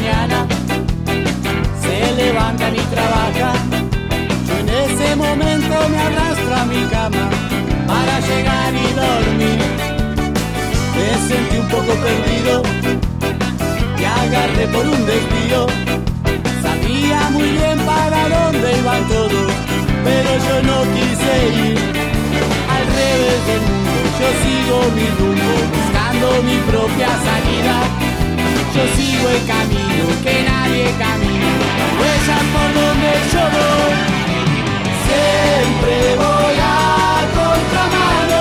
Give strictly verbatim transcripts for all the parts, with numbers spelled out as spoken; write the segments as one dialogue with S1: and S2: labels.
S1: mañana se levantan y trabajan. Yo en ese momento me arrastro a mi cama para llegar y dormir. Me sentí un poco perdido y agarré por un desvío. Sabía muy bien para dónde iban todos, pero yo no quise ir. Al revés del mundo yo sigo mi rumbo, buscando mi propia salida. Yo sigo el camino que nadie camina, huellas por donde yo voy. Siempre voy a contramano.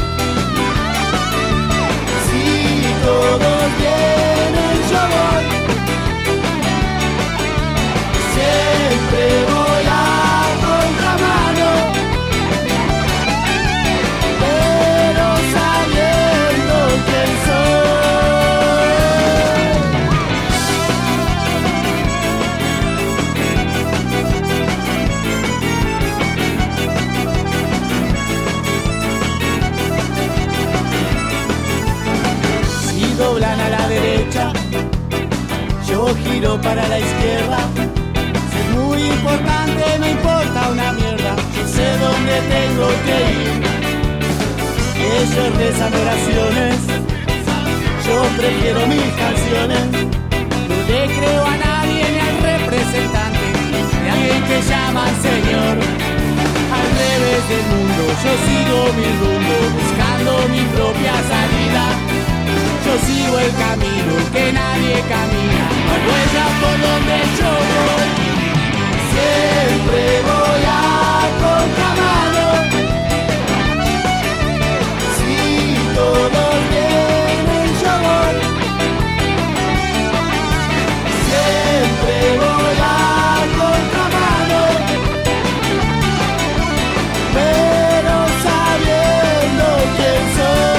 S1: Si todos vienen yo voy. Siempre voy a contramano, pero sabiendo quién soy. Si doblan a la derecha, yo giro para la izquierda. Muy importante, no importa una mierda, yo sé dónde tengo que ir. Ellos rezan oraciones, yo prefiero mis canciones. No le creo a nadie ni al representante de alguien que llama al Señor. Al revés del mundo, yo sigo mi rumbo, buscando mi propia salida. Yo sigo el camino que nadie camina, no hay huellas por donde yo voy. Siempre voy a contramano. Si todos vienen yo voy. Siempre voy a contramano, pero sabiendo quién soy.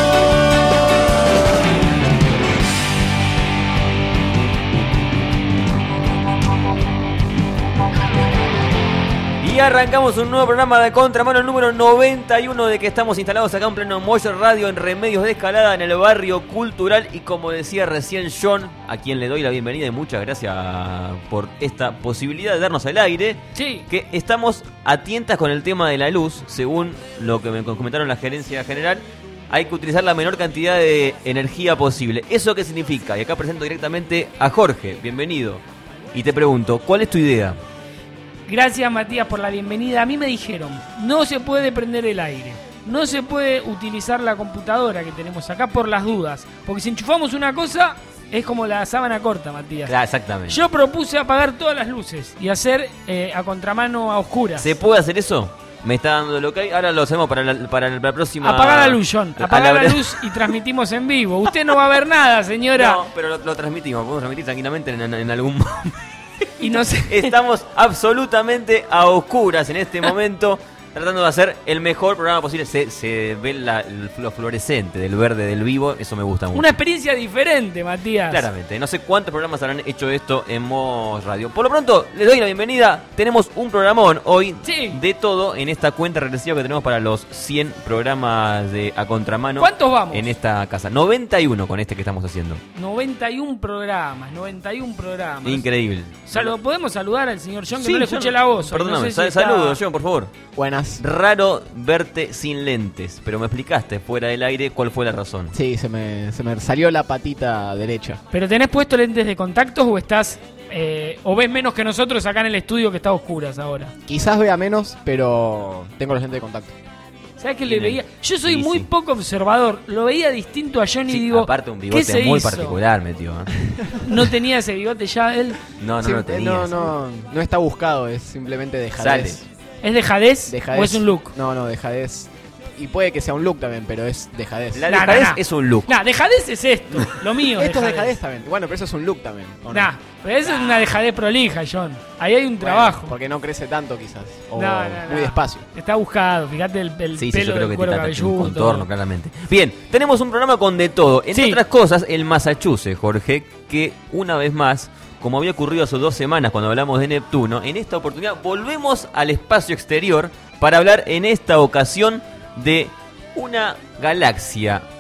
S2: Y arrancamos un nuevo programa de Contramano, el número noventa y uno, de que estamos instalados acá en pleno Moller Radio, en Remedios de Escalada, en el barrio cultural. Y como decía recién John, a quien le doy la bienvenida y muchas gracias por esta posibilidad de darnos al aire,
S3: sí,
S2: que estamos a tientas con el tema de la luz. Según lo que me comentaron la gerencia general, hay que utilizar la menor cantidad de energía posible. ¿Eso qué significa? Y acá presento directamente a Jorge, bienvenido. Y te pregunto, ¿cuál es tu idea?
S3: Gracias, Matías, por la bienvenida. A mí me dijeron, no se puede prender el aire, no se puede utilizar la computadora que tenemos acá por las dudas, porque si enchufamos una cosa es como la sábana corta, Matías.
S2: Claro, exactamente.
S3: Yo propuse apagar todas las luces y hacer eh, a contramano a oscuras.
S2: ¿Se puede hacer eso? Me está dando lo que hay. Ahora lo hacemos para la, para la próxima.
S3: Apagar la luz, John. Apagar la,
S2: la
S3: luz y transmitimos en vivo. Usted no va a ver nada, señora.
S2: No, pero lo, lo transmitimos. Podemos transmitir tranquilamente en, en, en algún momento.
S3: Y no sé.
S2: Estamos absolutamente a oscuras en este momento, tratando de hacer el mejor programa posible. Se, se ve la, lo fluorescente del verde del vivo, eso me gusta mucho.
S3: Una experiencia diferente, Matías.
S2: Claramente, no sé cuántos programas habrán hecho esto en Moz Radio. Por lo pronto, les doy la bienvenida. Tenemos un programón hoy,
S3: sí,
S2: de todo en esta cuenta regresiva que tenemos para los cien programas de A Contramano.
S3: ¿Cuántos vamos?
S2: En esta casa, noventa y uno con este que estamos haciendo.
S3: noventa y uno programas, noventa y uno programas.
S2: Increíble.
S3: Salud, ¿podemos saludar al señor John? Que
S2: Sí,
S3: no le
S2: yo
S3: escuché
S2: no-
S3: la voz.
S2: Perdóname,
S3: no sé si
S2: sal-
S3: está-
S2: saludos, John, por favor.
S4: Buenas.
S2: Raro verte sin lentes, pero me explicaste fuera del aire cuál fue la razón.
S4: Sí, se me, se me salió la patita derecha.
S3: ¿Pero tenés puesto lentes de contactos o estás eh, o ves menos que nosotros acá en el estudio que está a oscuras ahora?
S4: Quizás vea menos, pero tengo los lentes de contacto.
S3: ¿Sabes qué le
S2: Tiene-
S3: veía? Yo soy
S2: sí,
S3: muy
S2: sí.
S3: poco observador. Lo veía distinto a John y
S2: Sí,
S3: digo,
S2: aparte un
S3: ¿qué
S2: bigote
S3: se
S2: muy
S3: hizo?
S2: particular, metió. ¿eh?
S3: ¿No tenía ese bigote ya él?
S2: No, no
S4: Sí,
S2: lo
S4: eh,
S2: tenía.
S4: no, no, no está buscado, es simplemente dejadez.
S2: Sale.
S3: ¿Es dejadez,
S4: Dejadez.
S3: o es un look?
S4: No, no, dejadez. Y puede que sea un look también, pero es dejadez.
S2: La
S3: Nah,
S2: dejadez
S3: nah, nah.
S2: es un look.
S3: Nah, dejadez es esto. Lo mío
S4: Esto es
S3: dejadez.
S4: dejadez también. Bueno, pero eso es un look también. ¿o no?
S3: Nah, pero eso es una dejadez prolija, John. Ahí hay un
S4: Bueno,
S3: trabajo.
S4: Porque no crece tanto quizás. O
S3: No, no,
S4: muy
S3: no.
S4: despacio.
S3: Está buscado, fíjate el, el
S2: Sí, sí,
S3: pelo
S2: yo creo
S3: del
S2: que
S3: cuero
S2: tiene
S3: cabelludo.
S2: un
S3: todo.
S2: contorno, claramente. Bien, tenemos un programa con de todo. Entre
S3: Sí.
S2: otras cosas, el Massachusetts, Jorge, que una vez más, como había ocurrido hace dos semanas cuando hablamos de Neptuno, en esta oportunidad volvemos al espacio exterior para hablar en esta ocasión de una galaxia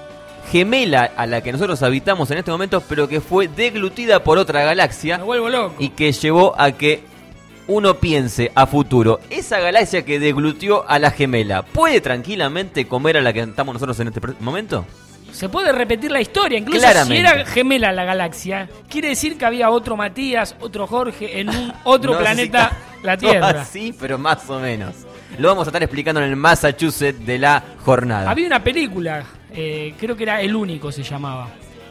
S2: gemela a la que nosotros habitamos en este momento, pero que fue deglutida por otra galaxia.
S3: Me vuelvo loco.
S2: Y que llevó a que uno piense a futuro, esa galaxia que deglutió a la gemela, ¿puede tranquilamente comer a la que estamos nosotros en este momento?
S3: Se puede repetir la historia, incluso
S2: Claramente.
S3: si era gemela la galaxia, quiere decir que había otro Matías, otro Jorge en un otro
S2: No
S3: planeta,
S2: sé si
S3: la
S2: tanto
S3: Tierra.
S2: así, pero más o menos. Lo vamos a estar explicando en el Massachusetts de la jornada.
S3: Había una película, eh, creo que era El Único se llamaba,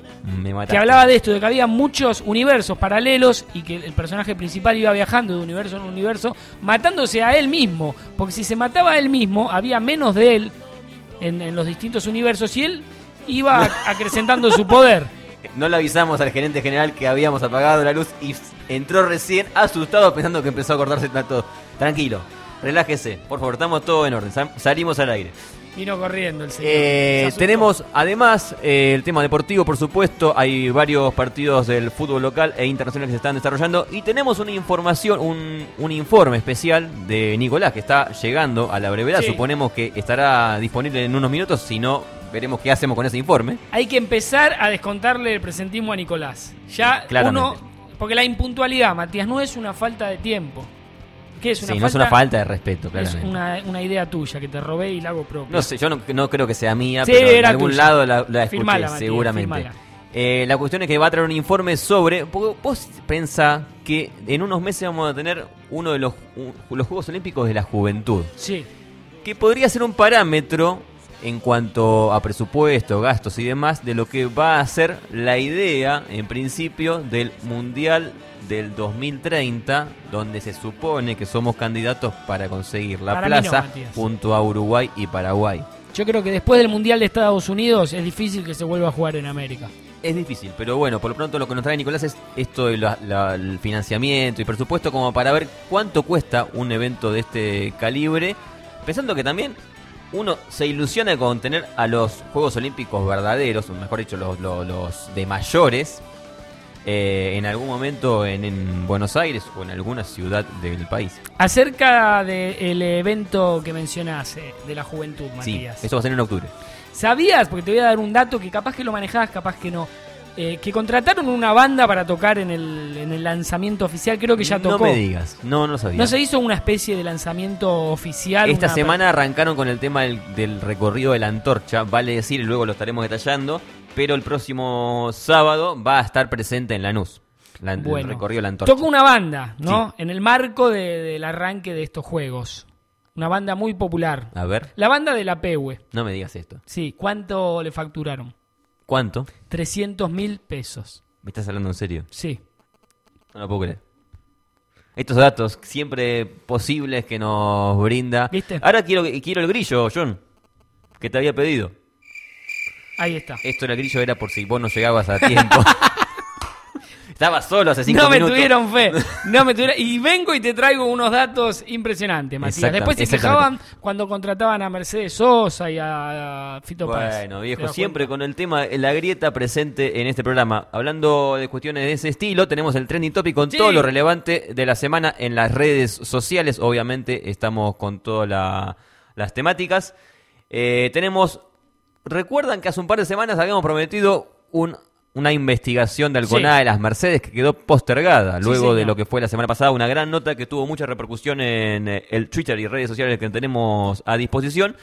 S2: Me mataste.
S3: que hablaba de esto, de que había muchos universos paralelos y que el personaje principal iba viajando de universo en universo, matándose a él mismo, porque si se mataba a él mismo, había menos de él en, en los distintos universos y él iba acrecentando su poder.
S2: No le avisamos al gerente general que habíamos apagado la luz y entró recién asustado pensando que empezó a cortarse todo. Tranquilo, relájese, por favor, estamos todo en orden, sal- salimos al aire.
S3: Vino corriendo el señor.
S2: Eh,
S3: Se asustó.
S2: tenemos además eh, el tema deportivo, por supuesto. Hay varios partidos del fútbol local e internacional que se están desarrollando. Y tenemos una información, un, un informe especial de Nicolás que está llegando a la brevedad.
S3: Sí.
S2: Suponemos que estará disponible en unos minutos. Si no, veremos qué hacemos con ese informe.
S3: Hay que empezar a descontarle el presentismo a Nicolás. Ya
S2: Claramente.
S3: uno. Porque la impuntualidad, Matías, no es una falta de tiempo. ¿Qué es una
S2: Sí,
S3: falta?
S2: no es una falta de respeto,
S3: Es
S2: claramente.
S3: una, una idea tuya que te robé y la hago propia.
S2: No sé, yo no, no creo que sea mía,
S3: Sí,
S2: pero en
S3: era
S2: algún
S3: tuya.
S2: lado la, la escuché,
S3: Firmala, Matías,
S2: seguramente.
S3: firmala.
S2: Eh, la cuestión es que va a traer un informe sobre... porque vos pensás que en unos meses vamos a tener uno de los, un- los Juegos Olímpicos de la Juventud,
S3: Sí.
S2: que podría ser un parámetro en cuanto a presupuesto, gastos y demás, de lo que va a ser la idea, en principio, del Mundial del dos mil treinta, donde se supone que somos candidatos para conseguir la
S3: Para mí no,
S2: plaza
S3: Matías.
S2: junto a Uruguay y Paraguay.
S3: Yo creo que después del Mundial de Estados Unidos es difícil que se vuelva a jugar en América.
S2: Es difícil, pero bueno, por lo pronto lo que nos trae Nicolás es esto del financiamiento y presupuesto como para ver cuánto cuesta un evento de este calibre, pensando que también uno se ilusiona con tener a los Juegos Olímpicos verdaderos, o mejor dicho, los, los, los de mayores, eh, en algún momento en, en Buenos Aires o en alguna ciudad del país.
S3: Acerca del evento que mencionás, eh, de la juventud,
S2: Sí,
S3: Matías.
S2: eso va a ser en octubre.
S3: ¿Sabías? Porque te voy a dar un dato que capaz que lo manejás, capaz que no. Eh, que contrataron una banda para tocar en el, en el lanzamiento oficial, creo que ya tocó.
S2: No me digas, no, no sabía.
S3: ¿No se hizo una especie de lanzamiento oficial?
S2: Esta
S3: una-
S2: semana arrancaron con el tema del, del recorrido de la antorcha, vale decir, y luego lo estaremos detallando, pero el próximo sábado va a estar presente en Lanús, la, el
S3: Bueno,
S2: recorrido de la antorcha.
S3: tocó una banda, ¿no?
S2: Sí.
S3: En el marco de- del arranque de estos juegos. Una banda muy popular.
S2: A ver,
S3: La banda de la Pehue.
S2: no me digas esto.
S3: Sí, ¿cuánto le facturaron?
S2: ¿Cuánto?
S3: trescientos mil pesos.
S2: ¿Me estás hablando en serio?
S3: Sí.
S2: No lo puedo creer. Estos datos siempre posibles que nos brinda.
S3: ¿Viste?
S2: Ahora quiero, quiero el grillo, John, que te había pedido.
S3: Ahí está.
S2: Esto era el grillo, era por si vos no llegabas a tiempo. Estaba solo hace cinco
S3: No me
S2: minutos.
S3: tuvieron fe. No me tuvieron... Y vengo y te traigo unos datos impresionantes, Matías.
S2: Exactam-
S3: Después se
S2: exactamente.
S3: quejaban cuando contrataban a Mercedes Sosa y a Fito Páez.
S2: Bueno,
S3: ¿Te
S2: viejo,
S3: das
S2: siempre
S3: cuenta?
S2: con el tema, la grieta presente en este programa. Hablando de cuestiones de ese estilo, tenemos el trending topic con
S3: Sí.
S2: todo lo relevante de la semana en las redes sociales. Obviamente estamos con todas la- las temáticas. Eh, tenemos, recuerdan que hace un par de semanas habíamos prometido un, una investigación de Alconada
S3: Sí.
S2: de las Mercedes que quedó postergada
S3: Sí,
S2: luego de
S3: señor.
S2: lo que fue la semana pasada. Una gran nota que tuvo mucha repercusión en eh, el Twitter y redes sociales que tenemos a disposición.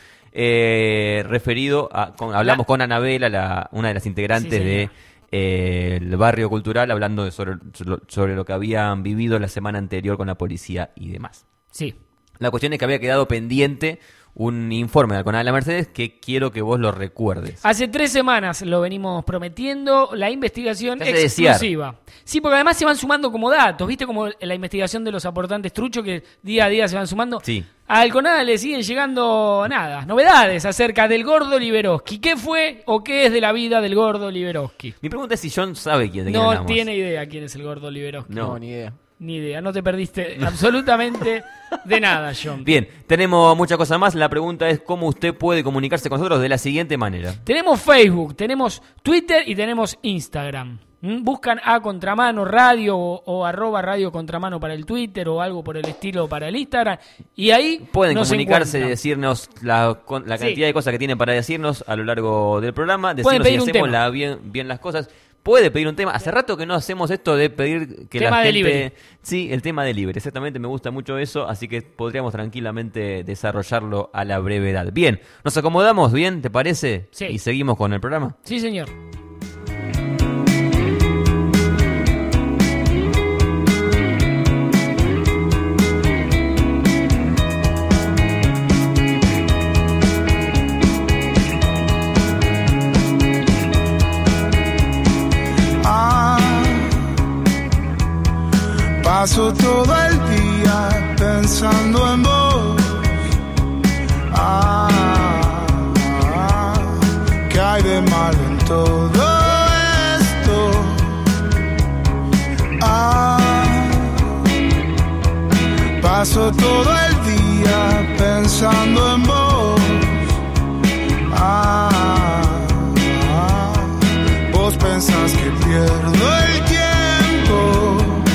S2: Eh, referido a, con- hablamos
S3: La-
S2: con Anabela, la, una de las integrantes
S3: Sí,
S2: de
S3: señor.
S2: eh, el barrio cultural, hablando de sobre, sobre lo que habían vivido la semana anterior con la policía y demás.
S3: Sí.
S2: La cuestión es que había quedado pendiente un informe de Alconada de la Mercedes que quiero que vos lo recuerdes.
S3: Hace tres semanas lo venimos prometiendo, la investigación
S2: Te hace desear.
S3: exclusiva. Sí, porque además se van sumando como datos, ¿viste? Como la investigación de los aportantes truchos que día a día se van sumando.
S2: Sí.
S3: A Alconada le siguen llegando nada, novedades acerca del gordo Liberoski. ¿Qué fue o qué es de la vida del gordo Liberoski?
S2: Mi pregunta es si John sabe quién de quién
S3: No
S2: hablamos.
S3: tiene idea quién es el gordo Liberoski.
S2: No.
S4: No, ni idea.
S3: Ni idea, no te perdiste absolutamente de nada, John.
S2: Bien, tenemos mucha cosa más. La pregunta es cómo usted puede comunicarse con nosotros de la siguiente manera.
S3: Tenemos Facebook, tenemos Twitter y tenemos Instagram. ¿Mm? Buscan a Contramano Radio o, o arroba Radio Contramano para el Twitter o algo por el estilo para el Instagram. Y ahí
S2: pueden
S3: nos
S2: comunicarse y
S3: encuentran.
S2: decirnos la, la cantidad
S3: Sí.
S2: de cosas que tienen para decirnos a lo largo del programa.
S3: Pueden
S2: Decirnos
S3: pedir
S2: si
S3: un
S2: hacemos
S3: tema.
S2: la, bien, bien las cosas. Puede pedir un tema. Hace rato que no hacemos esto de pedir que
S3: Tema
S2: la gente...
S3: delivery.
S2: Sí, el tema delivery. Exactamente, me gusta mucho eso. Así que podríamos tranquilamente desarrollarlo a la brevedad. Bien, ¿nos acomodamos bien? ¿Te parece?
S3: Sí.
S2: Y seguimos con el programa.
S3: Sí, señor.
S5: Paso todo el día pensando en vos. Ah, ah, ¿qué hay de malo en todo esto? Ah, paso todo el día pensando en vos. Ah, ah, vos pensás que pierdo el tiempo.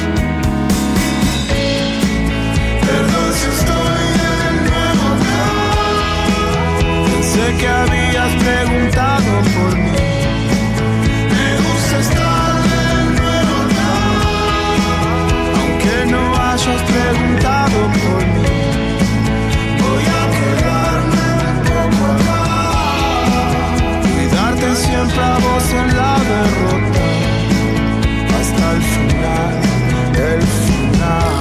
S5: Perdón si estoy de nuevo acá. Pensé que habías preguntado por mí. Me gusta estar de nuevo acá. Aunque no hayas preguntado por mí, voy a quedarme un poco acá. Cuidarte siempre a vos en la derrota. Hasta el final, el final.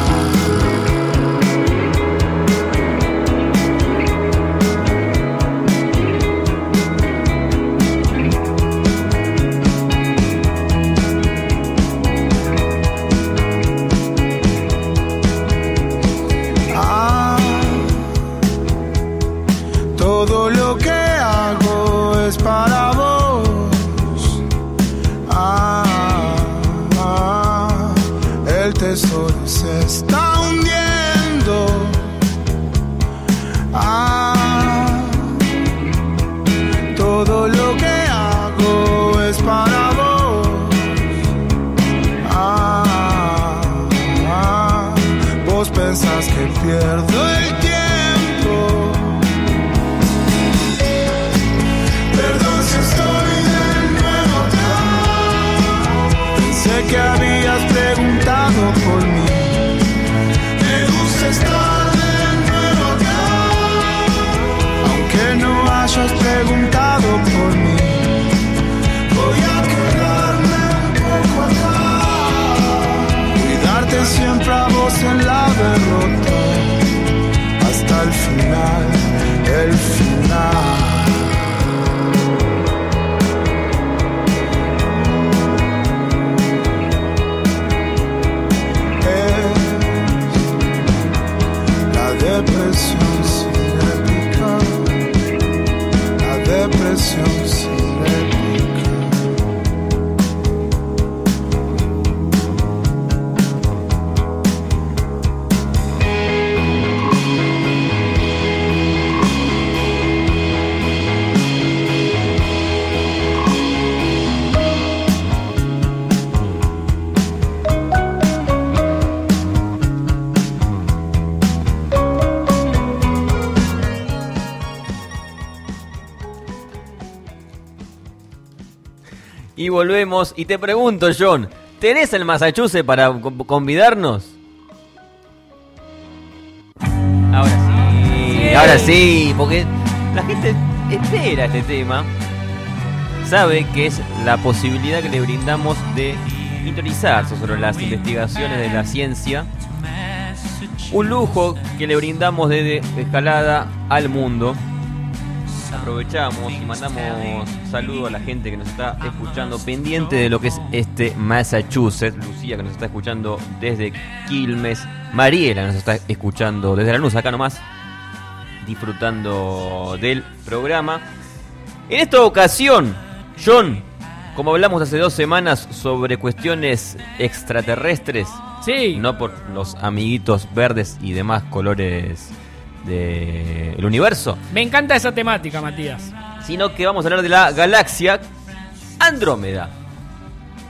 S5: Todo lo que hago es para vos. Ah, ah, el tesoro se está hundiendo. Ah, todo lo que hago es para vos. Ah, ah, vos pensás que pierdo el tiempo. Perdón si estoy de nuevo acá. Pensé que habías preguntado por mí. Me gusta estar de nuevo acá. Aunque no hayas preguntado por mí, voy a quedarme un poco acá. Cuidarte siempre a vos en la derrota. Hasta el final, el final. Depresión sin réplica, la depresión sin réplica.
S2: Y volvemos. Y te pregunto, John, ¿tenés el Massachusetts para co- convidarnos? Ahora sí,
S3: Sí.
S2: ahora sí, porque la gente espera este tema. Sabe que es la posibilidad que le brindamos de interiorizarse sobre las investigaciones de la ciencia. Un lujo que le brindamos desde Escalada al mundo. Aprovechamos y mandamos saludo a la gente que nos está escuchando pendiente de lo que es este Massachusetts. Lucía, que nos está escuchando desde Quilmes. Mariela nos está escuchando desde Lanús, acá nomás, disfrutando del programa. En esta ocasión, John, como hablamos hace dos semanas sobre cuestiones extraterrestres,
S3: Sí.
S2: no por los amiguitos verdes y demás colores del universo,
S3: Me encanta esa temática, Matías.
S2: sino que vamos a hablar de la galaxia Andrómeda.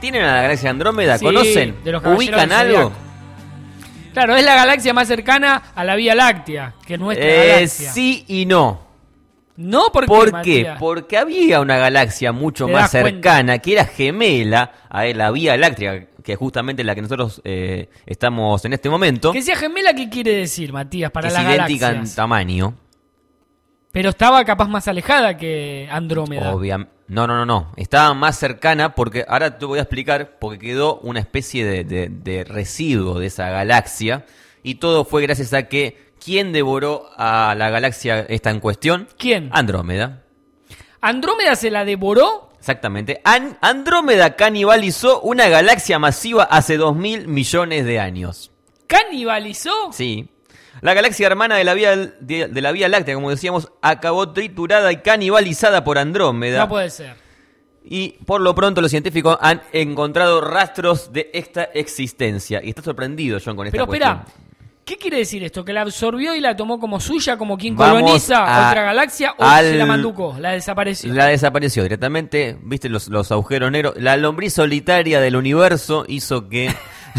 S2: ¿Tienen a la galaxia Andrómeda?
S3: Sí,
S2: ¿Conocen?
S3: de los caballeros
S2: ¿Ubican
S3: del
S2: algo?
S3: Zodiaco. Claro, es la galaxia más cercana a la Vía Láctea, que es nuestra
S2: Eh,
S3: galaxia.
S2: sí y no.
S3: ¿No? ¿Por qué,
S2: ¿Por qué?
S3: Matías?
S2: Porque había una galaxia mucho
S3: ¿Te
S2: más
S3: das
S2: cercana, que era gemela a la Vía Láctea, que es justamente la que nosotros eh, estamos en este momento.
S3: Que sea gemela, ¿qué quiere decir, Matías, para
S2: que
S3: las
S2: es idéntica en
S3: galaxias?
S2: tamaño.
S3: Pero estaba capaz más alejada que Andrómeda.
S2: Obviamente. No, no, no, no. Estaba más cercana porque ahora te voy a explicar porque quedó una especie de, de, de residuo de esa galaxia y todo fue gracias a que ¿quién devoró a la galaxia esta en cuestión?
S3: ¿Quién?
S2: Andrómeda.
S3: ¿Andrómeda se la devoró?
S2: Exactamente. An- Andrómeda canibalizó una galaxia masiva hace dos mil millones de años.
S3: ¿Canibalizó?
S2: Sí. La galaxia hermana de la Vía, de, de la Vía Láctea, como decíamos, acabó triturada y canibalizada por Andrómeda.
S3: No puede ser.
S2: Y por lo pronto los científicos han encontrado rastros de esta existencia. Y está sorprendido John con esta
S3: Pero
S2: cuestión.
S3: espera, ¿qué quiere decir esto? ¿Que la absorbió y la tomó como suya, como quien
S2: Vamos
S3: coloniza
S2: a-
S3: otra galaxia? ¿O
S2: al-
S3: se la manducó? ¿La desapareció?
S2: La desapareció directamente, viste los, los agujeros negros. La lombriz solitaria del universo hizo que...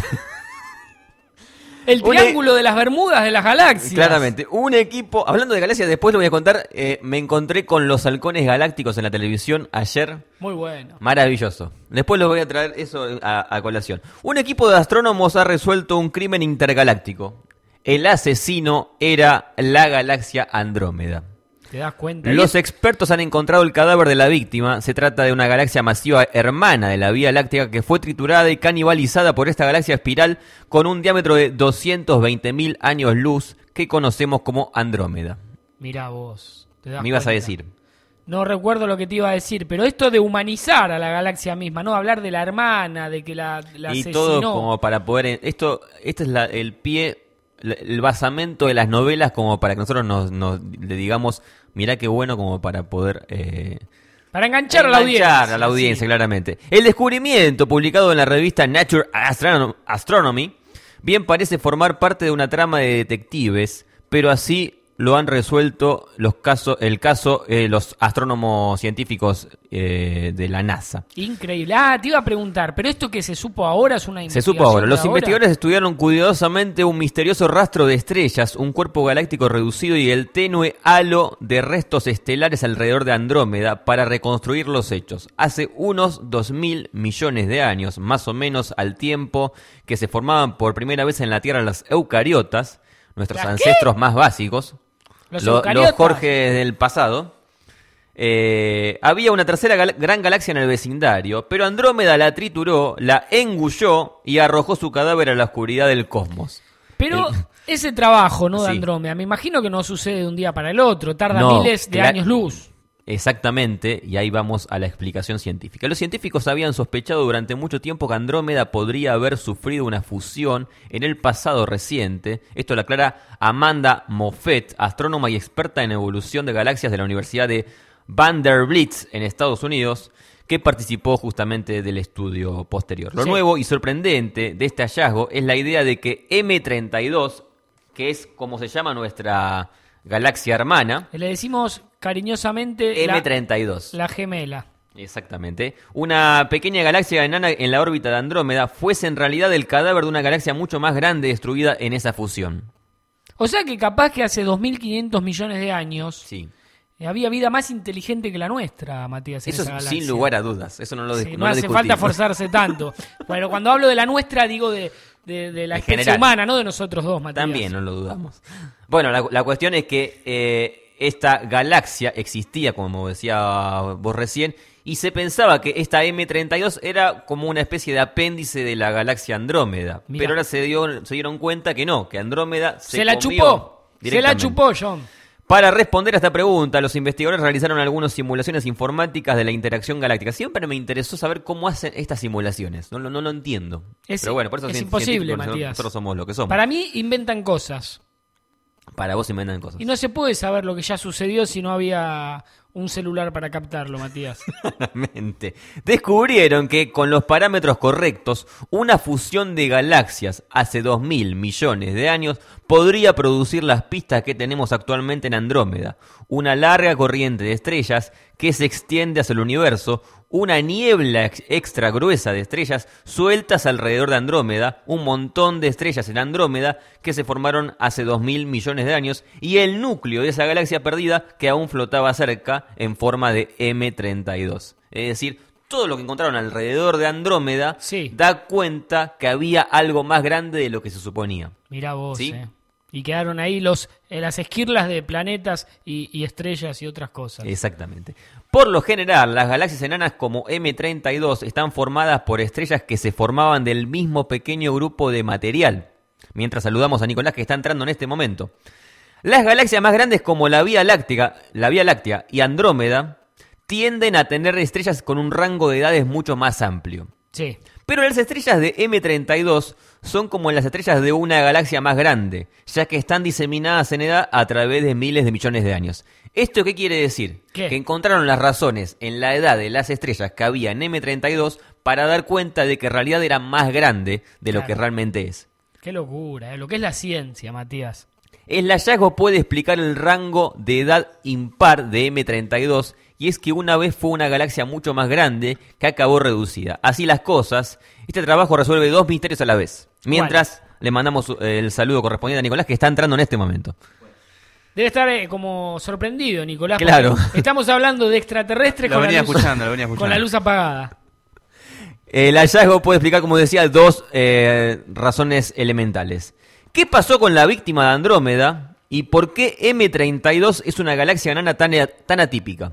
S3: El
S2: Un-
S3: triángulo de las Bermudas de las galaxias.
S2: Claramente, un equipo, hablando de galaxias, después lo voy a contar, eh, me encontré con los halcones galácticos en la televisión ayer.
S3: Muy bueno.
S2: Maravilloso. Después les voy a traer eso a, a colación. Un equipo de astrónomos ha resuelto un crimen intergaláctico. El asesino era la galaxia Andrómeda.
S3: ¿Te das cuenta?
S2: Los expertos han encontrado el cadáver de la víctima. Se trata de una galaxia masiva hermana de la Vía Láctea que fue triturada y canibalizada por esta galaxia espiral con un diámetro de doscientos veinte mil años luz que conocemos como Andrómeda.
S3: Mirá vos. ¿te das
S2: Me ibas a
S3: cuenta?
S2: decir.
S3: No recuerdo lo que te iba a decir, pero esto de humanizar a la galaxia misma, ¿no? Hablar de la hermana, de que la, la
S2: Y
S3: asesinó.
S2: todo como para poder... Esto, este es la- el pie, la- el basamento de las novelas como para que nosotros nos, nos le digamos, mirá qué bueno como para poder... Eh,
S3: Para enganchar a la
S2: enganchar
S3: audiencia.
S2: a la audiencia,
S3: sí.
S2: claramente. El descubrimiento publicado en la revista Nature Astrono- Astronomy bien parece formar parte de una trama de detectives, pero así lo han resuelto los casos, el caso eh, los astrónomos científicos eh, de la NASA.
S3: Increíble. Ah, te iba a preguntar, ¿pero esto que se supo ahora es una
S2: Se
S3: investigación
S2: supo ahora.
S3: de
S2: Los investigadores estudiaron cuidadosamente un misterioso rastro de estrellas, un cuerpo galáctico reducido y el tenue halo de restos estelares alrededor de Andrómeda para reconstruir los hechos. Hace unos dos mil millones de años, más o menos al tiempo que se formaban por primera vez en la Tierra las eucariotas, nuestros
S3: ¿Las qué?
S2: ancestros más básicos,
S3: Los
S2: lo-
S3: eucariotas.
S2: los Jorge del pasado. Eh, había una tercera gal- gran galaxia en el vecindario, pero Andrómeda la trituró, la engulló y arrojó su cadáver a la oscuridad del cosmos.
S3: Pero
S2: El-
S3: ese trabajo, ¿no? De
S2: Sí.
S3: Andrómeda, me imagino que no sucede de un día para el otro, tarda
S2: No,
S3: miles de
S2: cla-
S3: años luz.
S2: Exactamente, y ahí vamos a la explicación científica. Los científicos habían sospechado durante mucho tiempo que Andrómeda podría haber sufrido una fusión en el pasado reciente. Esto lo aclara Amanda Moffett, astrónoma y experta en evolución de galaxias de la Universidad de Vanderbilt en Estados Unidos, que participó justamente del estudio posterior. Lo
S3: Sí.
S2: nuevo y sorprendente de este hallazgo es la idea de que M treinta y dos, que es como se llama nuestra galaxia hermana,
S3: Le decimos cariñosamente
S2: M
S3: la,
S2: treinta y dos.
S3: la gemela.
S2: Exactamente. Una pequeña galaxia enana en la órbita de Andrómeda fuese en realidad el cadáver de una galaxia mucho más grande destruida en esa fusión.
S3: O sea que capaz que hace dos mil quinientos millones de años
S2: Sí.
S3: eh, había vida más inteligente que la nuestra, Matías, en
S2: Eso
S3: esa
S2: es
S3: galaxia.
S2: sin lugar a dudas. Eso no lo,
S3: Sí,
S2: dis-
S3: no,
S2: no lo
S3: hace
S2: discutimos.
S3: falta forzarse tanto. Bueno, cuando hablo de la nuestra, digo de, de, de la
S2: En
S3: especie
S2: general.
S3: humana, no de nosotros dos, Matías.
S2: También, no lo dudamos. Bueno, la, la cuestión es que eh, esta galaxia existía, como decía vos recién, y se pensaba que esta M treinta y dos era como una especie de apéndice de la galaxia Andrómeda.
S3: Mirá.
S2: Pero ahora se, dio, se dieron cuenta que no, que Andrómeda se,
S3: Se la
S2: comió
S3: chupó. Se la
S2: directamente.
S3: chupó, John.
S2: Para responder a esta pregunta, los investigadores realizaron algunas simulaciones informáticas de la interacción galáctica. Siempre me interesó saber cómo hacen estas simulaciones. No, lo- no lo entiendo.
S3: Es-
S2: Pero bueno, por eso
S3: es
S2: cien-
S3: imposible,
S2: científicos, nosotros-
S3: Matías.
S2: Nosotros somos lo que somos.
S3: Para mí inventan cosas.
S2: Para vos inventan cosas.
S3: Y no se puede saber lo que ya sucedió si no había un celular para captarlo, Matías.
S2: Claramente. Descubrieron que con los parámetros correctos, una fusión de galaxias hace dos mil millones de años podría producir las pistas que tenemos actualmente en Andrómeda. Una larga corriente de estrellas que se extiende hacia el universo, una niebla ex- extra gruesa de estrellas sueltas alrededor de Andrómeda, un montón de estrellas en Andrómeda que se formaron hace dos mil millones de años y el núcleo de esa galaxia perdida que aún flotaba cerca en forma de eme treinta y dos. Es decir, todo lo que encontraron alrededor de Andrómeda
S3: Sí.
S2: da cuenta que había algo más grande de lo que se suponía.
S3: Mirá vos,
S2: ¿Sí?
S3: eh. Y quedaron ahí los eh, las esquirlas de planetas y, y estrellas y otras cosas.
S2: Exactamente. Por lo general, las galaxias enanas como eme treinta y dos están formadas por estrellas que se formaban del mismo pequeño grupo de material. Mientras saludamos a Nicolás que está entrando en este momento. Las galaxias más grandes como la Vía Láctea, la Vía Láctea y Andrómeda tienden a tener estrellas con un rango de edades mucho más amplio.
S3: Sí.
S2: Pero las estrellas de eme treinta y dos son como las estrellas de una galaxia más grande, ya que están diseminadas en edad a través de miles de millones de años. ¿Esto qué quiere decir?
S3: ¿Qué?
S2: Que encontraron las razones en la edad de las estrellas que había en eme treinta y dos para dar cuenta de que en realidad era más grande de lo
S3: Claro.
S2: que realmente es.
S3: Qué locura, eh, lo que es la ciencia, Matías.
S2: El hallazgo puede explicar el rango de edad impar de eme treinta y dos, y es que una vez fue una galaxia mucho más grande que acabó reducida. Así las cosas, este trabajo resuelve dos misterios a la vez. Mientras le mandamos eh, el saludo correspondiente a Nicolás, que está entrando en este momento.
S3: Debe estar eh, como sorprendido, Nicolás.
S2: Claro.
S3: porque Estamos hablando de extraterrestres
S6: Lo
S3: con la,
S6: venía
S3: luz,
S6: escuchando, lo venía
S3: con
S6: escuchando.
S3: la luz apagada.
S2: El hallazgo puede explicar, como decía, dos eh, razones elementales. ¿Qué pasó con la víctima de Andrómeda y por qué eme treinta y dos es una galaxia enana tan, tan atípica?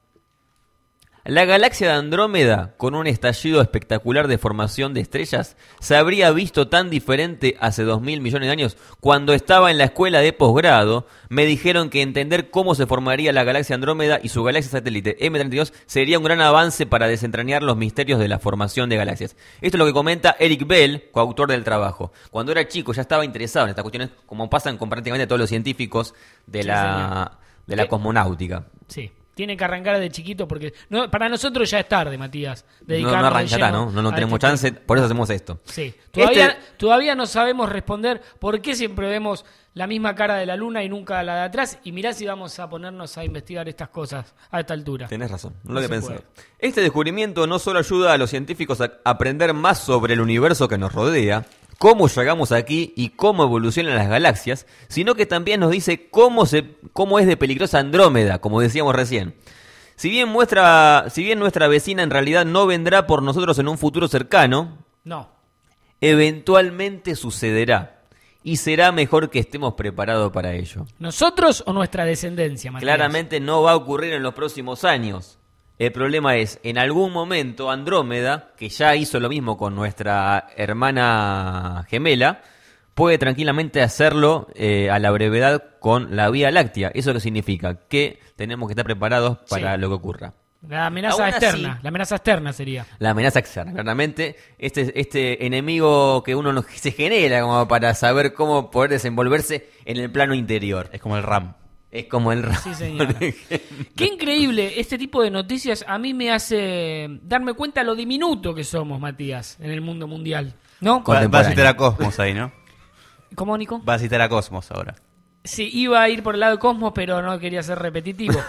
S2: La galaxia de Andrómeda, con un estallido espectacular de formación de estrellas, se habría visto tan diferente hace dos mil millones de años. Cuando estaba en la escuela de posgrado, me dijeron que entender cómo se formaría la galaxia Andrómeda y su galaxia satélite eme treinta y dos sería un gran avance para desentrañar los misterios de la formación de galaxias. Esto es lo que comenta Eric Bell, coautor del trabajo. Cuando era chico ya estaba interesado en estas cuestiones, como pasan con prácticamente todos los científicos de
S3: Sí,
S2: la, de la
S3: ¿Qué?
S2: cosmonáutica.
S3: Sí. Tiene que arrancar de chiquito porque no, para nosotros ya es tarde, Matías.
S2: No,
S3: dedicarnos
S2: no
S3: de
S2: arranca,
S3: lleno
S2: ¿no? No, no
S3: a
S2: tenemos
S3: este
S2: chance,
S3: tema.
S2: por eso hacemos esto.
S3: Sí. Todavía,
S2: Este-
S3: todavía no sabemos responder por qué siempre vemos la misma cara de la luna y nunca la de atrás. Y mirá si vamos a ponernos a investigar estas cosas a esta altura.
S2: Tenés razón, no,
S3: No
S2: lo
S3: se
S2: había pensado.
S3: puede.
S2: Este descubrimiento no solo ayuda a los científicos a aprender más sobre el universo que nos rodea, cómo llegamos aquí y cómo evolucionan las galaxias, sino que también nos dice cómo, se, cómo es de peligrosa Andrómeda, como decíamos recién. Si bien, muestra, si bien nuestra vecina en realidad no vendrá por nosotros en un futuro cercano,
S3: No.
S2: eventualmente sucederá. Y será mejor que estemos preparados para ello.
S3: ¿Nosotros o nuestra descendencia, Matías?
S2: Claramente no va a ocurrir en los próximos años. El problema es, en algún momento Andrómeda, que ya hizo lo mismo con nuestra hermana gemela, puede tranquilamente hacerlo eh, a la brevedad con la Vía Láctea. ¿Eso qué significa? Que tenemos que estar preparados para
S3: Sí.
S2: lo que ocurra.
S3: La amenaza
S2: Aún así-
S3: externa. La amenaza externa sería.
S2: La amenaza externa, claramente, este, este enemigo que uno no- se genera como para saber cómo poder desenvolverse en el plano interior.
S6: Es como el RAM.
S2: Es como el
S3: Sí, señora. Qué increíble. Este tipo de noticias a mí me hace darme cuenta lo diminuto que somos, Matías, en el mundo mundial. ¿No?
S2: Con-
S6: Va, va a
S2: Contemporáneo.
S6: citar a Cosmos ahí, ¿no?
S3: ¿Cómo, Nico?
S6: Va a citar a Cosmos ahora.
S3: Sí, iba a ir por el lado de Cosmos, pero no quería ser repetitivo.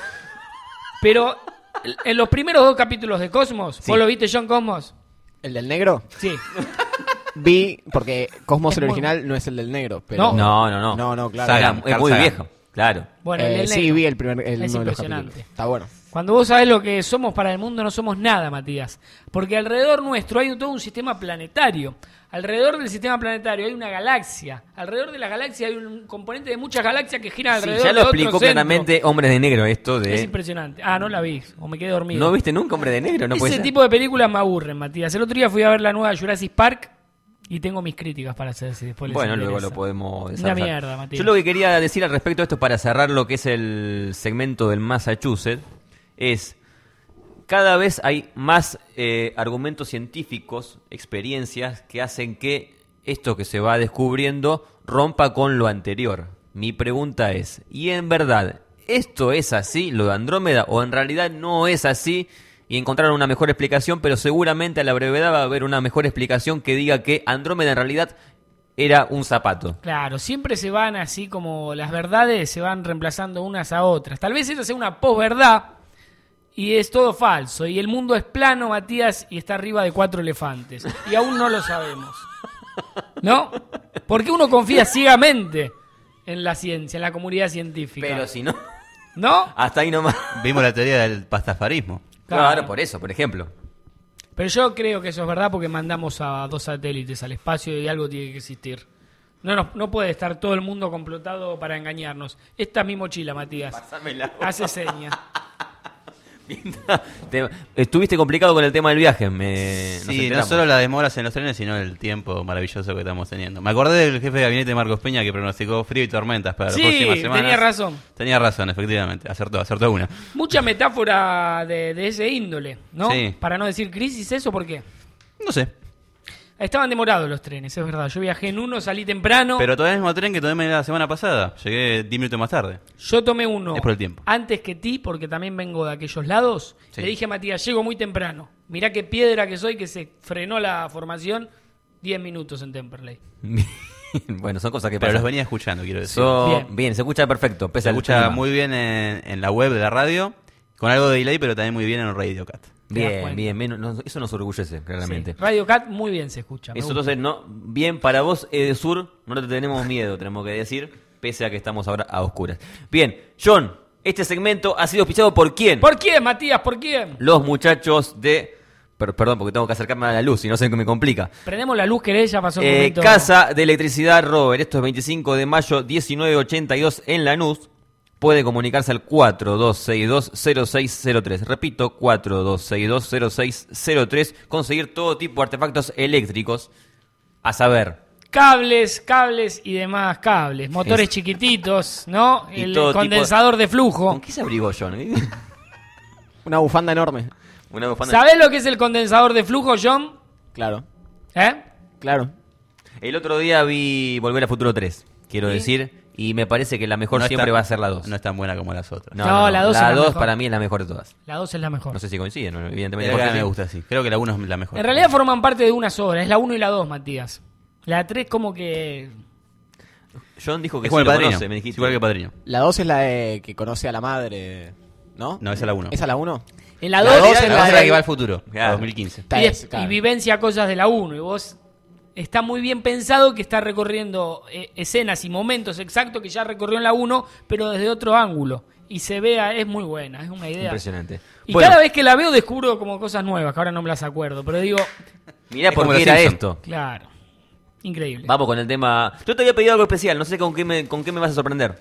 S3: Pero en los primeros dos capítulos de Cosmos,
S2: Sí.
S3: ¿vos lo viste, John Cosmos?
S4: ¿El del negro?
S3: Sí.
S4: Vi, porque Cosmos
S3: Es
S4: el
S3: muy-
S4: original no es el del negro. Pero...
S2: No, no, no.
S4: No, no, claro.
S2: Sagan,
S6: Sagan,
S2: es
S6: Carl
S2: muy
S6: Sagan.
S2: viejo, claro.
S3: Bueno, el
S4: Eh,
S3: del
S4: sí,
S3: negro.
S4: vi el primer el
S3: Es
S4: uno de los
S3: impresionante.
S4: capítulos. Está bueno.
S3: Cuando vos sabés lo que somos para el mundo, no somos nada, Matías. Porque alrededor nuestro hay todo un sistema planetario. Alrededor del sistema planetario hay una galaxia. Alrededor de la galaxia hay un componente de muchas galaxias que giran
S2: Sí,
S3: alrededor
S2: ya lo
S3: de otro
S2: explicó
S3: centro.
S2: claramente Hombres de Negro esto
S3: Es
S2: de...
S3: impresionante. Ah, no la vi, o me quedé dormido.
S2: ¿No viste nunca Hombre de Negro? No puede
S3: Ese
S2: ser.
S3: tipo de películas me aburren, Matías. El otro día fui a ver la nueva Jurassic Park y tengo mis críticas para hacer si después les
S2: Bueno, luego
S3: interesa.
S2: lo podemos
S3: Una
S2: desarrollar.
S3: mierda, Matías.
S2: Yo lo que quería decir al respecto de esto para cerrar lo que es el segmento del Massachusetts es cada vez hay más eh, argumentos científicos, experiencias que hacen que esto que se va descubriendo rompa con lo anterior. Mi pregunta es, ¿y en verdad ¿esto es así, lo de Andrómeda, o en realidad no es así? Y encontraron una mejor explicación, pero seguramente a la brevedad va a haber una mejor explicación que diga que Andrómeda en realidad era un zapato.
S3: Claro, siempre se van así como las verdades se van reemplazando unas a otras. Tal vez esa sea una posverdad y es todo falso. Y el mundo es plano, Matías, y está arriba de cuatro elefantes. Y aún no lo sabemos. ¿No? Porque uno confía ciegamente en la ciencia, en la comunidad científica.
S2: Pero si no,
S3: ¿no?
S2: hasta ahí nomás.
S6: Vimos la teoría del pastafarismo.
S2: Claro,
S3: Claro.
S2: por eso, por ejemplo.
S3: Pero yo creo que eso es verdad porque mandamos a dos satélites al espacio y algo tiene que existir. No, no, no puede estar todo el mundo complotado para engañarnos. Esta es mi mochila, Matías.
S2: Pásamela.
S3: Hace seña.
S2: Te- Estuviste complicado con el tema del viaje, me nos
S6: Sí, no
S2: enteramos.
S6: solo las demoras en los trenes, sino el tiempo maravilloso que estamos teniendo. Me acordé del jefe de gabinete Marcos Peña que pronosticó frío y tormentas para
S3: Sí,
S6: las próximas semanas.
S3: tenía razón.
S6: Tenía razón, efectivamente. Acertó, acertó una.
S3: Mucha metáfora de, de ese índole, ¿no?
S6: Sí.
S3: Para no decir crisis, ¿eso por qué?
S6: No sé.
S3: Estaban demorados los trenes, es verdad. Yo viajé en uno, salí temprano.
S6: Pero todavía el mismo tren que tomé la semana pasada. Llegué diez minutos más tarde.
S3: Yo tomé uno
S6: Es por el tiempo.
S3: antes que ti, porque también vengo de aquellos lados.
S6: Sí.
S3: Le dije a Matías, llego muy temprano. Mirá qué piedra que soy, que se frenó la formación diez minutos en Temperley.
S2: Bueno, son cosas que
S6: Pero
S2: pasan.
S6: los venía escuchando, quiero decir.
S2: So- bien.
S3: Bien.
S2: se escucha perfecto. Pese
S6: Se
S2: al
S6: escucha
S2: clima.
S6: muy bien en, en la web de la radio, con algo de delay, pero también muy bien en RadioCat.
S3: Te das
S2: Bien,
S3: cuenta.
S2: bien, bien. Nos- eso nos orgullece, claramente.
S3: Sí. Radio Cat muy bien se escucha. me
S2: Eso
S3: gusta.
S2: entonces, no, bien para vos, Edesur, no te tenemos miedo, tenemos que decir, pese a que estamos ahora a oscuras. Bien, John, este segmento ha sido auspiciado por quién?
S3: ¿Por quién, Matías? ¿Por quién?
S2: Los muchachos de... per- perdón, porque tengo que acercarme a la luz y no sé qué me complica.
S3: Prendemos la luz, querés, ya pasó un
S2: Eh,
S3: momento.
S2: Casa de Electricidad Robert, esto es veinticinco de mayo, diecinueve ochenta y dos en Lanús. Puede comunicarse al cuatro dos seis dos cero seis cero tres. Repito, cuatro dos seis dos cero seis cero tres. Conseguir todo tipo de artefactos eléctricos. A saber,
S3: Cables, cables y demás cables. Motores
S2: Es-
S3: chiquititos, ¿no?
S2: Y
S3: El
S2: todo tipo-
S3: condensador de flujo.
S2: ¿con qué se abrigó John?
S4: Una bufanda enorme.
S2: Una bufanda.
S3: ¿Sabés lo que es el condensador de flujo, John?
S4: Claro,
S3: ¿Eh?
S4: claro.
S2: El otro día vi Volver a Futuro tres, quiero
S3: ¿Sí?
S2: decir, y me parece que la mejor
S6: No es
S2: siempre
S6: tan-
S2: va a ser la dos.
S6: No es tan buena como las otras.
S3: No, la dos es la mejor.
S2: para mí es la mejor de todas.
S3: La dos es la mejor.
S2: No sé si coinciden, ¿no? evidentemente.
S6: Pero
S2: porque
S6: acá me
S2: sí.
S6: gusta así. Creo que la uno es la mejor.
S3: En realidad forman parte de una sola. Es la uno y la dos, Matías. La tres como que...
S2: John dijo que
S6: es como
S2: sí
S6: el
S2: lo
S6: padrino.
S2: conoce, me
S6: Es
S2: dijiste.
S6: igual que el padrino.
S4: La dos es la de que conoce a la madre, ¿no?
S6: No, esa es la uno.
S4: ¿Esa es la uno?
S3: En la
S4: La
S3: dos
S4: dos
S3: es
S4: es
S6: La
S3: la
S6: dos
S4: de-
S6: es la que va al futuro.
S2: Claro.
S6: dos mil quince.
S4: Está
S3: y,
S4: ese,
S3: es-
S4: claro.
S3: y vivencia cosas de la uno. Y vos está muy bien pensado que está recorriendo eh, escenas y momentos exactos que ya recorrió en la uno, pero desde otro ángulo. Y se vea, es muy buena, es una idea.
S2: Impresionante.
S3: Y
S2: Bueno,
S3: cada vez que la veo descubro como cosas nuevas, que ahora no me las acuerdo. Pero digo,
S2: mirá
S6: Es
S2: por
S6: como
S2: qué
S6: los
S2: era
S6: Simpson.
S2: esto.
S3: claro, increíble.
S2: Vamos con el tema. Yo te había pedido algo especial, no sé con qué me, con qué me vas a sorprender.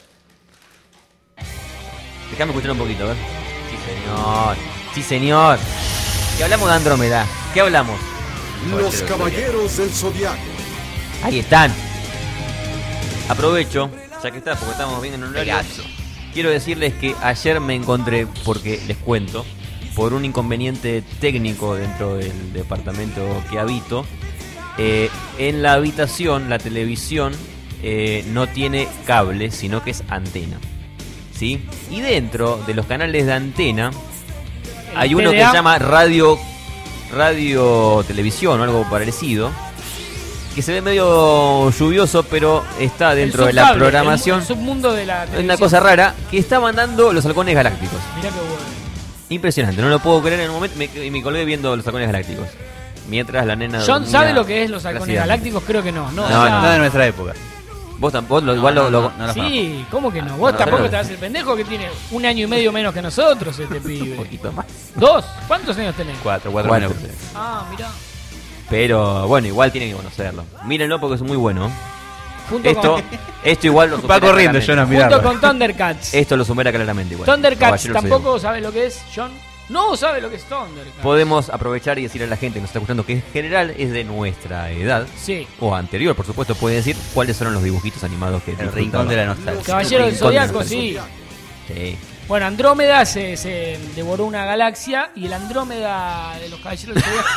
S2: Déjame escuchar un poquito, a ver. Sí, señor. Sí, señor. ¿Qué hablamos de Andrómeda? ¿Qué hablamos?
S7: Los Caballeros del Zodiaco.
S2: Ahí están. Aprovecho, ya que está, porque estamos bien en un horario. Quiero decirles que ayer me encontré, porque les cuento, por un inconveniente técnico dentro del departamento que habito, eh, en la habitación, la televisión eh, no tiene cable, sino que es antena. ¿Sí? Y dentro de los canales de antena hay uno que
S3: T D A.
S2: se llama radio, radio televisión o algo parecido, que se ve medio lluvioso, pero está dentro de la
S3: subcable,
S2: programación.
S3: El, el submundo de la
S2: Es una
S3: televisión.
S2: cosa rara que estaban dando los halcones galácticos.
S3: Mirá qué bueno.
S2: Impresionante, no lo puedo creer en el momento. Me, y me colgué viendo los halcones galácticos. Mientras la nena.
S3: John,
S2: dormía
S3: ¿sabe lo que es los halcones
S2: plácidamente.
S3: galácticos? Creo que no. No,
S2: No,
S3: o sea,
S6: No de nuestra época.
S2: Vos tampoco, lo, igual lo. lo-
S6: no, no la conozco.
S3: Sí, ¿cómo que no? Vos
S2: no,
S3: tampoco
S2: no.
S3: te vas el pendejo que tiene un año y medio menos que nosotros este
S2: un
S3: pibe.
S2: poquito más.
S3: ¿Dos? ¿Cuántos años tenés?
S6: Cuatro, cuatro,
S2: Cuatro.
S6: minutos.
S3: Ah, mirá.
S2: Pero bueno, igual tienen que conocerlo. Mírenlo porque es muy bueno.
S3: Junto
S2: Esto,
S3: con,
S2: esto igual lo
S6: Va
S2: supera
S6: corriendo,
S2: claramente.
S6: John, a
S3: junto
S6: mirarlo.
S3: con Thundercats.
S2: Esto lo supera claramente igual.
S3: Thundercats
S2: Caballero del
S3: tampoco sabe lo que es, John. No sabe lo que es Thundercats.
S2: Zodiaco. Podemos aprovechar y decirle a la gente que nos está escuchando que en general es de nuestra edad.
S3: Sí.
S2: O anterior, por supuesto, puede decir cuáles son los dibujitos animados que
S6: El
S2: disfrutaba.
S6: rincón de la nostalgia.
S3: Caballero del
S2: Rincón del
S3: Zodiaco, sí.
S2: Sí.
S3: Bueno, Andrómeda se, se devoró una galaxia y el Andrómeda de los Caballeros del Zodiaco.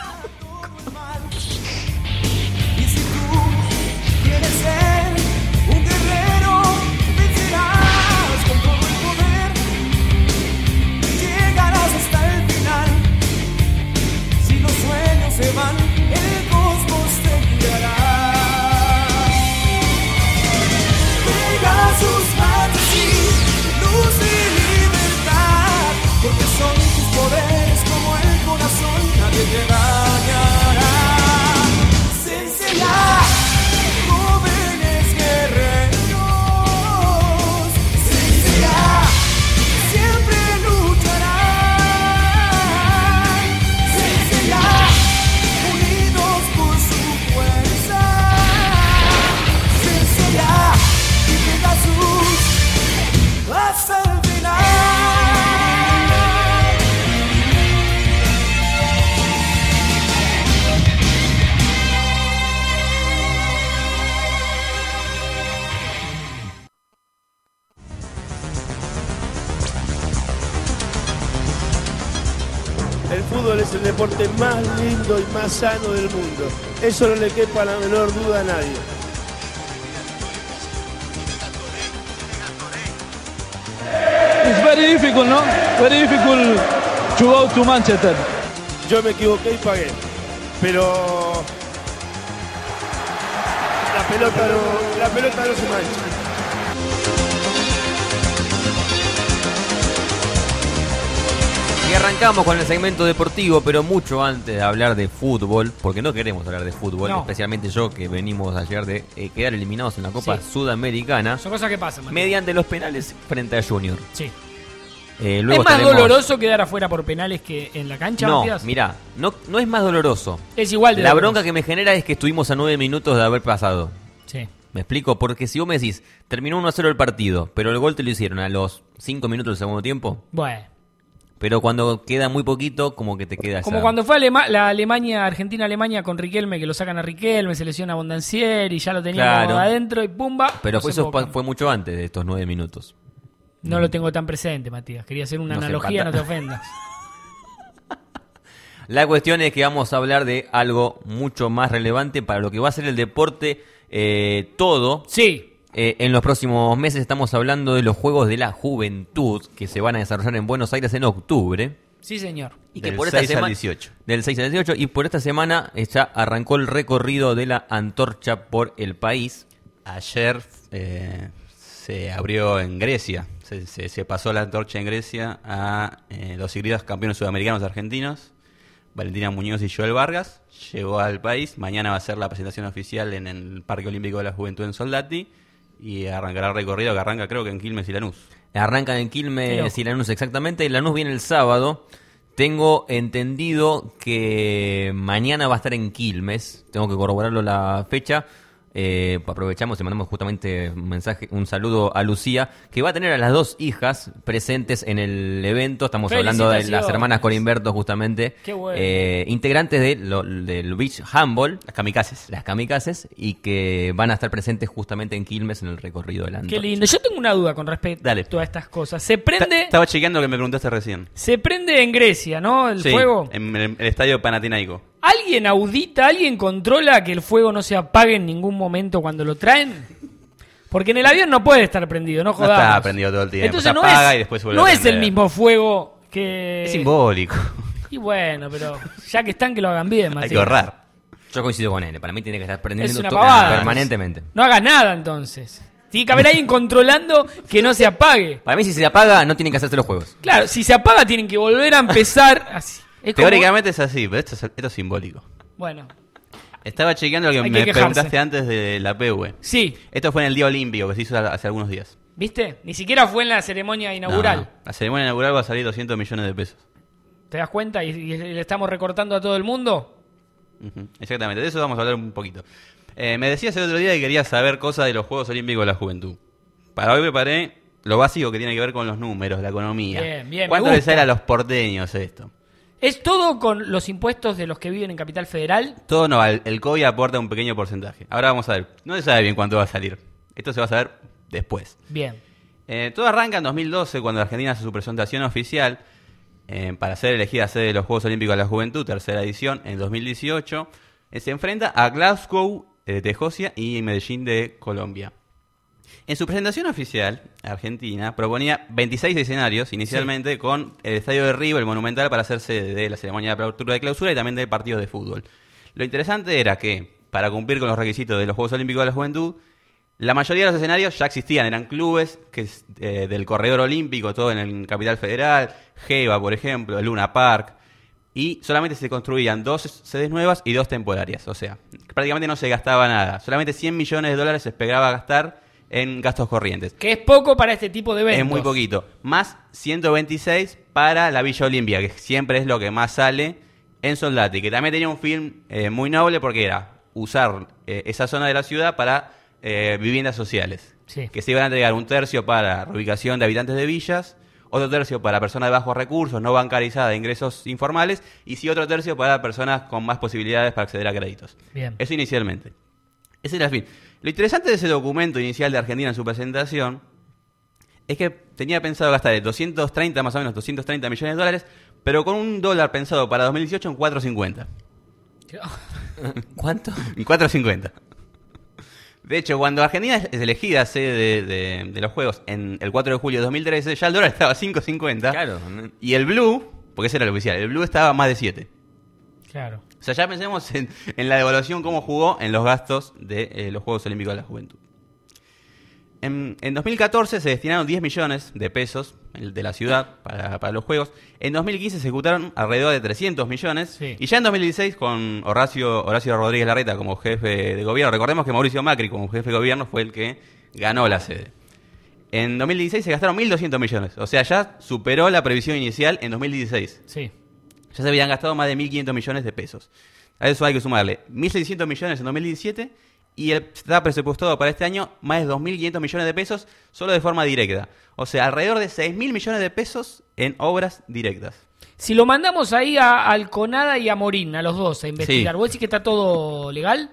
S5: Y si tú quieres ser un guerrero, vencerás con todo el poder. te dañará. Se enseñará jóvenes guerreros, se enseñará siempre lucharán, se enseñará unidos por su fuerza, se enseñará y que Jesús hasta el final.
S8: El fútbol es el deporte más lindo y más sano del mundo. Eso no le quepa la menor duda a nadie.
S9: It's very difficult, no? Very difficult to go to Manchester.
S8: Yo me equivoqué y pagué. Pero la pelota no, la pelota no se mancha.
S2: Y arrancamos con el segmento deportivo, pero mucho antes de hablar de fútbol, porque no queremos hablar de fútbol,
S3: No.
S2: especialmente yo que venimos ayer de eh, quedar eliminados en la Copa
S3: Sí.
S2: Sudamericana
S3: Son cosas que pasan, Matías.
S2: mediante los penales frente a Junior.
S3: Sí.
S2: Eh, luego
S3: ¿Es más
S2: tenemos-
S3: doloroso quedar afuera por penales que en la cancha,
S2: No,
S3: Matías?
S2: mirá, no, no es más doloroso.
S3: Es igual de
S2: La
S3: doloroso.
S2: bronca que me genera es que estuvimos a nueve minutos de haber pasado.
S3: Sí.
S2: ¿Me explico? Porque si vos me decís, terminó uno a cero el partido, pero el gol te lo hicieron a los cinco minutos del segundo tiempo,
S3: Bueno.
S2: pero cuando queda muy poquito, como que te queda
S3: Como
S2: esa-
S3: cuando fue Alema- la Alemania, Argentina-Alemania con Riquelme, que lo sacan a Riquelme, se lesiona a Bondancieri, ya lo teníamos
S2: Claro.
S3: adentro y pumba.
S2: Pero
S3: nos
S2: fue, eso
S3: embocan.
S2: fue mucho antes de estos nueve minutos.
S3: No lo tengo tan presente, Matías. Quería hacer una
S2: No se
S3: analogía,
S2: empata.
S3: no te ofendas.
S2: La cuestión es que vamos a hablar de algo mucho más relevante para lo que va a ser el deporte eh, todo.
S3: Sí.
S2: Eh, en los próximos meses estamos hablando de los Juegos de la Juventud que se van a desarrollar en Buenos Aires en octubre.
S3: Sí, señor.
S2: Y que
S6: Del
S2: por esta
S6: seis al
S2: semana,
S6: dieciocho.
S2: Del seis al dieciocho. Y por esta semana eh, ya arrancó el recorrido de la antorcha por el país.
S6: Ayer eh, se abrió en Grecia, se, se- se pasó la antorcha en Grecia a eh, los ciclistas campeones sudamericanos argentinos, Valentina Muñoz y Joel Vargas. Llegó al país, mañana va a ser la presentación oficial en el Parque Olímpico de la Juventud en Soldati y arrancará el recorrido que arranca creo que en Quilmes y Lanús.
S2: Arrancan en
S3: Qué
S2: Quilmes
S3: loco.
S2: y Lanús exactamente. Y Lanús viene el sábado. Tengo entendido que mañana va a estar en Quilmes. Tengo que corroborarlo la fecha. Eh, aprovechamos y mandamos justamente un mensaje, un saludo a Lucía, que va a tener a las dos hijas presentes en el evento. Estamos hablando de las
S3: Felicitaciones.
S2: hermanas Corimberto, justamente.
S3: Qué bueno.
S2: Eh, integrantes de lo- del Beach Handball,
S6: Las kamikazes.
S2: las kamikazes, y que van a estar presentes justamente en Quilmes en el recorrido de la
S3: Qué
S2: antorcha.
S3: lindo. Yo tengo una duda con respecto
S6: Dale.
S3: a estas cosas. ¿Se
S6: Ta-
S3: prende,
S6: Estaba chequeando lo que me preguntaste recién.
S3: se prende en Grecia, ¿no? El
S6: Sí,
S3: fuego.
S6: en el, el estadio Panathinaiko.
S3: ¿Alguien audita, alguien controla que el fuego no se apague en ningún momento cuando lo traen? Porque en el avión no puede estar prendido, no
S6: No
S3: jodamos.
S6: está prendido todo el tiempo.
S3: Entonces
S6: Se
S3: no
S6: apaga
S3: es,
S6: y después se vuelve
S3: no
S6: a
S3: es el
S6: prender.
S3: mismo fuego que...
S6: Es simbólico.
S3: Y bueno, pero ya que están, que lo hagan bien,
S6: Hay
S3: Matías.
S6: que ahorrar.
S2: Yo coincido con él. Para mí tiene que estar
S3: Es
S2: prendiendo
S3: una
S2: todo
S3: pavada.
S2: permanentemente.
S3: No hagas nada entonces. Tiene que haber alguien controlando que no se apague.
S2: Para mí, si se apaga, no tienen que hacerse los juegos.
S3: Claro, si se apaga tienen que volver a empezar así. Es como-
S6: Teóricamente es así, pero esto es, esto es simbólico.
S3: Bueno,
S6: Estaba chequeando lo que
S3: Hay que
S6: me
S3: quejarse.
S6: preguntaste antes de la P U E.
S3: sí,
S6: Esto fue en el Día Olímpico que se hizo hace algunos días.
S3: ¿viste? Ni siquiera fue en la ceremonia inaugural.
S6: No, la ceremonia inaugural va a salir doscientos millones de pesos.
S3: ¿Te das cuenta? ¿Y, y le estamos recortando a todo el mundo?
S6: Ujú, exactamente, de eso vamos a hablar un poquito. Eh, me decías el otro día que querías saber cosas de los Juegos Olímpicos de la Juventud. Para hoy preparé lo básico que tiene que ver con los números, la economía.
S3: Bien, bien, me
S6: ¿Cuánto les
S3: gusta.
S6: sale a los porteños esto?
S3: ¿Es todo con los impuestos de los que viven en Capital Federal?
S6: Todo no, el, el COVID aporta un pequeño porcentaje. Ahora vamos a ver, no se sabe bien cuánto va a salir. Esto se va a saber después.
S3: Bien.
S6: Eh, todo arranca en dos mil doce cuando Argentina hace su presentación oficial eh, para ser elegida sede de los Juegos Olímpicos de la Juventud, tercera edición, en dos mil dieciocho. Eh, se enfrenta a Glasgow eh, de Escocia y Medellín de Colombia. En su presentación oficial, Argentina proponía veintiséis escenarios inicialmente con el Estadio de River, el Monumental, para hacer sede de la ceremonia de apertura de clausura y también de partidos de fútbol. Lo interesante era que, para cumplir con los requisitos de los Juegos Olímpicos de la Juventud, la mayoría de los escenarios ya existían, eran clubes que, eh, del corredor olímpico, todo en el Capital Federal, Geva, por ejemplo, el Luna Park, y solamente se construían dos sedes nuevas y dos temporarias. O sea, prácticamente no se gastaba nada. Solamente cien millones de dólares se esperaba gastar en gastos corrientes.
S3: Que es poco para este tipo de eventos.
S6: Es muy poquito. Más ciento veintiséis para la Villa Olímpica, que siempre es lo que más sale en Soldati, que también tenía un film eh, muy noble porque era usar eh, esa zona de la ciudad para eh, viviendas sociales.
S3: Sí.
S6: Que se iban a entregar un tercio para reubicación de habitantes de villas, otro tercio para personas de bajos recursos, no bancarizadas, de ingresos informales, y sí otro tercio para personas con más posibilidades para acceder a créditos.
S3: Bien.
S6: Eso inicialmente. Ese era el fin. Lo interesante de ese documento inicial de Argentina en su presentación es que tenía pensado gastar doscientos treinta, más o menos doscientos treinta millones de dólares, pero con un dólar pensado para dos mil dieciocho en cuatro cincuenta.
S2: ¿Cuánto?
S6: En cuatro cincuenta. De hecho, cuando Argentina es elegida sede de, de, de los Juegos en el cuatro de julio de dos mil trece, ya el dólar estaba a cinco cincuenta.
S2: Claro.
S6: Y el Blue, porque ese era el oficial, el Blue estaba a más de siete.
S3: Claro.
S6: O sea, ya pensemos en, en la devaluación, cómo jugó en los gastos de eh, los Juegos Olímpicos de la Juventud. En, en dos mil catorce se destinaron diez millones de pesos de la ciudad para, para los Juegos. En dos mil quince se ejecutaron alrededor de trescientos millones.
S3: Sí.
S6: Y ya en dos mil dieciséis, con Horacio, Horacio Rodríguez Larreta como jefe de gobierno, recordemos que Mauricio Macri como jefe de gobierno fue el que ganó la sede. En dos mil dieciséis se gastaron mil doscientos millones. O sea, ya superó la previsión inicial en dos mil dieciséis.
S3: Sí.
S6: Ya se habían gastado más de mil quinientos millones de pesos. A eso hay que sumarle mil seiscientos millones en dos mil diecisiete y el, está presupuestado para este año más de dos mil quinientos millones de pesos solo de forma directa. O sea, alrededor de seis mil millones de pesos en obras directas.
S3: Si lo mandamos ahí a Alconada y a Morín, a los dos, a investigar,
S6: Sí.
S3: ¿vos decís que está todo legal?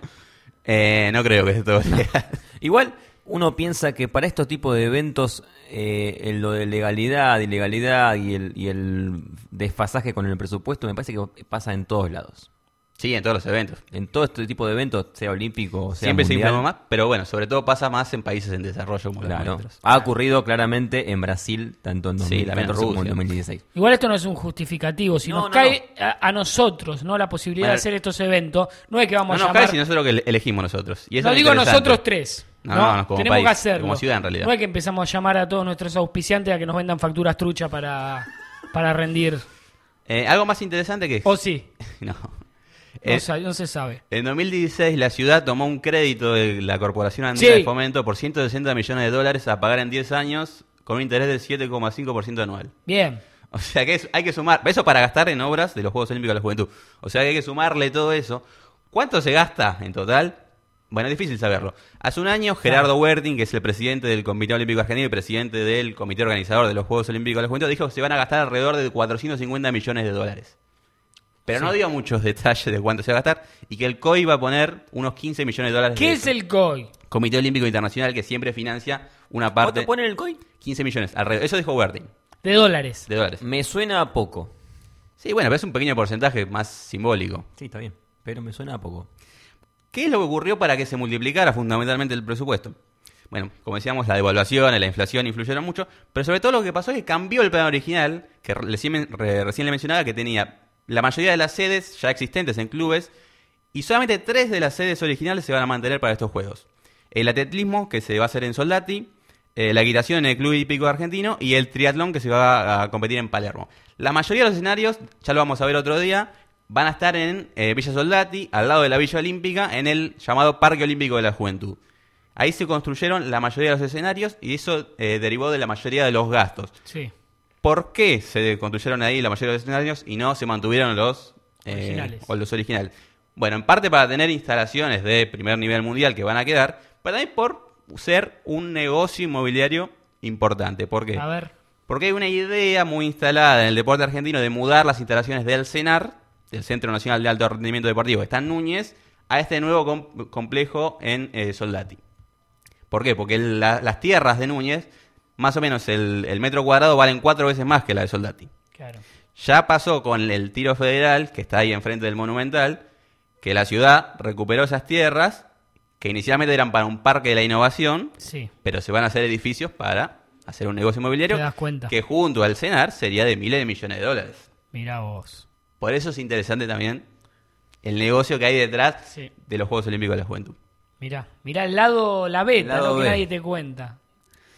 S6: Eh, no creo que esté todo legal.
S2: Igual uno piensa que para estos tipos de eventos eh, en lo de legalidad, ilegalidad y el, y el desfasaje con el presupuesto me parece que pasa en todos lados.
S6: Sí, en todos los eventos.
S2: En todo este tipo de eventos, sea olímpico o sea
S6: Siempre se
S2: mundial.
S6: informa más, pero bueno, sobre todo pasa más en países en desarrollo como los
S2: Claro.
S6: nuestros.
S2: Ha ocurrido claramente en Brasil, tanto en dos mil
S6: Sí, también en
S2: catorce como en
S6: Rusia.
S2: dos mil dieciséis.
S3: Igual esto no es un justificativo. Si
S2: No,
S3: nos
S2: no,
S3: cae A, a nosotros no la posibilidad
S6: Bueno,
S3: de hacer estos eventos, no es que
S6: No
S3: vamos
S6: nos
S3: a
S6: cae
S3: llamar...
S6: si nosotros que elegimos nosotros. Y eso
S3: No
S6: es
S3: digo
S6: interesante.
S3: nosotros tres.
S6: No,
S3: No,
S6: no, como
S3: tenemos
S6: país,
S3: que hacerlo.
S6: como ciudad en realidad.
S3: No es que empezamos a llamar a todos nuestros auspiciantes a que nos vendan facturas truchas para, para rendir.
S6: Eh, algo más interesante que...
S3: O sí,
S6: No.
S3: no,
S6: Eh,
S3: sa- no se sabe.
S6: En dos mil dieciséis la ciudad tomó un crédito de la Corporación Andina
S3: Sí.
S6: de Fomento por ciento sesenta millones de dólares a pagar en diez años con un interés del siete coma cinco por ciento anual.
S3: Bien.
S6: O sea que es- hay que sumar, eso para gastar en obras de los Juegos Olímpicos de la Juventud. O sea que hay que sumarle todo eso. ¿Cuánto se gasta en total? Bueno, es difícil saberlo. Hace un año Gerardo Huertin, que es el presidente del Comité Olímpico Argentino y presidente del Comité Organizador de los Juegos Olímpicos de la Juventud, dijo que se van a gastar alrededor de cuatrocientos cincuenta millones de dólares. Pero
S3: Sí.
S6: no dio muchos detalles de cuánto se va a gastar y que el C O I va a poner unos quince millones de dólares.
S3: ¿Qué
S6: de
S3: es
S6: eso.
S3: el C O I?
S6: Comité Olímpico Internacional, que siempre financia una parte.
S2: ¿Cuánto pone en el C O I?
S6: quince millones, alrededor. Eso dijo Huertin,
S3: De dólares.
S6: de dólares.
S2: Me suena a poco.
S6: Sí, bueno, pero es un pequeño porcentaje más simbólico.
S2: Sí, está bien, pero me suena a poco.
S6: ¿Qué es lo que ocurrió para que se multiplicara fundamentalmente el presupuesto? Bueno, como decíamos, la devaluación y la inflación influyeron mucho, pero sobre todo lo que pasó es que cambió el plan original, que recién, re- recién le mencionaba, que tenía la mayoría de las sedes ya existentes en clubes, y solamente tres de las sedes originales se van a mantener para estos juegos. El atletismo, que se va a hacer en Soldati, eh, la equitación en el Club Hípico Argentino, y el triatlón, que se va a competir en Palermo. La mayoría de los escenarios, ya lo vamos a ver otro día, van a estar en eh, Villa Soldati, al lado de la Villa Olímpica, en el llamado Parque Olímpico de la Juventud. Ahí se construyeron la mayoría de los escenarios y eso eh, derivó de la mayoría de los gastos.
S3: Sí.
S6: ¿Por qué se construyeron ahí la mayoría de los escenarios y no se mantuvieron los eh,
S3: Originales.
S6: o los originales? Bueno, en parte para tener instalaciones de primer nivel mundial que van a quedar, pero también por ser un negocio inmobiliario importante. ¿Por qué?
S3: A ver.
S6: Porque hay una idea muy instalada en el deporte argentino de mudar las instalaciones del CENAR, del Centro Nacional de Alto Rendimiento Deportivo, que está en Núñez, a este nuevo com- complejo en eh, Soldati. ¿Por qué? Porque la- las tierras de Núñez, más o menos el, el metro cuadrado valen cuatro veces más que la de Soldati.
S3: Claro.
S6: Ya pasó con el Tiro Federal, que está ahí enfrente del Monumental, que la ciudad recuperó esas tierras, que inicialmente eran para un parque de la innovación,
S3: Sí.
S6: pero se van a hacer edificios para hacer un negocio inmobiliario
S3: Te das cuenta.
S6: que junto al CENAR sería de miles de millones de dólares.
S3: Mirá vos.
S6: Por eso es interesante también el negocio que hay detrás
S3: Sí.
S6: de los Juegos Olímpicos de la Juventud.
S3: Mirá. Mirá el lado, la beta,
S2: El lado
S3: ¿no? Que
S2: B.
S3: nadie te cuenta.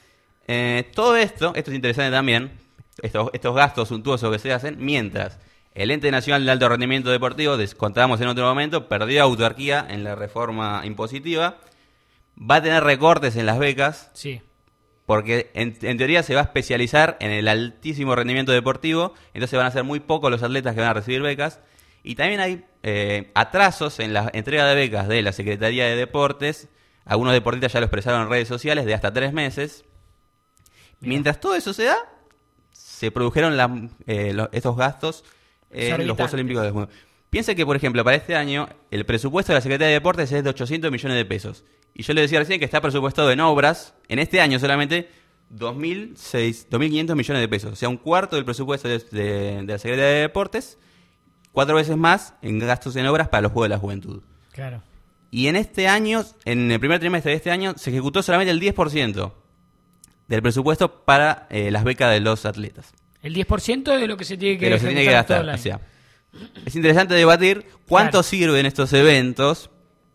S6: Eh, todo esto, esto es interesante también, estos, estos gastos suntuosos que se hacen, mientras El Ente Nacional de Alto Rendimiento Deportivo, des- contábamos en otro momento, perdió autarquía en la reforma impositiva. Va a tener recortes en las becas,
S3: Sí.
S6: porque en, en teoría se va a especializar en el altísimo rendimiento deportivo, entonces van a ser muy pocos los atletas que van a recibir becas. Y también hay eh, atrasos en la entrega de becas de la Secretaría de Deportes. Algunos deportistas ya lo expresaron en redes sociales, de hasta tres meses. Mientras todo eso se da, se produjeron las, eh, los- estos gastos en los Juegos Olímpicos del Mundo. Piense que, por ejemplo, para este año, el presupuesto de la Secretaría de Deportes es de ochocientos millones de pesos. Y yo le decía recién que está presupuestado en obras, en este año solamente, dos mil quinientos millones de pesos. O sea, un cuarto del presupuesto de, de- de la Secretaría de Deportes, cuatro veces más en gastos en obras para los Juegos de la Juventud.
S3: Claro.
S6: Y en este año, en el primer trimestre de este año, se ejecutó solamente el diez por ciento del presupuesto para eh, las becas de los atletas.
S3: El diez por ciento de lo que se tiene que
S6: De lo que se tiene que
S3: ejecutar todo
S6: gastar.
S3: el
S6: O
S3: año.
S6: sea, es interesante debatir cuánto
S3: Claro.
S6: sirven estos eventos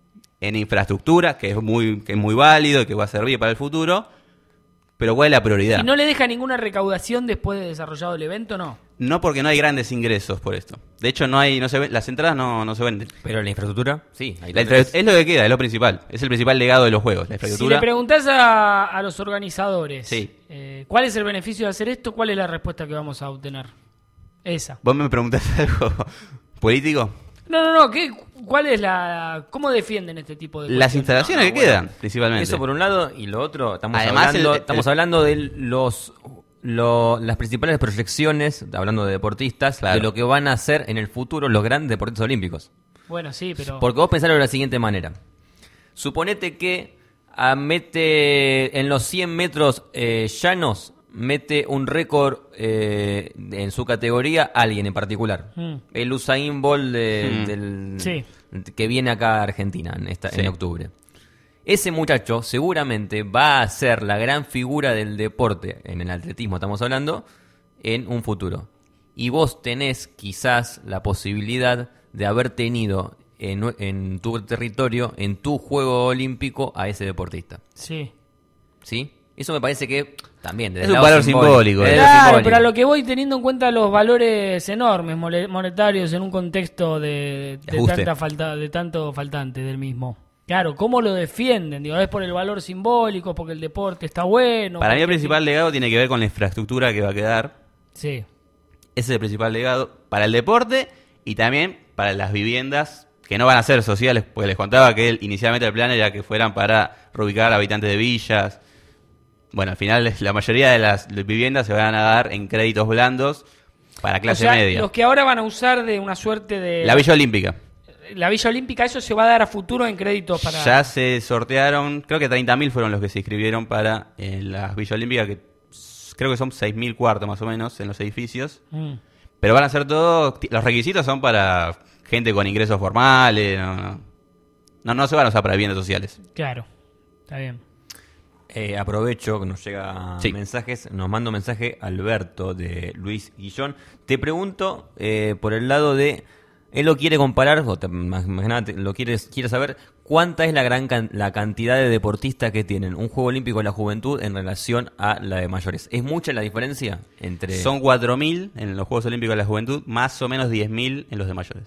S6: en infraestructura, que es muy, que es muy válido y que va a servir para el futuro, pero cuál es la prioridad.
S3: ¿Y no le deja ninguna recaudación después de desarrollado el evento? No.
S6: No, porque no hay grandes ingresos por esto. De hecho, no hay, no se ven, las entradas no, no se venden.
S2: Pero la infraestructura, sí. Ahí
S6: La
S2: lo
S6: infra-
S2: tenés.
S6: es lo que queda, es lo principal. Es el principal legado de los juegos, la
S3: Si
S6: infraestructura.
S3: le preguntás a, a los organizadores,
S6: Sí.
S3: eh, ¿cuál es el beneficio de hacer esto? ¿Cuál es la respuesta que vamos a obtener? Esa.
S6: ¿Vos me preguntás algo político?
S3: No, no, no. ¿qué, ¿Cuál es la... ¿Cómo defienden este tipo de
S6: Las
S3: cuestiones?
S6: instalaciones
S2: No, no,
S6: que
S2: bueno,
S6: quedan, principalmente.
S2: Eso por un lado, y lo otro, estamos
S6: Además,
S2: hablando,
S6: el-
S2: estamos
S6: el-
S2: hablando de los lo- las principales proyecciones, hablando de deportistas,
S6: Claro.
S2: de lo que van a hacer en el futuro los grandes deportistas olímpicos.
S3: Bueno, sí, pero...
S2: Porque vos pensalo de la siguiente manera. Suponete que ah, mete en los cien metros eh, llanos, mete un récord eh, en su categoría alguien en particular.
S3: Mm.
S2: El Usain Bolt de-
S6: Mm.
S2: del,
S3: Sí.
S2: que viene acá a Argentina en, esta,
S6: Sí.
S2: en octubre. Ese muchacho seguramente va a ser la gran figura del deporte, en el atletismo estamos hablando, en un futuro. Y vos tenés quizás la posibilidad de haber tenido en, en tu territorio, en tu juego olímpico, a ese deportista.
S3: Sí.
S2: ¿Sí? Eso me parece que también... desde
S6: Es
S2: el
S6: un
S2: lado
S6: valor simbólico,
S2: desde
S6: eh.
S2: lo
S3: Claro,
S2: simbólico.
S3: pero a lo que voy teniendo en cuenta los valores enormes mole- monetarios en un contexto de, de,
S6: Ajuste.
S3: tanta falta, de tanto faltante del mismo. Claro, ¿cómo lo defienden? Digo, ¿es por el valor simbólico, porque el deporte está bueno?
S6: Para mí el
S3: porque-
S6: principal legado tiene que ver con la infraestructura que va a quedar.
S3: Sí,
S6: Ese es el principal legado para el deporte y también para las viviendas que no van a ser sociales, porque les contaba que él, inicialmente el plan era que fueran para reubicar a habitantes de villas. Bueno, al final la mayoría de las viviendas se van a dar en créditos blandos para clase
S3: o sea,
S6: media.
S3: los que ahora van a usar de una suerte de...
S6: La Villa Olímpica.
S3: la Villa Olímpica, eso se va a dar a futuro en créditos para...
S6: Ya se sortearon, creo que treinta mil fueron los que se inscribieron para eh, la Villa Olímpica, que s- creo que son seis mil cuartos más o menos en los edificios.
S3: Mm.
S6: Pero van a ser todos, los requisitos son para gente con ingresos formales, no, no, no, no se van a usar para viviendas sociales.
S3: Claro, está bien.
S2: Eh, aprovecho que nos llega
S6: Sí.
S2: mensajes, nos manda un mensaje Alberto de Luis Guillón. Te pregunto eh, por el lado de, él lo quiere comparar, o te, más, más que nada te- lo quiere, quiere saber cuánta es la gran can- la cantidad de deportistas que tienen un Juego Olímpico de la Juventud en relación a la de mayores. ¿Es mucha la diferencia entre...?
S6: Son cuatro mil en los Juegos Olímpicos de la Juventud, más o menos diez mil en los de mayores.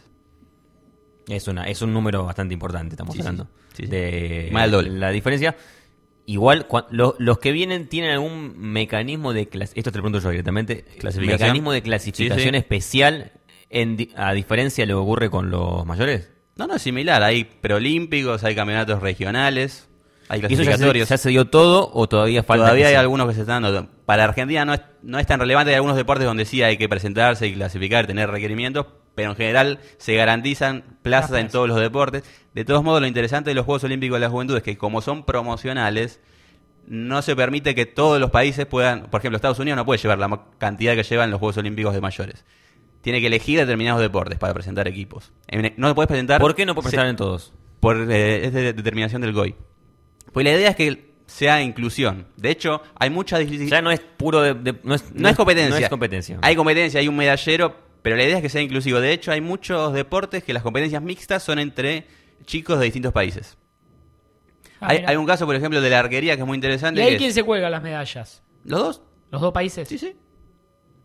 S2: Es una es un número bastante importante, estamos
S6: Sí, sí.
S2: hablando.
S6: Sí, sí.
S2: De
S6: Más del doble.
S2: la diferencia. Igual, cua- lo- los que vienen tienen algún mecanismo de... clas- Esto te lo pregunto yo directamente.
S6: Clasificación.
S2: ¿Mecanismo de clasificación
S6: Sí, sí.
S2: especial en di- a diferencia de lo que ocurre con los mayores?
S6: No, no, es similar. Hay preolímpicos, hay campeonatos regionales, hay
S2: ¿Y eso ya se,
S6: clasificatorios.
S2: ya se dio todo o todavía falta?
S6: Todavía
S2: que
S6: hay
S2: se-
S6: algunos que se están dando. Para Argentina no es, no es tan relevante. Hay algunos deportes donde sí hay que presentarse y clasificar, tener requerimientos, pero en general se garantizan plazas en todos los deportes. De todos modos, lo interesante de los Juegos Olímpicos de la Juventud es que como son promocionales, no se permite que todos los países puedan... Por ejemplo, Estados Unidos no puede llevar la ma- cantidad que llevan los Juegos Olímpicos de mayores. Tiene que elegir determinados deportes para presentar equipos. En- No puedes presentar...
S2: ¿Por qué no puede
S6: se-
S2: presentar en todos?
S6: por eh, es de determinación del G O I. Pues la idea es que sea inclusión. De hecho, hay muchas disciplinas.
S2: Ya no es puro de... de- no, es,
S6: No es competencia.
S2: No es competencia.
S6: Hay competencia, hay un medallero, pero la idea es que sea inclusivo. De hecho, hay muchos deportes que las competencias mixtas son entre chicos de distintos países.
S3: Ah,
S6: hay,
S3: mira.
S6: hay un caso, por ejemplo, de la arquería que es muy
S3: ¿Y
S6: interesante.
S3: ahí
S6: que
S3: quién
S6: es-
S3: se cuelga las medallas?
S6: ¿Los dos?
S3: ¿Los dos países?
S6: Sí, sí.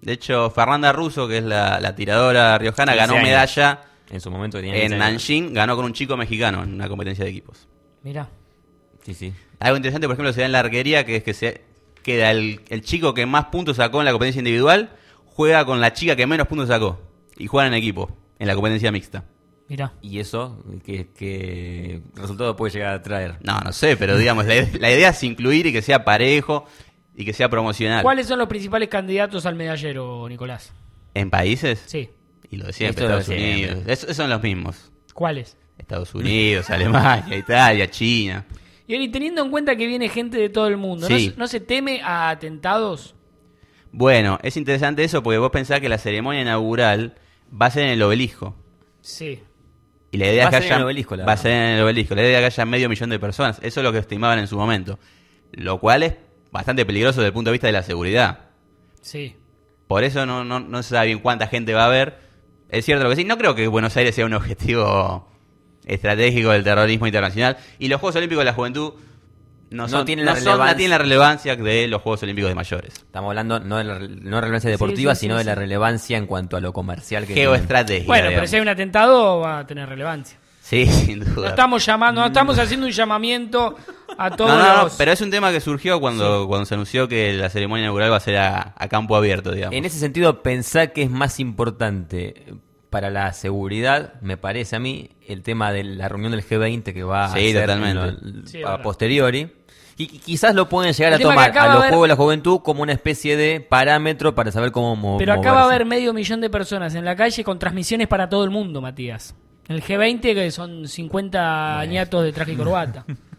S6: De hecho, Fernanda Russo, que es la, la tiradora riojana,
S2: quince
S6: ganó
S2: años.
S6: medalla
S2: En su momento tenía
S6: en
S2: quince años.
S6: Nanjing, ganó con un chico mexicano en una competencia de equipos.
S3: Mirá.
S2: Sí, sí.
S6: Algo interesante, por ejemplo, se da en la arquería, que es que se queda el, el chico que más puntos sacó en la competencia individual, juega con la chica que menos puntos sacó. Y juegan en equipo, en la competencia mixta.
S3: Mirá.
S2: ¿Y eso qué, qué resultado puede llegar a traer?
S6: No, no sé, pero digamos, la, la idea es incluir y que sea parejo y que sea promocional.
S3: ¿Cuáles son los principales candidatos al medallero, Nicolás?
S6: ¿En países?
S3: Sí.
S6: Y lo de siempre,
S2: Esto
S6: Estados
S2: de siempre.
S6: Unidos. Es- esos son los mismos.
S3: ¿Cuáles?
S6: Estados Unidos, Alemania, Italia, China.
S3: Y Ori, teniendo en cuenta que viene gente de todo el mundo, ¿no,
S6: Sí.
S3: se- ¿no se teme a atentados?
S6: Bueno, es interesante eso porque vos pensás que la ceremonia inaugural va a ser en el obelisco.
S3: Sí.
S6: Y la idea
S2: Va
S6: es
S2: a
S6: que
S2: ser en
S6: haya,
S2: el obelisco, la
S6: va a
S2: verdad.
S6: ser en el obelisco. La idea es que haya medio millón de personas. Eso es lo que estimaban en su momento. Lo cual es bastante peligroso desde el punto de vista de la seguridad.
S3: Sí.
S6: Por eso no, no, no se sabe bien cuánta gente va a haber. Es cierto lo que sí. No creo que Buenos Aires sea un objetivo estratégico del terrorismo internacional. Y los Juegos Olímpicos de la Juventud no,
S2: No
S6: son,
S2: tienen
S6: no
S2: la
S6: son- no
S2: relevancia.
S6: tienen la relevancia de los Juegos Olímpicos de mayores.
S2: Estamos hablando no de la no de relevancia deportiva,
S3: sí, sí,
S2: sino de
S3: sí.
S2: la relevancia en cuanto a lo comercial que
S6: Geoestratégica.
S3: Bueno, pero
S6: digamos.
S3: si hay un atentado va a tener relevancia.
S6: Sí, sin
S3: No
S6: duda.
S3: estamos llamando, no estamos haciendo un llamamiento a todos
S6: No, no, no,
S3: los...
S6: pero es un tema que surgió cuando, cuando se anunció que la ceremonia inaugural va a ser a, a campo abierto, digamos.
S2: En ese sentido, pensá que es más importante para la seguridad, me parece a mí, el tema de la reunión del G veinte que va
S6: Sí,
S2: a ser
S6: totalmente.
S2: en lo-
S3: Sí,
S2: a
S3: es verdad.
S2: posteriori. Y qui- quizás lo pueden llegar
S3: El
S2: a
S3: tema
S2: tomar
S3: que acá
S2: a
S3: va a
S2: los
S3: haber-
S2: Juegos de la Juventud como una especie de parámetro para saber cómo mo-
S3: Pero acá va a
S2: moverse.
S3: haber medio millón de personas en la calle con transmisiones para todo el mundo, Matías. El G veinte, que son cincuenta añatos de traje y corbata.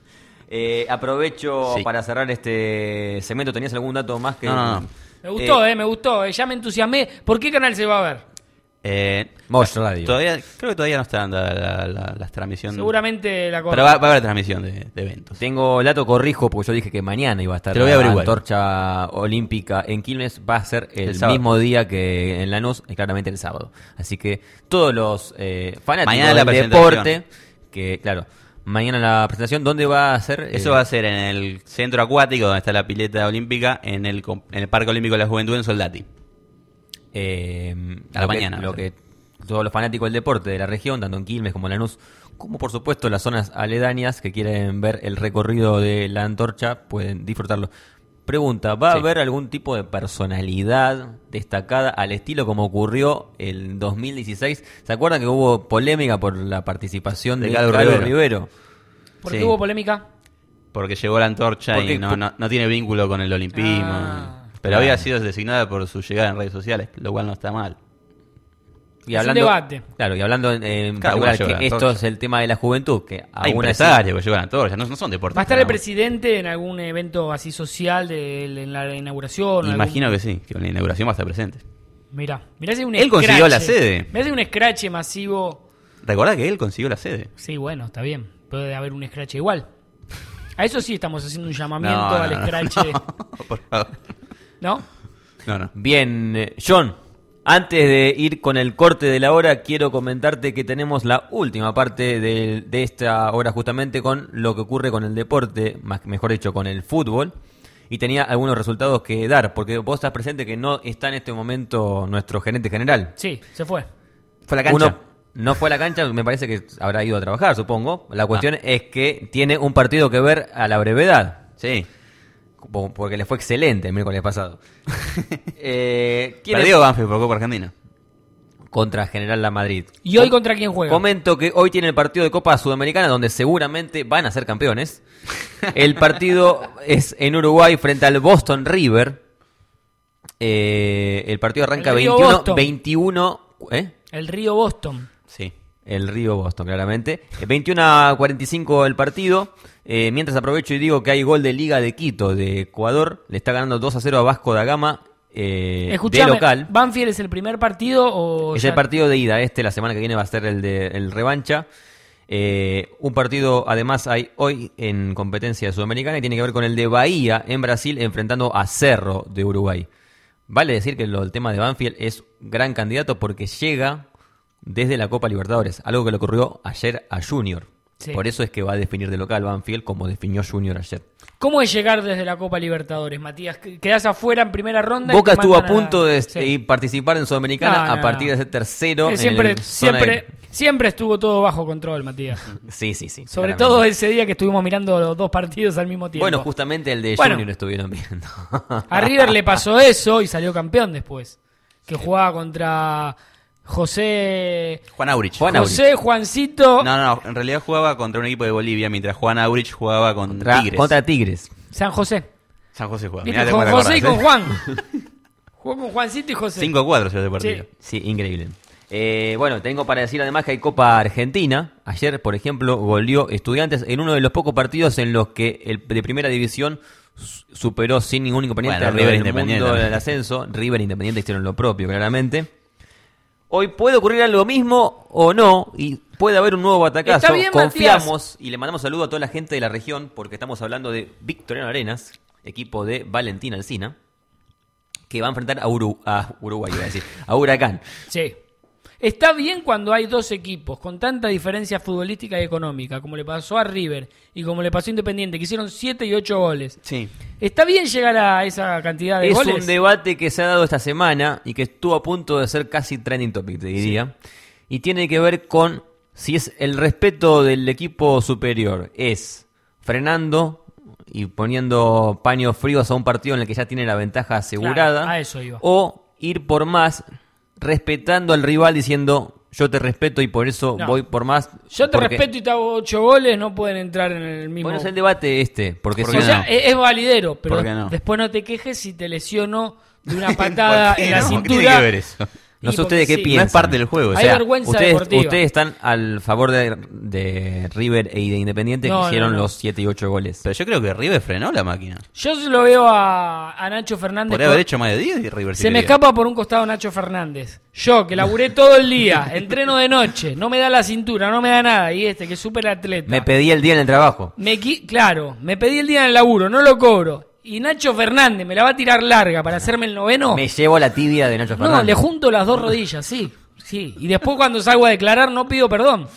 S2: Eh, aprovecho
S6: Sí.
S2: para cerrar este segmento. ¿Tenías algún dato más que...?
S6: No, no, no.
S3: Me gustó, eh, me gustó. eh, ya me entusiasmé. ¿Por qué canal se va a ver?
S6: Eh,
S2: Mosh Radio.
S6: todavía, creo que todavía no está dando la, la, la- la transmisión.
S3: Seguramente la
S6: Pero
S3: corta.
S6: va, va a haber transmisión de, de eventos.
S2: Tengo el dato, corrijo, porque yo dije que mañana iba a estar
S6: Te lo voy a
S2: la
S6: averiguar.
S2: antorcha olímpica en Quilmes. Va a ser el,
S6: El sábado.
S2: mismo día que en Lanús, y claramente el sábado. Así que todos los eh, fanáticos
S6: Mañana la
S2: del
S6: presentación.
S2: deporte, que claro, mañana la presentación, ¿dónde va a ser?
S6: Eso
S2: Eh,
S6: va a ser en el centro acuático donde está la pileta olímpica, en el, com- en el Parque Olímpico de la Juventud en Soldati.
S2: eh,
S6: A la
S2: lo que-
S6: mañana,
S2: Lo
S6: va a ser.
S2: que todos los fanáticos del deporte de la región, tanto en Quilmes como en Lanús, como por supuesto las zonas aledañas que quieren ver el recorrido de la antorcha, pueden disfrutarlo. Pregunta, ¿va a
S6: Sí.
S2: haber algún tipo de personalidad destacada al estilo como ocurrió el dos mil dieciséis? ¿Se acuerdan que hubo polémica por la participación de,
S6: De Carlos
S2: Carlos
S6: Rivero.
S2: Rivero?
S3: ¿Por
S6: Sí.
S3: qué hubo polémica?
S6: Porque llegó la antorcha
S2: Porque-
S6: y no, no, no tiene vínculo con el olimpismo.
S3: Ah,
S6: pero
S2: claro.
S6: había sido designada por su llegada en redes sociales, lo cual no está mal.
S2: Y
S3: Es un debate.
S2: Claro, y hablando en, en
S6: Cada uno
S2: particular
S6: lleva
S2: que
S6: la
S2: esto
S6: antorcha.
S2: es el tema de la juventud, que
S6: Hay
S2: aún así-
S6: empresarios que llevan antorchas, no, no son deportistas.
S3: ¿Va a estar el
S6: ¿no?
S3: presidente en algún evento así social de, en la inauguración?
S6: Imagino que sí, que en la inauguración va a estar presente.
S3: Mira, mirá si hay un
S6: Él consiguió la
S3: escrache.
S6: sede.
S3: Mirá si hay un escrache masivo.
S6: Recordá que él consiguió la sede.
S3: Sí, bueno, está bien. Puede haber un escrache igual. A eso sí estamos haciendo un llamamiento
S6: No, no,
S3: al
S6: no,
S3: escrache.
S6: no, por favor.
S3: ¿No?
S6: No, no.
S2: Bien, eh, John, antes de ir con el corte de la hora, quiero comentarte que tenemos la última parte de, de esta hora justamente con lo que ocurre con el deporte, más, mejor dicho, con el fútbol. Y tenía algunos resultados que dar, porque vos estás presente que no está en este momento nuestro gerente general.
S3: Sí, se fue.
S6: Fue a la cancha.
S2: Uno no fue a la cancha, me parece que habrá ido a trabajar, supongo. La cuestión es que tiene un partido que ver a la brevedad.
S6: Sí.
S2: po- Porque le fue excelente el miércoles pasado. eh, ¿quién
S6: Perdió
S2: es?
S6: Banfield por Copa Argentina.
S2: Contra General La Madrid.
S3: ¿Y hoy
S2: Com-
S3: contra quién juega?
S2: Comento que hoy tiene el partido de Copa Sudamericana donde seguramente van a ser campeones. El partido es en Uruguay frente al Boston River. Eh, el partido arranca
S3: El Río
S2: veintiuno,
S3: Boston.
S2: veintiuno, ¿eh?
S3: El Río Boston.
S6: Sí.
S2: El Río Boston, claramente. Eh, veintiuno a cuarenta y cinco el partido. Eh, mientras aprovecho y digo que hay gol de Liga de Quito de Ecuador. Le está ganando dos a cero a Vasco da Gama eh, de
S3: Escuchame,
S2: local.
S3: ¿Banfield es el primer partido o
S2: Es
S3: ya-
S2: el partido de ida. Este, la semana que viene, va a ser el de el revancha. Eh, un partido, además, hay hoy en competencia sudamericana y tiene que ver con el de Bahía en Brasil enfrentando a Cerro de Uruguay. Vale decir que lo, el tema de Banfield es gran candidato porque llega desde la Copa Libertadores, algo que le ocurrió ayer a Junior.
S3: Sí.
S2: Por eso es que va a definir de local Banfield como definió Junior ayer.
S3: ¿Cómo es llegar desde la Copa Libertadores, Matías? Quedás afuera en primera ronda.
S2: Boca
S3: y te
S2: estuvo a
S3: mandan
S2: punto de
S3: sí.
S2: de participar en Sudamericana
S3: No, no,
S2: a partir
S3: no.
S2: de ser tercero.
S3: Eh, siempre,
S2: en el zona
S3: siempre,
S2: de-
S3: siempre estuvo todo bajo control, Matías.
S2: Sí, sí, sí.
S3: Sobre
S2: claramente.
S3: todo ese día que estuvimos mirando los dos partidos al mismo tiempo.
S2: Bueno, justamente el de
S3: Bueno.
S2: Junior estuvieron viendo.
S3: A River le pasó eso y salió campeón después. Que jugaba contra José...
S6: Juan Aurich.
S2: Juan Aurich.
S3: José Juancito
S6: No, no, en realidad jugaba contra un equipo de Bolivia, mientras Juan Aurich jugaba con
S2: Contra
S6: Tigres.
S2: contra Tigres.
S3: San José.
S6: San José jugaba.
S3: ¿Viste?
S6: Mirá,
S3: Con
S6: te
S3: José y con
S6: acordás,
S3: Juan. Jugó con Juancito y José.
S6: cinco a cuatro se hace partido.
S3: Sí.
S2: Sí, increíble. Eh, bueno, tengo para decir además que hay Copa Argentina. Ayer, por ejemplo, goleó Estudiantes en uno de los pocos partidos en los que el de primera división su- superó sin ningún inconveniente
S6: Bueno,
S2: al
S6: River
S2: del
S6: Independiente
S2: mundo
S6: también.
S2: del ascenso. River e Independiente hicieron lo propio, claramente. Hoy puede ocurrir algo mismo o no, y puede haber un nuevo batacazo.
S3: Está bien,
S2: Confiamos y le mandamos saludo a toda la gente de la región, porque estamos hablando de Victoriano Arenas, equipo de Valentín Alsina, que va a enfrentar a, Uru- a Uruguay, iba a decir, a Huracán.
S3: Sí. Está bien cuando hay dos equipos con tanta diferencia futbolística y económica, como le pasó a River y como le pasó a Independiente, que hicieron siete y ocho goles.
S6: Sí.
S3: ¿Está bien llegar a esa cantidad de
S2: Es
S3: goles?
S2: un debate que se ha dado esta semana y que estuvo a punto de ser casi trending topic, te diría. Y tiene que ver con si es el respeto del equipo superior. Es frenando y poniendo paños fríos a un partido en el que ya tiene la ventaja asegurada.
S3: Claro, a eso iba.
S2: O ir por más, respetando al rival diciendo yo te respeto y por eso
S3: No.
S2: voy por más.
S3: Yo te
S2: porque-
S3: respeto y te hago ocho goles, no pueden entrar en el mismo...
S2: Bueno, es el debate este. Porque
S6: ¿Por
S2: si
S3: O
S6: qué
S2: no-
S3: sea,
S6: no?
S3: es, es validero, pero
S6: ¿Por qué no?
S3: después no te quejes si te lesiono de una patada
S6: ¿Por qué
S3: en la
S6: no? ¿Qué
S3: cintura.
S6: tiene que ver eso?
S2: No
S3: Y
S2: sé ustedes
S3: porque
S2: qué
S3: sí.
S2: piensan.
S6: No es parte del juego. O
S3: Hay
S6: sea,
S3: vergüenza
S2: ustedes,
S3: deportiva.
S2: ustedes están al favor de, de River y de Independiente,
S3: No,
S2: que hicieron
S3: no, no.
S2: los siete y ocho goles.
S6: pero yo creo que River frenó la máquina.
S3: Yo se lo veo a, a Nacho Fernández.
S6: Podría
S3: con-
S6: haber hecho más de diez y River si
S3: Se me
S6: quería.
S3: escapa por un costado Nacho Fernández. Yo, que laburé todo el día, entreno de noche, no me da la cintura, no me da nada. Y este, que es súper atleta.
S2: Me pedí el día en el trabajo.
S3: Me qui- claro, me pedí el día en el laburo, no lo cobro. Y Nacho Fernández me la va a tirar larga para hacerme el noveno.
S2: Me llevo la tibia de Nacho
S3: No,
S2: Fernández.
S3: le junto las dos rodillas, sí, sí. Y después cuando salgo a declarar no pido perdón.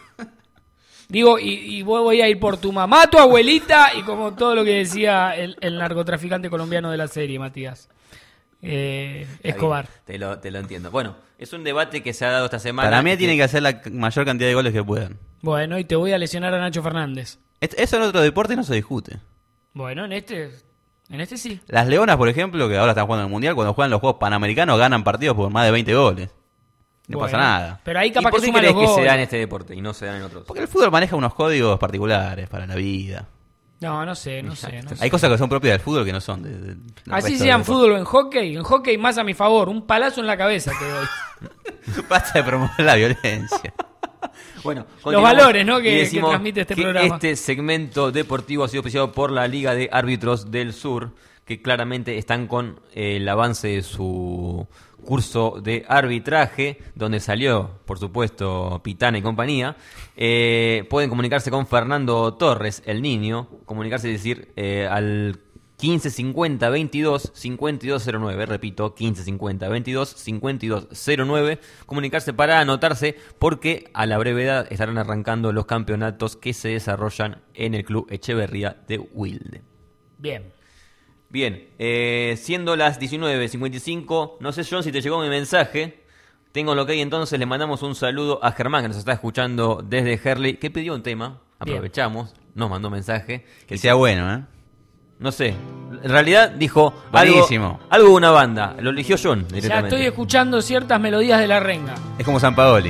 S3: Digo, y, y voy voy a ir por tu mamá, tu abuelita y como todo lo que decía el, el narcotraficante colombiano de la serie, Matías. Eh,
S2: Está bien,
S3: Escobar.
S2: Te lo, te lo entiendo. Bueno, es un debate que se ha dado esta semana.
S6: Para mí tiene que hacer la mayor cantidad de goles que puedan.
S3: Bueno, y te voy a lesionar a Nacho Fernández.
S6: Et- Eso en otro deporte no se discute.
S3: Bueno, en este, en este sí.
S6: Las Leonas, por ejemplo, que ahora están jugando en el Mundial, cuando juegan los Juegos Panamericanos ganan partidos por más de veinte goles. No
S3: Bueno,
S6: pasa nada.
S3: Pero ahí
S2: ¿Y
S3: capaz
S2: por
S3: que
S2: qué
S3: suman
S2: crees
S3: los
S2: que se
S3: goles.
S2: da en este deporte y no se da en otros?
S6: Porque el fútbol maneja unos códigos particulares para la vida.
S3: No, no sé, no sé. No sé.
S6: Hay cosas que son propias del fútbol que no son. De, de- del
S3: Así
S6: resto
S3: sea en
S6: del
S3: fútbol o en hockey. En hockey más a mi favor. Un palazo en la cabeza te doy.
S6: deporte. Basta de promover la violencia.
S2: Bueno,
S3: Los
S2: continuamos
S3: valores, ¿no?
S2: y
S3: que, que
S2: decimos
S3: transmite este
S2: que
S3: programa.
S2: Este segmento deportivo ha sido auspiciado por la Liga de Árbitros del Sur, que claramente están con eh, el avance de su curso de arbitraje, donde salió, por supuesto, Pitana y compañía. Eh, pueden comunicarse con Fernando Torres, el niño, comunicarse y decir eh, al quince cincuenta veintidós cincuenta y dos cero nueve, repito, quince cincuenta veintidós cincuenta y dos cero nueve, comunicarse para anotarse porque a la brevedad estarán arrancando los campeonatos que se desarrollan en el Club Echeverría de Wilde.
S3: Bien.
S2: Bien, eh, siendo las diecinueve cincuenta y cinco, no sé John si te llegó mi mensaje, tengo lo que hay entonces, le mandamos un saludo a Germán que nos está escuchando desde Herley, que pidió un tema, aprovechamos, nos mandó un mensaje.
S6: Que sea bueno, ¿eh?
S2: No sé, en realidad dijo algo,
S6: Buenísimo.
S2: algo de una banda, lo eligió John
S3: Ya
S2: directamente.
S3: estoy escuchando ciertas melodías de la renga.
S6: Es como San Paoli.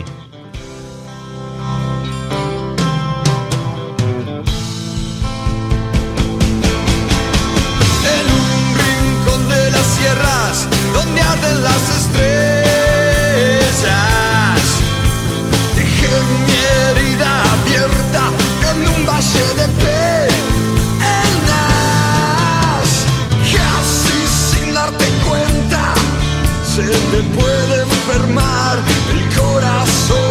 S5: En un rincón de las sierras donde arden las estrellas, dejé mi herida abierta en un valle de penas. Casi sin darte cuenta se te puede enfermar el corazón.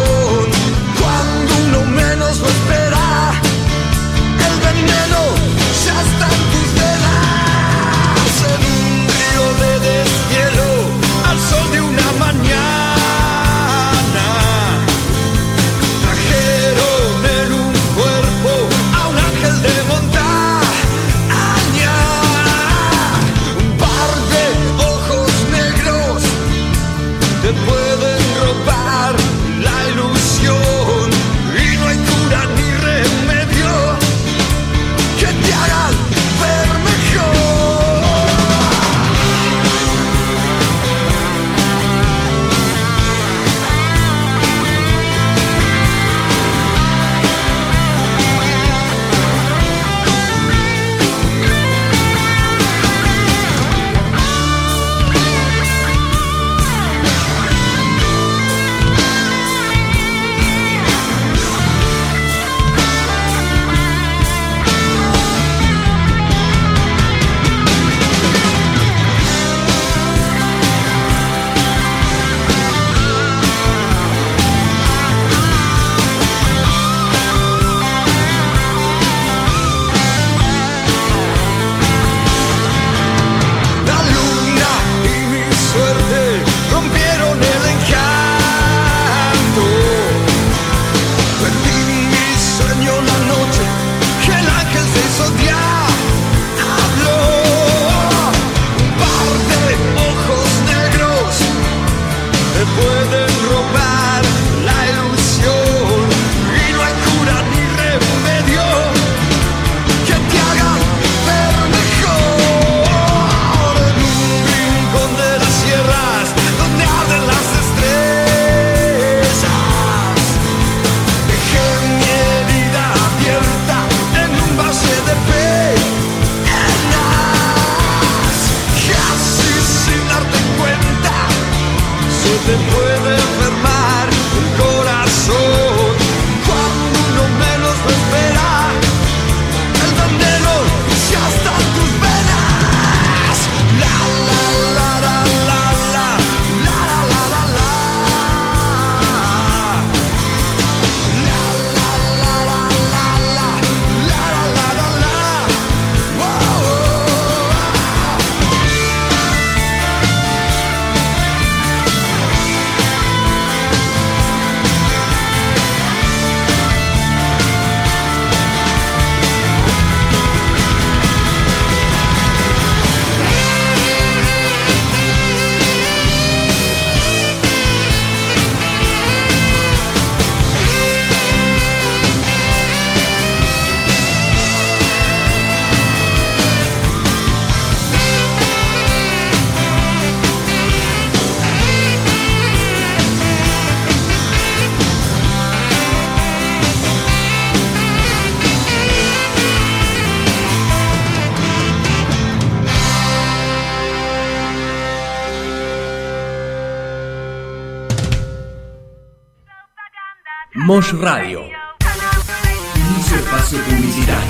S10: Mosh Radio. Inicio espacio publicitario.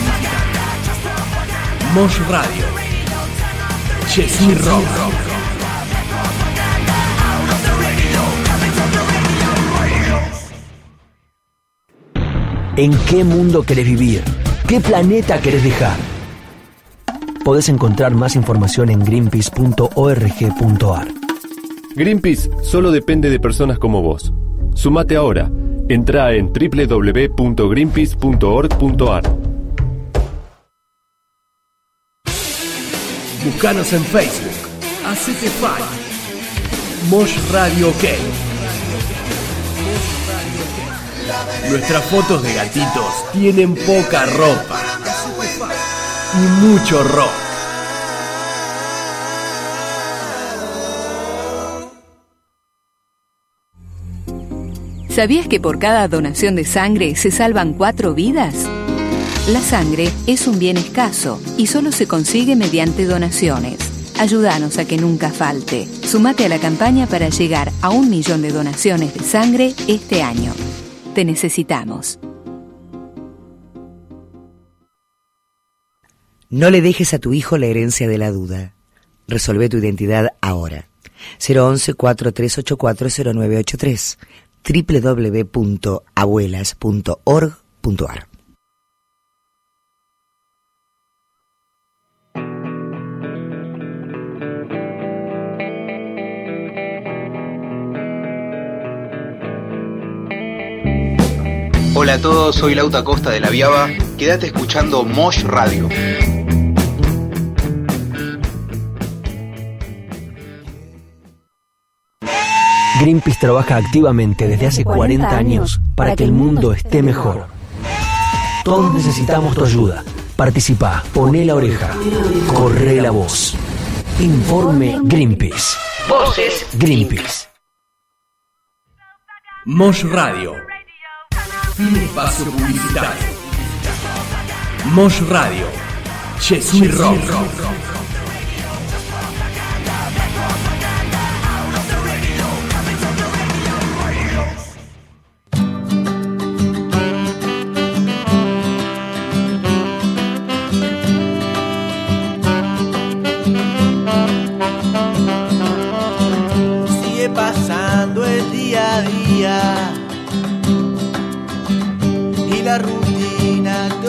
S10: Mosh Radio. Jesús Rock.
S11: ¿En qué mundo querés vivir? ¿Qué planeta querés dejar? Podés encontrar más información en greenpeace punto org punto ar.
S12: Greenpeace solo depende de personas como vos. Sumate ahora. Entrá en doble u doble u doble u punto greenpeace punto org punto ar.
S10: Buscanos en Facebook. Hacete fan. Mosh Radio OK. Nuestras fotos de gatitos tienen poca ropa y mucho rock.
S13: ¿Sabías que por cada donación de sangre se salvan cuatro vidas? La sangre es un bien escaso y solo se consigue mediante donaciones. Ayúdanos a que nunca falte. Sumate a la campaña para llegar a un millón de donaciones de sangre este año. Te necesitamos.
S14: No le dejes a tu hijo la herencia de la duda. Resolvé tu identidad ahora. cero once, cuatro tres ocho cuatro, cero nueve ocho tres. doble u doble u doble u punto abuelas punto org punto ar.
S15: Hola a todos, soy Lauta Costa de La Viaba. Quédate escuchando Mosh Radio.
S11: Greenpeace trabaja activamente desde hace cuarenta años para que el mundo esté mejor. Todos necesitamos tu ayuda. Participá, poné la oreja, corre la voz. Informe Greenpeace. Voces Greenpeace.
S10: Mosh Radio. Fin espacio publicitario. Mosh Radio. Jesús Rock.
S1: Sigue pasando el día a día y la rutina te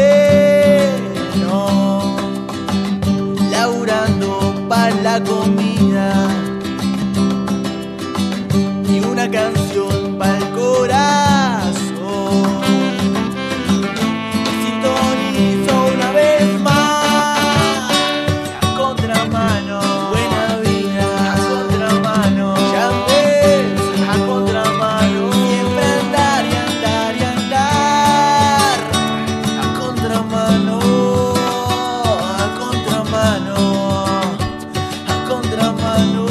S1: ordenó, laburando para la comida y una canción para el corazón. Sintonizo una vez más a contramano, buena vida a contramano, ya ves a contramano, siempre andar y andar y andar a contramano, a contramano, a contramano.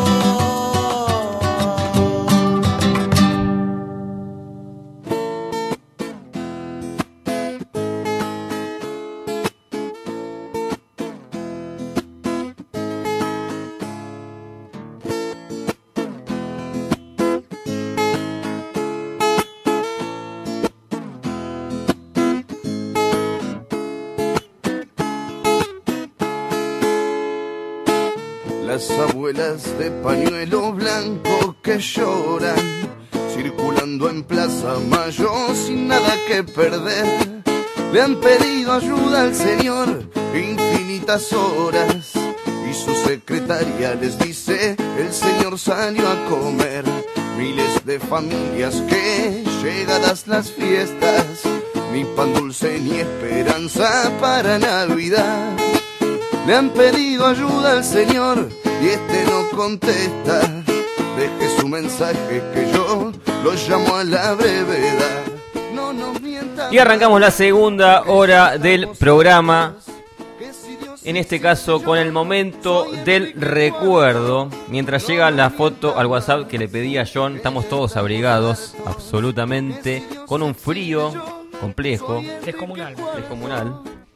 S16: Las abuelas de pañuelo blanco que lloran, circulando en Plaza Mayo sin nada que perder. Le han pedido ayuda al Señor infinitas horas y su secretaria les dice: el Señor salió a comer. Miles de familias que, llegadas las fiestas, ni pan dulce ni esperanza para Navidad. Le han pedido ayuda al Señor y este no contesta. Deje su mensaje que yo lo llamo a la brevedad. No nos mienta.
S2: Y arrancamos la segunda hora del programa. En este caso con el momento del recuerdo. Mientras llega la foto al WhatsApp que le pedí a John, estamos todos abrigados, absolutamente, con un frío complejo.
S3: Descomunal.
S2: Descomunal.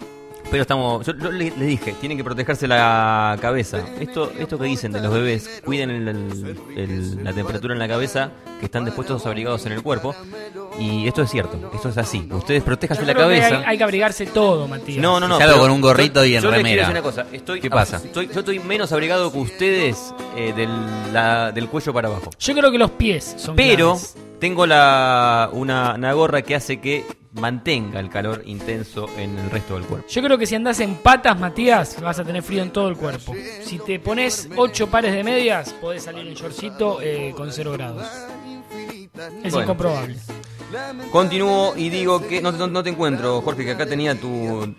S2: Pero estamos, yo, yo le, les dije, tienen que protegerse la cabeza. Esto esto que dicen de los bebés, cuiden el, el, el, la temperatura en la cabeza, que están después todos abrigados en el cuerpo. Y esto es cierto, esto es así. Ustedes protéjanse
S3: Yo
S2: la
S3: creo que
S2: cabeza.
S3: hay, hay que abrigarse todo, Matías.
S2: No, no, no.
S6: Salgo
S2: pero
S6: con un gorrito
S2: yo,
S6: y en
S2: yo les
S6: remera.
S2: quiero decir una cosa. Estoy,
S6: ¿Qué pasa?
S2: Estoy, yo estoy menos abrigado que ustedes eh, del, la, del cuello para abajo.
S3: Yo creo que los pies son
S2: Pero
S3: claves.
S2: tengo la una, una gorra que hace que mantenga el calor intenso en el resto del cuerpo.
S3: Yo creo que si andás en patas, Matías, vas a tener frío en todo el cuerpo. Si te pones ocho pares de medias, podés salir en shortcito eh, con cero grados. Es
S2: Bueno.
S3: incomprobable.
S2: Continúo y digo que no, no, no te encuentro, Jorge, que acá tenía tu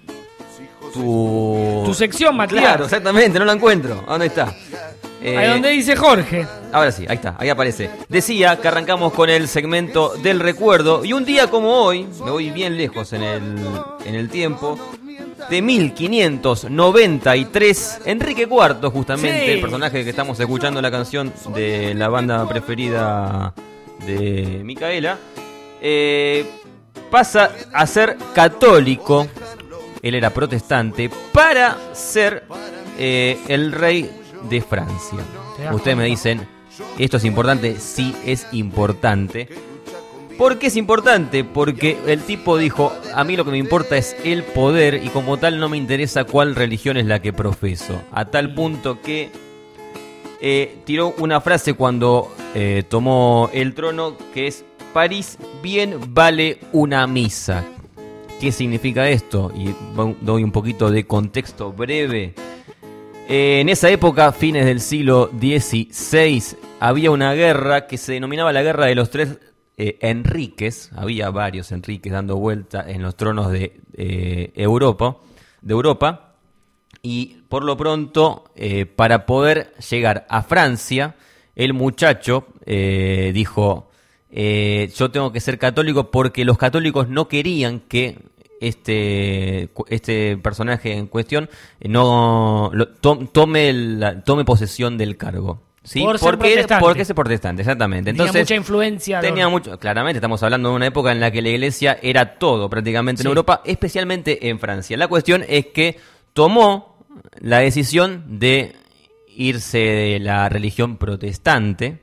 S2: tu
S3: Tu sección, Matías.
S2: Claro, exactamente, no la encuentro. ¿A dónde está? Eh,
S3: Ahí donde dice Jorge.
S2: Ahora sí, ahí está, ahí aparece. Decía que arrancamos con el segmento del recuerdo y un día como hoy, me voy bien lejos en el en el tiempo, de mil quinientos noventa y tres, Enrique cuarto, justamente,
S3: Sí.
S2: el personaje que estamos escuchando la canción de la banda preferida de Micaela, eh, pasa a ser católico. Él era protestante para ser eh, el rey de Francia. Ustedes me dicen, ¿esto es importante? Sí, es importante. ¿Por qué es importante? Porque el tipo dijo, a mí lo que me importa es el poder y como tal no me interesa cuál religión es la que profeso. A tal punto que eh, tiró una frase cuando eh, tomó el trono que es: París bien vale una misa. ¿Qué significa esto? Y doy un poquito de contexto breve. Eh, en esa época, fines del siglo dieciséis, había una guerra que se denominaba la Guerra de los Tres eh, Enriques. Había varios Enriques dando vuelta en los tronos de eh, Europa, de Europa. Y por lo pronto, eh, para poder llegar a Francia, el muchacho eh, dijo: eh, yo tengo que ser católico porque los católicos no querían que este este personaje en cuestión no lo, to, tome la, tome posesión del cargo. ¿Sí?
S3: Por ser
S2: porque,
S3: protestante.
S2: porque es protestante, exactamente. Entonces,
S3: tenía mucha influencia.
S2: tenía
S3: ¿no?
S2: mucho, claramente estamos hablando de una época en la que la iglesia era todo prácticamente en
S3: Sí.
S2: Europa, especialmente en Francia. La cuestión es que tomó la decisión de irse de la religión protestante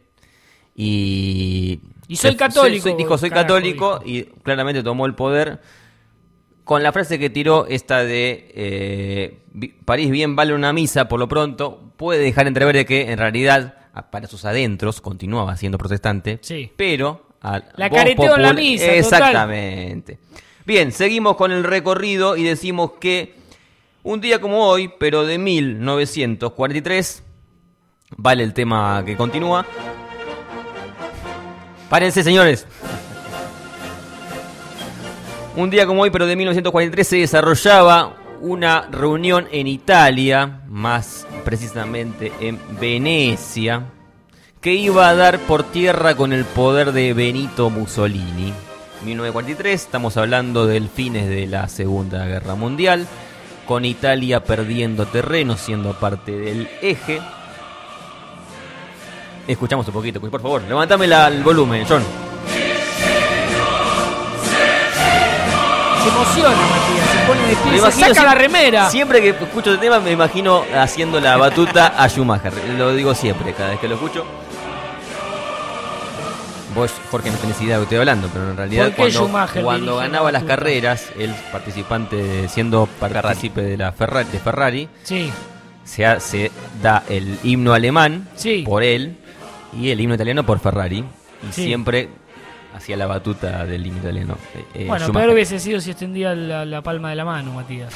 S2: y
S3: Y soy
S2: se-
S3: católico,
S2: soy- dijo soy
S3: carajo,
S2: católico y claramente tomó el poder con la frase que tiró esta de eh, vi- París bien vale una misa. Por lo pronto puede dejar entrever de que en realidad a- para sus adentros continuaba siendo protestante,
S3: Sí.
S2: pero a
S3: La
S2: voz
S3: careteó en la
S2: popul-
S3: misa, total.
S2: exactamente. Bien, seguimos con el recorrido y decimos que un día como hoy, pero de mil novecientos cuarenta y tres, vale el tema que continúa. Párense, señores. Un día como hoy, pero de mil novecientos cuarenta y tres, se desarrollaba una reunión en Italia, más precisamente en Venecia, que iba a dar por tierra con el poder de Benito Mussolini. mil novecientos cuarenta y tres, estamos hablando del fines de la Segunda Guerra Mundial, con Italia perdiendo terreno, siendo parte del eje. Escuchamos un poquito, pues por favor, levantame la- el volumen, John.
S3: Se emociona, Matías. Se pone de
S2: Me
S3: pie, se
S2: imagino
S3: saca
S2: siempre-
S3: la remera.
S2: Siempre que escucho el tema me imagino haciendo la batuta a Schumacher. Lo digo siempre, cada vez que lo escucho. Vos, Jorge, no tenés idea de lo que estoy hablando, pero en realidad
S3: ¿Por qué
S2: cuando,
S3: Schumacher
S2: cuando
S3: dirige
S2: ganaba
S3: la
S2: las
S3: batuta?
S2: carreras, el participante de- siendo partícipe de la Ferrari, de Ferrari,
S3: Sí.
S2: se, ha- se da el himno alemán
S3: Sí.
S2: por él y el himno italiano por Ferrari. Y
S3: Sí.
S2: siempre hacía la batuta del himno italiano. eh, eh,
S3: Bueno,
S2: Schumacher.
S3: peor hubiese sido si extendía la, la palma de la mano, Matías.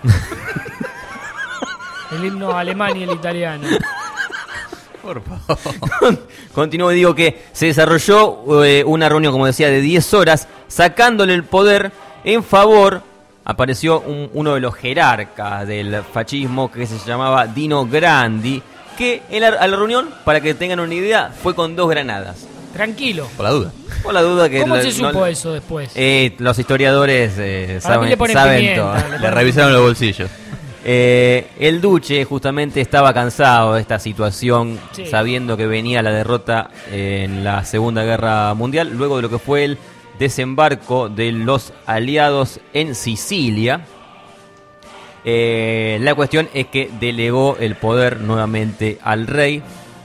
S3: El himno alemán y el italiano.
S2: Por favor. Continúo y digo que se desarrolló eh, una reunión, como decía, de diez horas, sacándole el poder en favor. Apareció un- uno de los jerarcas del fascismo que se llamaba Dino Grandi, que en la, a la reunión, para que tengan una idea, fue con dos granadas.
S3: Tranquilo.
S6: Por la duda.
S2: Por la duda que
S3: ¿Cómo
S2: lo-
S3: se
S2: no-
S3: supo eso después?
S2: Eh, los historiadores eh,
S3: Para mí
S2: saben,
S3: le ponen
S2: saben
S3: pimienta,
S2: todo.
S3: le
S6: Le
S3: ponen
S6: revisaron los bolsillos.
S2: Eh, el duce justamente estaba cansado de esta situación,
S3: Sí.
S2: sabiendo que venía la derrota en la Segunda Guerra Mundial, luego de lo que fue el desembarco de los aliados en Sicilia. Eh, la cuestión es que delegó el poder nuevamente al rey.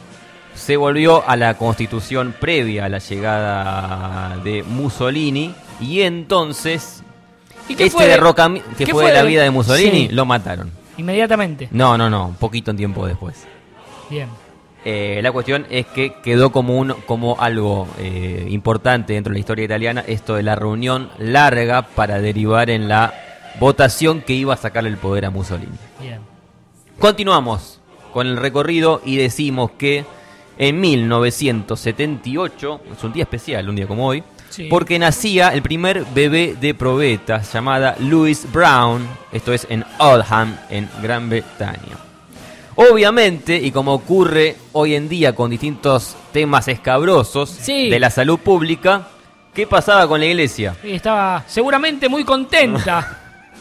S2: Se volvió a la constitución previa a la llegada de Mussolini. Y entonces,
S3: ¿Y qué
S2: este
S3: fue de-
S2: derrocamiento que
S3: qué
S2: fue
S3: fue
S2: de la
S3: de-
S2: vida de Mussolini,
S3: sí.
S2: lo mataron.
S3: Inmediatamente.
S2: No, no, no, un poquito en tiempo después.
S3: Bien.
S2: Eh, la cuestión es que quedó como un como algo eh, importante dentro de la historia italiana esto de la reunión larga para derivar en la votación que iba a sacarle el poder a Mussolini.
S3: Bien.
S2: Continuamos con el recorrido y decimos que en mil novecientos setenta y ocho, es un día especial, un día como hoy,
S3: Sí.
S2: porque nacía el primer bebé de probeta llamada Louise Brown, esto es en Oldham, en Gran Bretaña. Obviamente, y como ocurre hoy en día con distintos temas escabrosos
S3: Sí.
S2: de la salud pública, ¿qué pasaba con la iglesia?
S3: Y estaba seguramente muy contenta.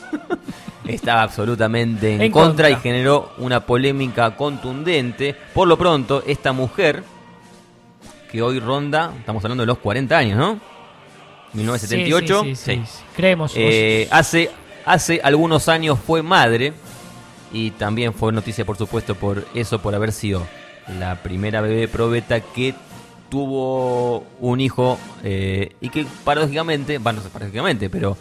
S2: Estaba absolutamente en,
S3: En
S2: contra,
S3: contra.
S2: y generó una polémica contundente. Por lo pronto, esta mujer, que hoy ronda, estamos hablando de los cuarenta años, ¿no? mil novecientos setenta y ocho.
S3: Sí, sí, sí, sí. Creemos.
S2: Eh, hace, hace algunos años fue madre, y también fue noticia, por supuesto, por eso, por haber sido la primera bebé probeta que tuvo un hijo eh, y que paradójicamente, bueno, no sé paradójicamente, pero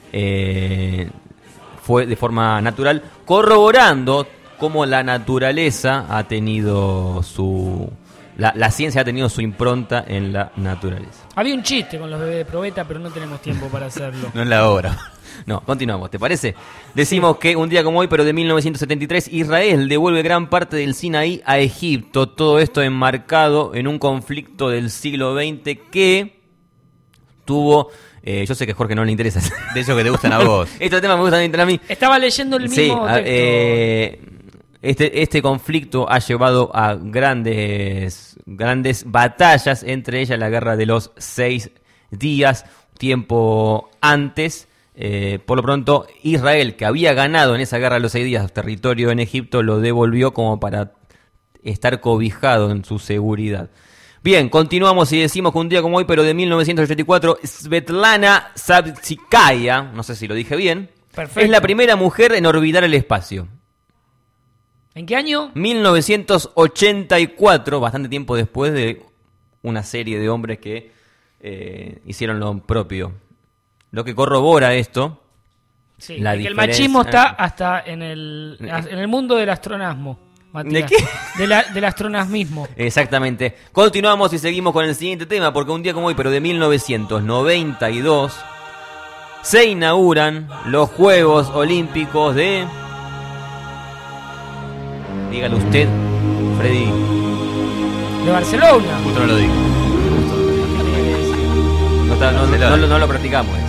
S2: eh, fue de forma natural, corroborando cómo la naturaleza ha tenido su... La, la ciencia ha tenido su impronta en la naturaleza.
S3: Había un chiste con los bebés de probeta, pero no tenemos tiempo para hacerlo.
S6: No es la hora.
S2: No, continuamos, ¿te parece? Decimos que un día como hoy, pero de mil novecientos setenta y tres, Israel devuelve gran parte del Sinaí a Egipto. Todo esto enmarcado en un conflicto del siglo veinte que tuvo... Eh, yo sé que a Jorge no le interesa.
S6: De esos que te gustan a vos.
S2: Estos temas me gustan a mí.
S3: Estaba leyendo el
S2: Sí,
S3: mismo
S2: a-
S3: texto.
S2: eh, este, este conflicto ha llevado a grandes, grandes batallas, entre ellas la guerra de los seis días, tiempo antes. Eh, por lo pronto, Israel, que había ganado en esa guerra de los seis días territorio en Egipto, lo devolvió como para estar cobijado en su seguridad. Bien, continuamos y decimos que un día como hoy, pero de mil novecientos ochenta y cuatro, Svetlana Savitskaya, no sé si lo dije bien,
S3: Perfecto.
S2: es la primera mujer en orbitar el espacio.
S3: ¿En qué año?
S2: mil novecientos ochenta y cuatro, bastante tiempo después de una serie de hombres que eh, hicieron lo propio. Lo que corrobora esto,
S3: Sí,
S2: la
S3: de que el
S2: diferencia-
S3: machismo está hasta en el, en el mundo del astronasmo. Matías.
S2: ¿De qué?
S3: De la- del astronasmismo.
S2: Exactamente. Continuamos y seguimos con el siguiente tema, porque un día como hoy, pero de mil novecientos noventa y dos, se inauguran los Juegos Olímpicos de... Dígalo usted, Freddy.
S3: De Barcelona.
S6: Justo no lo digo.
S2: No, está- no- no- no lo- no lo practicamos. eh.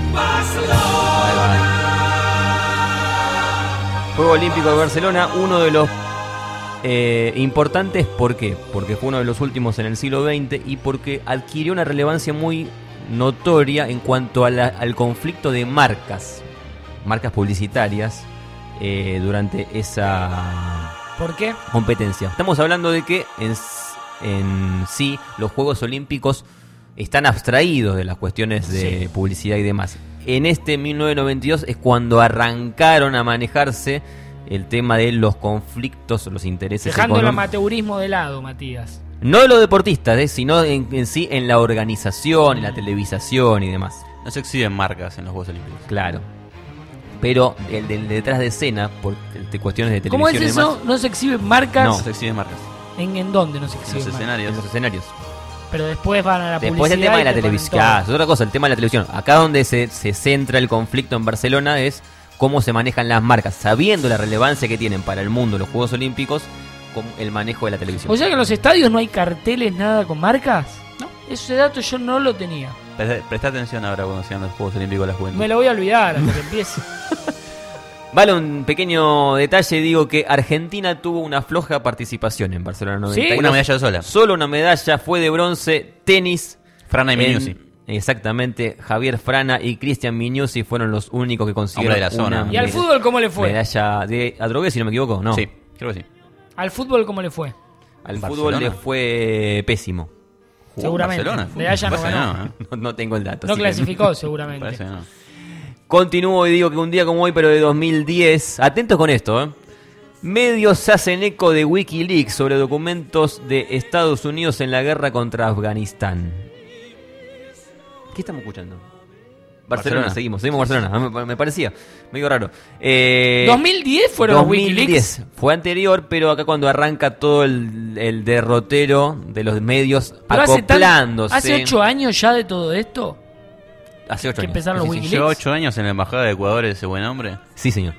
S2: Juego Olímpico de Barcelona, uno de los eh, importantes, ¿por qué? Porque fue uno de los últimos en el siglo veinte y porque adquirió una relevancia muy notoria en cuanto a la- al conflicto de marcas, marcas publicitarias, eh, durante esa
S3: ¿Por qué?
S2: competencia. Estamos hablando de que en, s- en sí los Juegos Olímpicos están abstraídos de las cuestiones de
S3: Sí.
S2: publicidad y demás. En este mil novecientos noventa y dos es cuando arrancaron a manejarse el tema de los conflictos, los intereses
S3: Dejando el
S2: económicos.
S3: amateurismo de lado, Matías.
S2: No de los deportistas, eh, sino en, en sí en la organización, en la televisación y demás.
S6: No se exhiben marcas en los Juegos Olímpicos.
S2: Claro. Pero el del detrás de escena, por de cuestiones de
S3: ¿Cómo
S2: televisión
S3: es
S2: y
S3: eso?
S2: demás,
S3: ¿No se exhiben marcas?
S2: No.
S6: No se exhiben marcas.
S3: ¿En, en dónde no se
S6: En
S3: exhiben
S6: los
S3: marcas?
S6: escenarios.
S2: en los escenarios.
S3: Pero después van a la
S2: Después
S3: publicidad.
S2: el tema
S3: y
S2: de la
S3: te ponen
S2: televisión.
S3: todo.
S2: Claro, es otra cosa, el tema de la televisión. Acá donde se, se centra el conflicto en Barcelona es cómo se manejan las marcas, sabiendo la relevancia que tienen para el mundo los Juegos Olímpicos, con el manejo de la televisión.
S3: O sea que en los estadios no hay carteles, nada con marcas. No. Ese dato yo no lo tenía.
S6: Presta, presta atención ahora cuando sean los Juegos Olímpicos de la Juventud.
S3: Me lo voy a olvidar hasta que empiece.
S2: Vale un pequeño detalle, digo que Argentina tuvo una floja participación en Barcelona noventa y dos.
S6: ¿Sí? Una medalla sola.
S2: Solo una medalla, fue de bronce, tenis.
S6: Frana y
S2: en-
S6: Minuzzi.
S2: Exactamente, Javier Frana y Cristian Minuzzi fueron los únicos que consiguieron
S6: Hombre de la zona.
S2: una
S3: ¿Y al
S2: med-
S3: fútbol cómo le fue?
S2: medalla de Adrogué, si no me equivoco, no.
S6: Sí, creo que sí.
S3: ¿Al fútbol cómo le fue?
S2: Al
S6: Barcelona.
S2: fútbol le fue pésimo.
S3: Seguramente.
S6: Barcelona.
S3: Medalla no
S6: Parece
S3: ganó.
S6: no, ¿eh?
S2: No, no tengo el dato.
S3: No
S2: así que-
S3: clasificó seguramente.
S6: Parece que no.
S2: Continúo y digo que un día como hoy, pero de dos mil diez. Atentos con esto, ¿eh? Medios se hacen eco de Wikileaks sobre documentos de Estados Unidos en la guerra contra Afganistán. ¿Qué estamos escuchando? Barcelona, Barcelona. seguimos, seguimos Barcelona. Me, me parecía medio raro. Eh,
S3: ¿dos mil diez fueron los Wikileaks?
S2: Fue anterior, pero acá cuando arranca todo el, el derrotero de los medios
S3: pero
S2: acoplándose.
S3: Hace, tan, ¿Hace ocho años ya de todo esto?
S2: Hace ocho
S3: que
S2: años.
S3: empezaron los
S6: ¿Sí,
S3: Wikileaks.
S6: ¿Lleva ocho años en la embajada de Ecuador ese buen hombre?
S2: Sí, señor.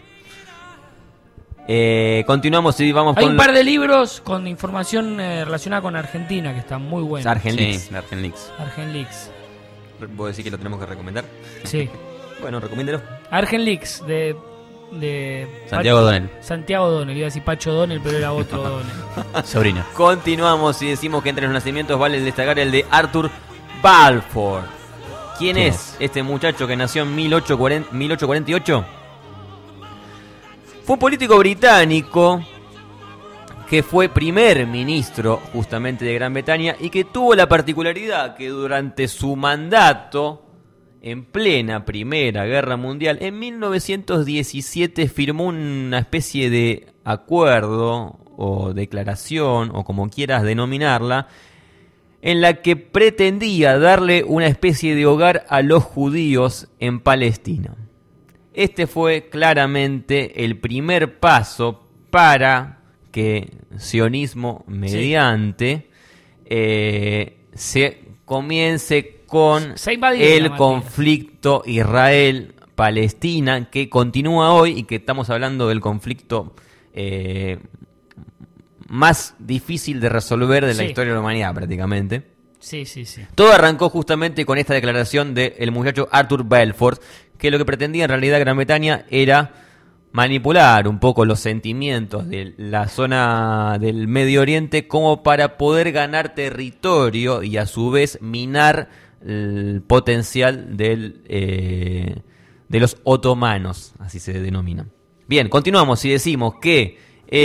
S2: Eh, continuamos y vamos
S3: Hay
S2: con...
S3: un par de libros con información eh, relacionada con Argentina que están muy buenos.
S2: Argenleaks.
S6: Sí, Argenleaks.
S3: Argenleaks.
S2: ¿Vos decís que lo tenemos que recomendar?
S3: Sí.
S2: Bueno, recomiéndelo.
S3: Argenleaks de... de
S6: Santiago Donel.
S3: Santiago Donel, iba a decir Pacho Donel, pero era otro Donel.
S6: Sobrino.
S2: Continuamos y decimos que entre los nacimientos vale destacar el de Arthur Balfour. ¿Quién, ¿Quién es, es este muchacho que nació en mil ochocientos cuarenta y ocho? Fue un político británico que fue primer ministro justamente de Gran Bretaña y que tuvo la particularidad que durante su mandato, en plena Primera Guerra Mundial, en mil novecientos diecisiete firmó una especie de acuerdo o declaración, o como quieras denominarla, en la que pretendía darle una especie de hogar a los judíos en Palestina. Este fue claramente el primer paso para que sionismo mediante sí. eh, se comience con
S3: se invadió,
S2: el
S3: Matías.
S2: conflicto Israel-Palestina, que continúa hoy y que estamos hablando del conflicto eh, más difícil de resolver de la
S3: sí.
S2: historia de la humanidad prácticamente.
S3: Sí, sí, sí.
S2: Todo arrancó justamente con esta declaración del muchacho Arthur Balfour, que lo que pretendía en realidad Gran Bretaña era manipular un poco los sentimientos de la zona del Medio Oriente como para poder ganar territorio y a su vez minar el potencial del, eh, de los otomanos, así se denominan. Bien, continuamos y decimos que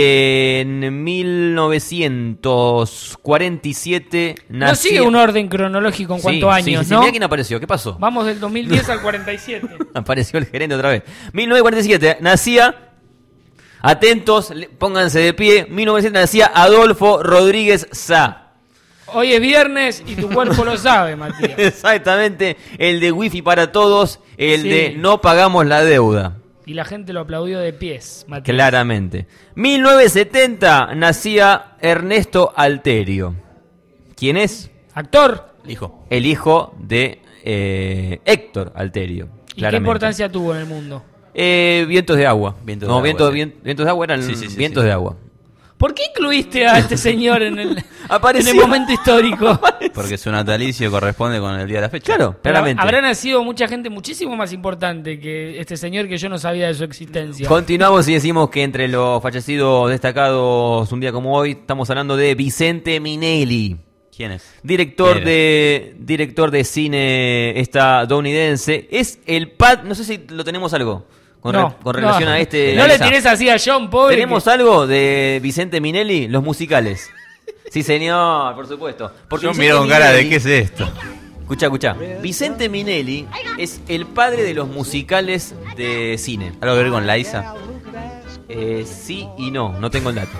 S2: en mil novecientos cuarenta y siete nació...
S3: No sigue un orden cronológico en cuanto a
S2: sí,
S3: años,
S2: sí, sí,
S3: ¿no?
S2: Mira quién apareció, ¿qué pasó?
S3: Vamos del dos mil diez al cuarenta y siete.
S2: Apareció el gerente otra vez. mil novecientos cuarenta y siete nacía, atentos, pónganse de pie, mil novecientos nacía Adolfo Rodríguez Sá.
S3: Hoy es viernes y tu cuerpo lo sabe, Matías.
S2: Exactamente, el de Wifi para todos, el
S3: Sí.
S2: de no pagamos la deuda.
S3: Y la gente lo aplaudió de pies, Matías.
S2: Claramente. mil novecientos setenta nacía Ernesto Alterio. ¿Quién es?
S3: Actor.
S6: El hijo.
S2: El hijo de eh, Héctor Alterio.
S3: ¿Y qué importancia tuvo en el mundo?
S2: Eh, vientos de agua.
S6: Vientos
S2: no,
S6: de
S2: vientos,
S6: agua, sí.
S2: vien- vientos de agua eran
S6: Sí, sí, sí,
S2: vientos
S6: sí.
S2: de agua.
S3: ¿Por qué incluiste a este señor en el,
S2: Apareció.
S3: en el momento histórico?
S6: Porque su natalicio corresponde con el día de la fecha.
S2: Claro,
S3: Pero
S2: claramente.
S3: habrá nacido mucha gente muchísimo más importante que este señor que yo no sabía de su existencia.
S2: Continuamos y decimos que entre los fallecidos destacados un día como hoy estamos hablando de Vicente Minelli.
S6: ¿Quién es?
S2: Director
S6: ¿Quién
S2: de director de cine estadounidense. Es el pad, no sé si lo tenemos algo con,
S3: No,
S2: re- con relación
S3: no.
S2: a este.
S3: No le
S2: esa.
S3: tires así a John, pobre.
S2: ¿Tenemos
S3: que-
S2: algo de Vicente Minelli? Los musicales. Sí, señor, por supuesto. Porque
S6: Yo
S2: Vicente
S6: miro con cara de
S2: Minelli-
S6: qué es esto.
S2: Escucha, escucha. Vicente Minelli es el padre de los musicales de cine.
S6: ¿Algo que ver con Liza?
S2: Eh, sí y no, no tengo el dato.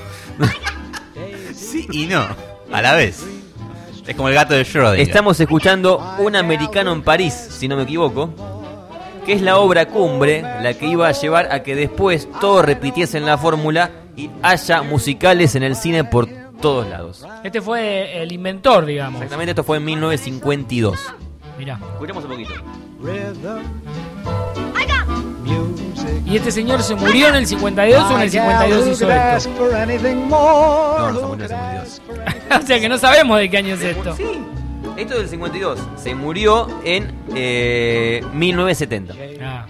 S6: Sí y no. A la vez. Es como el gato de Schrödinger.
S2: Estamos escuchando Un americano en París, si no me equivoco, que es la obra cumbre, la que iba a llevar a que después todos repitiesen la fórmula y haya musicales en el cine por todos lados.
S3: Este fue el inventor, digamos.
S2: Exactamente, esto fue en mil novecientos cincuenta y dos.
S3: Mirá.
S2: Escuchemos un poquito.
S3: ¿Y este señor se murió en el cincuenta y dos o en el cincuenta y dos hizo esto?
S2: No, no se murió en el cincuenta y dos.
S3: O sea que no sabemos de qué año es esto.
S2: Sí, esto es del cincuenta y dos. Se murió en eh, mil novecientos setenta.
S3: Ah.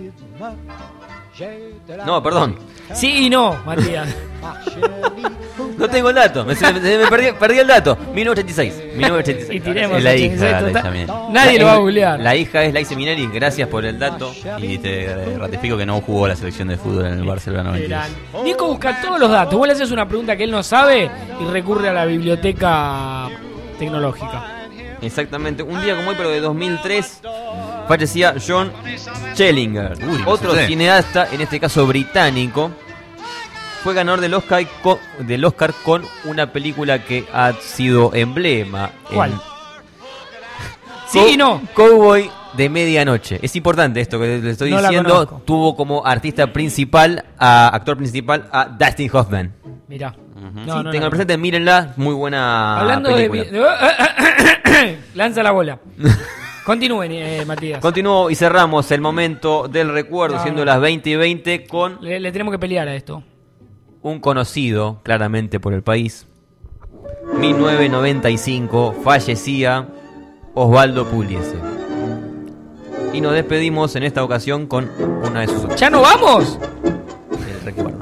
S2: No, perdón.
S3: Sí y no, Matías.
S2: No tengo el dato. Me, se me- se me perdí, perdí el dato. mil novecientos ochenta y seis. mil novecientos ochenta y seis.
S3: Y tiremos
S6: Es la
S3: ochenta y
S6: hija
S3: seis
S6: de
S3: total.
S6: Liza Minnelli.
S3: Nadie
S2: La-
S3: lo va a googlear.
S2: La hija es Liza Minnelli. Gracias por el dato.
S6: Y te ratifico que no jugó la selección de fútbol en el Barcelona noventa y dos.
S3: Verán. Nico busca todos los datos. Vos le haces una pregunta que él no sabe y recurre a la biblioteca tecnológica.
S2: Exactamente. Un día como hoy, pero de dos mil tres, fallecía John Schellinger,
S6: Uy,
S2: otro
S6: no sé.
S2: cineasta, en este caso británico. Fue ganador del Oscar, con, del Oscar con una película que ha sido emblema.
S3: ¿Cuál?
S2: En-
S3: Sí
S2: Co-
S3: y no.
S2: Cowboy de Medianoche. Es importante esto que le estoy
S3: No la
S2: diciendo.
S3: conozco.
S2: Tuvo como artista principal, a, actor principal, a Dustin Hoffman.
S3: Mirá.
S2: Sí,
S3: No, no,
S2: tengan
S3: no.
S2: presente, mírenla, muy buena
S3: Hablando
S2: película.
S3: de, de- Lanza la bola. Continúen, eh, Matías.
S2: Continúo y cerramos el momento del recuerdo,
S3: No,
S2: siendo
S3: no.
S2: las veinte y veinte, con
S3: Le, le tenemos que pelear a esto.
S2: un conocido, claramente por el país. mil novecientos noventa y cinco, fallecía Osvaldo Pugliese. Y nos despedimos en esta ocasión con una de sus...
S3: ¿Ya no vamos?
S2: El recuerdo.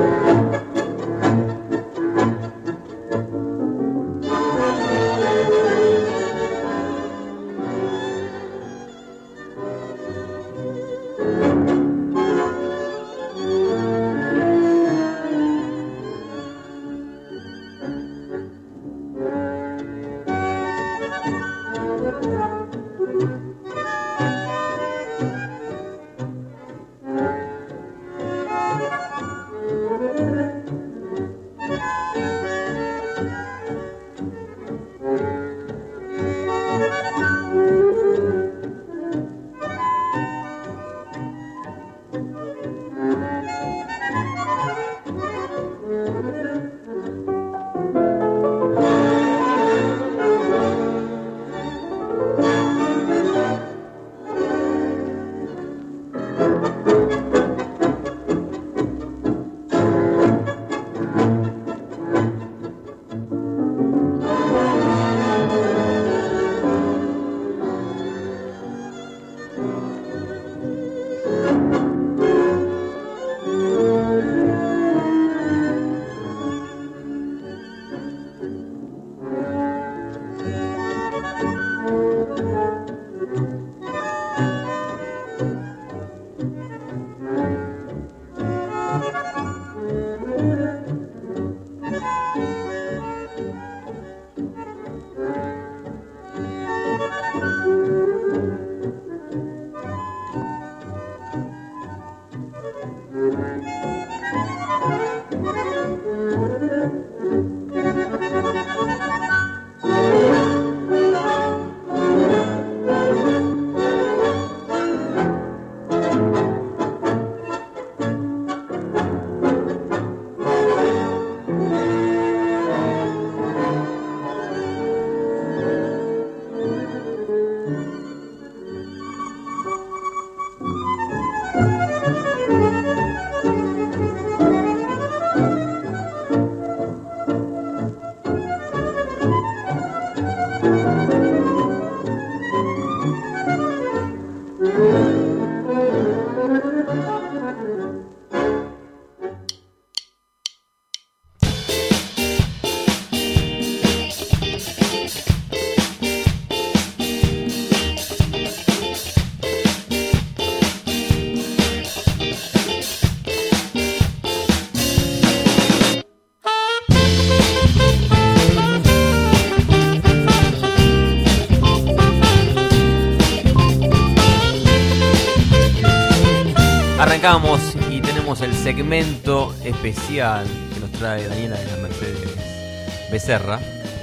S2: Arrancamos y tenemos el segmento especial que nos trae Daniela de la Mercedes Becerra.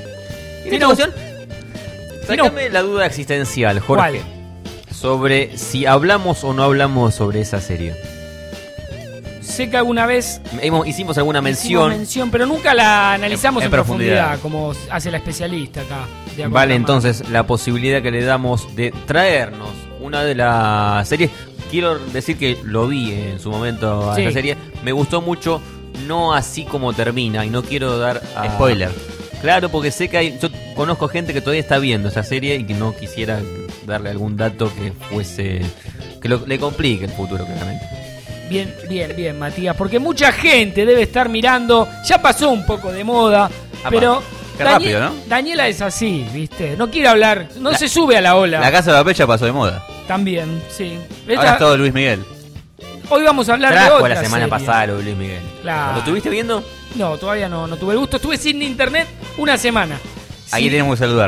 S2: Y en esta ocasión, sácame la duda existencial, Jorge.
S3: ¿Cuál?
S2: Sobre si hablamos o no hablamos sobre esa serie.
S3: Sé que alguna vez
S2: Hemos, hicimos alguna mención.
S3: hicimos mención, pero nunca la analizamos
S2: En-
S3: en,
S2: en
S3: profundidad,
S2: profundidad.
S3: como hace la especialista acá. de Acosta
S2: Vale,
S3: Mar.
S2: entonces la posibilidad que le damos de traernos una de las series. Quiero decir que lo vi en su momento a
S3: Sí.
S2: esta serie. Me gustó mucho, no así como termina. Y no quiero dar a-
S6: Spoiler.
S2: Claro, porque sé que hay. Yo conozco gente que todavía está viendo esa serie y que no quisiera darle algún dato que fuese. Que lo- le complique el futuro, claramente.
S3: Bien, bien, bien, Matías, porque mucha gente debe estar mirando, ya pasó un poco de moda,
S6: Apa,
S3: pero
S6: qué
S3: Danie-
S6: rápido, ¿no?
S3: Daniela es así, ¿viste? No quiere hablar, no
S6: La-
S3: se sube a la ola.
S6: La Casa de Papel ya pasó de moda.
S3: También, sí.
S6: Ahora
S3: Esta-
S6: es todo Luis Miguel.
S3: Hoy vamos a hablar de
S2: Trajo
S3: otra
S2: la semana
S3: serie.
S2: pasada lo de Luis Miguel.
S3: Claro.
S2: ¿Lo estuviste viendo?
S3: No, todavía no, no tuve el gusto. Estuve sin internet una semana.
S6: Ahí
S3: Sí.
S6: tenemos que saludar.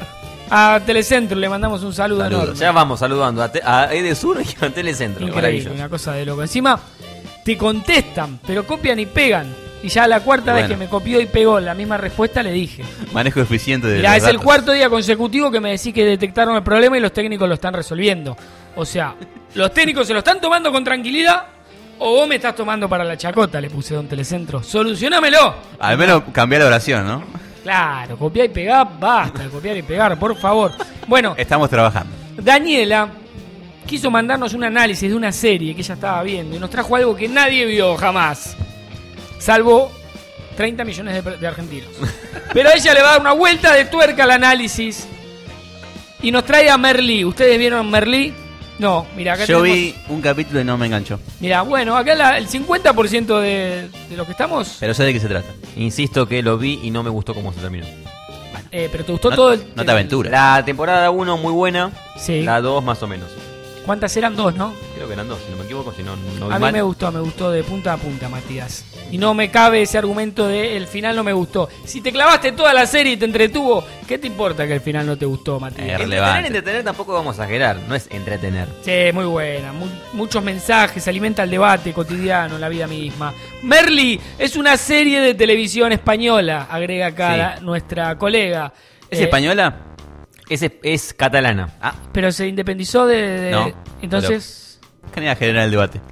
S3: A Telecentro le mandamos un saludo
S2: Saludos.
S3: enorme.
S2: Ya vamos saludando a, te, a Edesur y a Telecentro.
S3: Increíble,
S2: Maravilloso.
S3: una cosa de loco. Encima te contestan, pero copian y pegan. Y ya la cuarta
S6: Bueno.
S3: vez que me copió y pegó la misma respuesta le dije.
S6: Manejo eficiente de
S3: Mirá,
S6: los
S3: es el
S6: datos.
S3: cuarto día consecutivo que me decís que detectaron el problema y los técnicos lo están resolviendo. O sea, los técnicos se lo están tomando con tranquilidad o vos me estás tomando para la chacota, le puse Don Telecentro. ¡Solucionámelo!
S6: Al menos cambiar la oración, ¿no?
S3: Claro, copiar y pegar, basta de copiar y pegar, por favor. Bueno,
S6: Estamos trabajando.
S3: Daniela quiso mandarnos un análisis de una serie que ella estaba viendo y nos trajo algo que nadie vio jamás, salvo treinta millones de, de argentinos. Pero a ella le va a dar una vuelta de tuerca al análisis y nos trae a Merlí. ¿Ustedes vieron Merlí? No, mira, acá
S6: Yo
S3: tenemos...
S6: vi un capítulo y no me enganchó.
S3: Mira, bueno, acá la- el cincuenta por ciento de, de los que estamos...
S6: Pero sé de qué se trata.
S2: Insisto que lo vi y no me gustó cómo se terminó.
S3: Eh, pero te gustó
S6: No-
S3: todo el...
S6: no te aventuras.
S2: La temporada uno muy buena.
S3: Sí.
S2: La dos más o menos.
S3: ¿Cuántas eran? Dos, ¿no?
S2: Creo que eran dos, si no me equivoco, si no, no vi
S3: A mí
S2: mal.
S3: me gustó, me gustó de punta a punta, Matías. Y no me cabe ese argumento de el final no me gustó. Si te clavaste toda la serie y te entretuvo, ¿qué te importa que el final no te gustó, Matías?
S2: Entretener, entretener tampoco vamos a exagerar, no es entretener.
S3: Sí, muy buena. Mu- muchos mensajes, alimenta el debate cotidiano, la vida misma. Merlí es una serie de televisión española, agrega acá
S2: Sí.
S3: la- nuestra colega.
S6: ¿Es
S3: Eh,
S6: española?
S2: Es, es catalana.
S6: Ah,
S3: Pero se independizó de... de-
S6: no.
S3: Entonces...
S6: Quería generar el debate.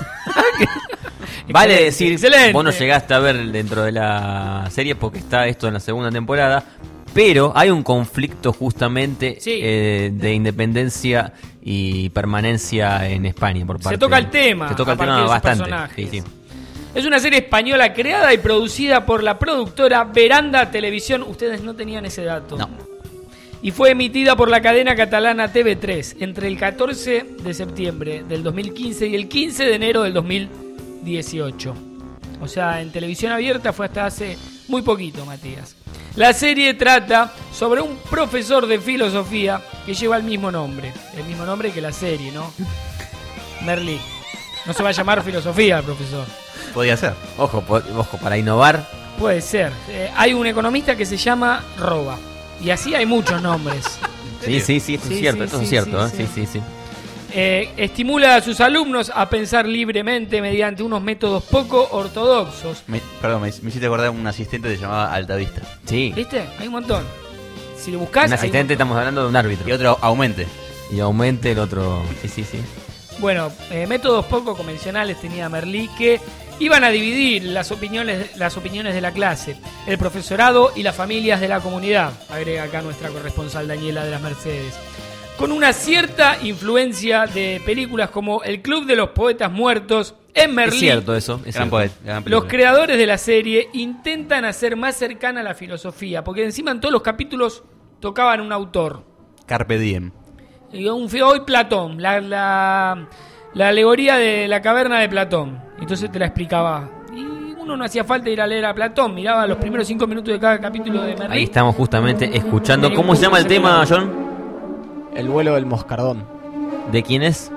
S2: Vale
S3: Excelente,
S2: decir,
S3: excelente.
S2: vos no llegaste a ver dentro de la serie porque está esto en la segunda temporada, pero hay un conflicto justamente
S3: Sí.
S2: eh, de independencia y permanencia en España por parte.
S3: toca el tema
S2: Se toca
S3: a
S2: el tema
S3: partir de sus
S2: bastante.
S3: personajes.
S2: Sí, sí.
S3: Es una serie española creada y producida por la productora Veranda Televisión. Ustedes no tenían ese dato.
S6: No.
S3: Y fue emitida por la cadena catalana T V tres entre el catorce de septiembre del dos mil quince y el quince de enero del dos mil dieciocho. O sea, en televisión abierta fue hasta hace muy poquito, Matías. La serie trata sobre un profesor de filosofía que lleva el mismo nombre. El mismo nombre que la serie, ¿no? Merlí. No se va a llamar filosofía el profesor.
S6: Podía ser.
S2: Ojo, po- ojo, para innovar.
S3: Puede ser. Eh, hay un economista que se llama Roba. Y así hay muchos nombres.
S2: Sí, sí, sí, esto
S3: Sí,
S2: es cierto,
S3: sí,
S2: esto
S3: sí,
S2: es cierto,
S3: sí,
S2: ¿eh?
S3: sí.
S2: sí, sí, sí.
S3: Eh, estimula a sus alumnos a pensar libremente mediante unos métodos poco ortodoxos.
S6: Me- perdón, me, me hiciste acordar un asistente que se llamaba Altavista.
S2: Sí.
S3: ¿Viste? Hay un montón. Si lo buscas,
S2: Un asistente, estamos hablando de un árbitro.
S6: Y otro aumente.
S2: Y aumente el otro. Sí, sí, sí.
S3: Bueno, eh, métodos poco convencionales tenía Merlí que iban a dividir las opiniones, las opiniones de la clase, el profesorado y las familias de la comunidad, agrega acá nuestra corresponsal Daniela de las Mercedes. Con una cierta influencia de películas como El Club de los Poetas Muertos, en Merlí,
S2: Es cierto eso. Es
S6: Gran
S2: cierto.
S6: poeta. gran
S3: los
S6: película.
S3: creadores de la serie intentan hacer más cercana la filosofía, porque encima en todos los capítulos tocaban un autor.
S6: Carpe diem.
S3: Y un fi- hoy Platón, la, la, la alegoría de la caverna de Platón. Entonces te la explicaba. Y uno no hacía falta ir a leer a Platón, miraba los primeros cinco minutos de cada capítulo de Merlí.
S2: Ahí estamos justamente escuchando. ¿Cómo se llama el tema, John?
S4: El vuelo del moscardón.
S2: ¿De quién es?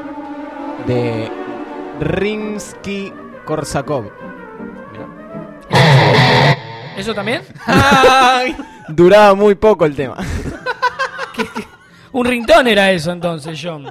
S4: De Rimsky-Korsakov.
S3: ¿Eso también?
S4: Duraba muy poco el tema.
S3: Un ringtone era eso entonces, John.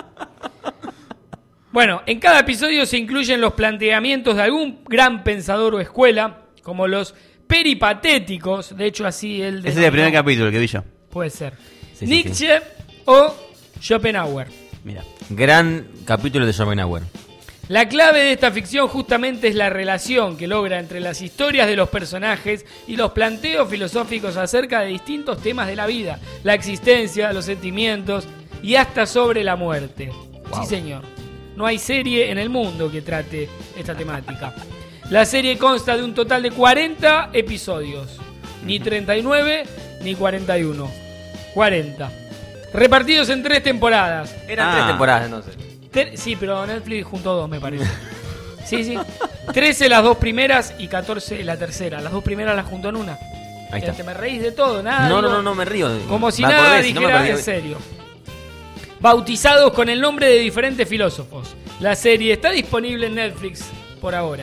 S3: Bueno, en cada episodio se incluyen los planteamientos de algún gran pensador o escuela, como los peripatéticos, de hecho así él...
S6: Ese es el
S3: denominó.
S6: primer capítulo que vi yo.
S3: Puede ser.
S2: Sí, sí,
S3: Nietzsche o Schopenhauer.
S6: Mira.
S2: Gran capítulo de Schopenhauer.
S3: La clave de esta ficción justamente es la relación que logra entre las historias de los personajes y los planteos filosóficos acerca de distintos temas de la vida, la existencia, los sentimientos y hasta sobre la muerte. Sí, señor. No hay serie en el mundo que trate esta temática. La serie consta de un total de cuarenta episodios. Ni treinta y nueve ni cuarenta y uno. cuarenta. Repartidos en tres temporadas.
S2: Eran
S6: Ah.
S2: tres temporadas entonces.
S3: Ter- sí, pero Netflix juntó dos, me parece. Sí, sí. trece las dos primeras y catorce la tercera. Las dos primeras las juntó en una.
S2: Ahí está.
S3: Te me reís de todo, nada.
S2: No, no,
S3: digo,
S2: no, no me río.
S3: Como si
S2: Me
S3: nada
S2: acordé, si no me
S3: dijera
S2: perdí.
S3: en serio. Bautizados con el nombre de diferentes filósofos. La serie está disponible en Netflix por ahora.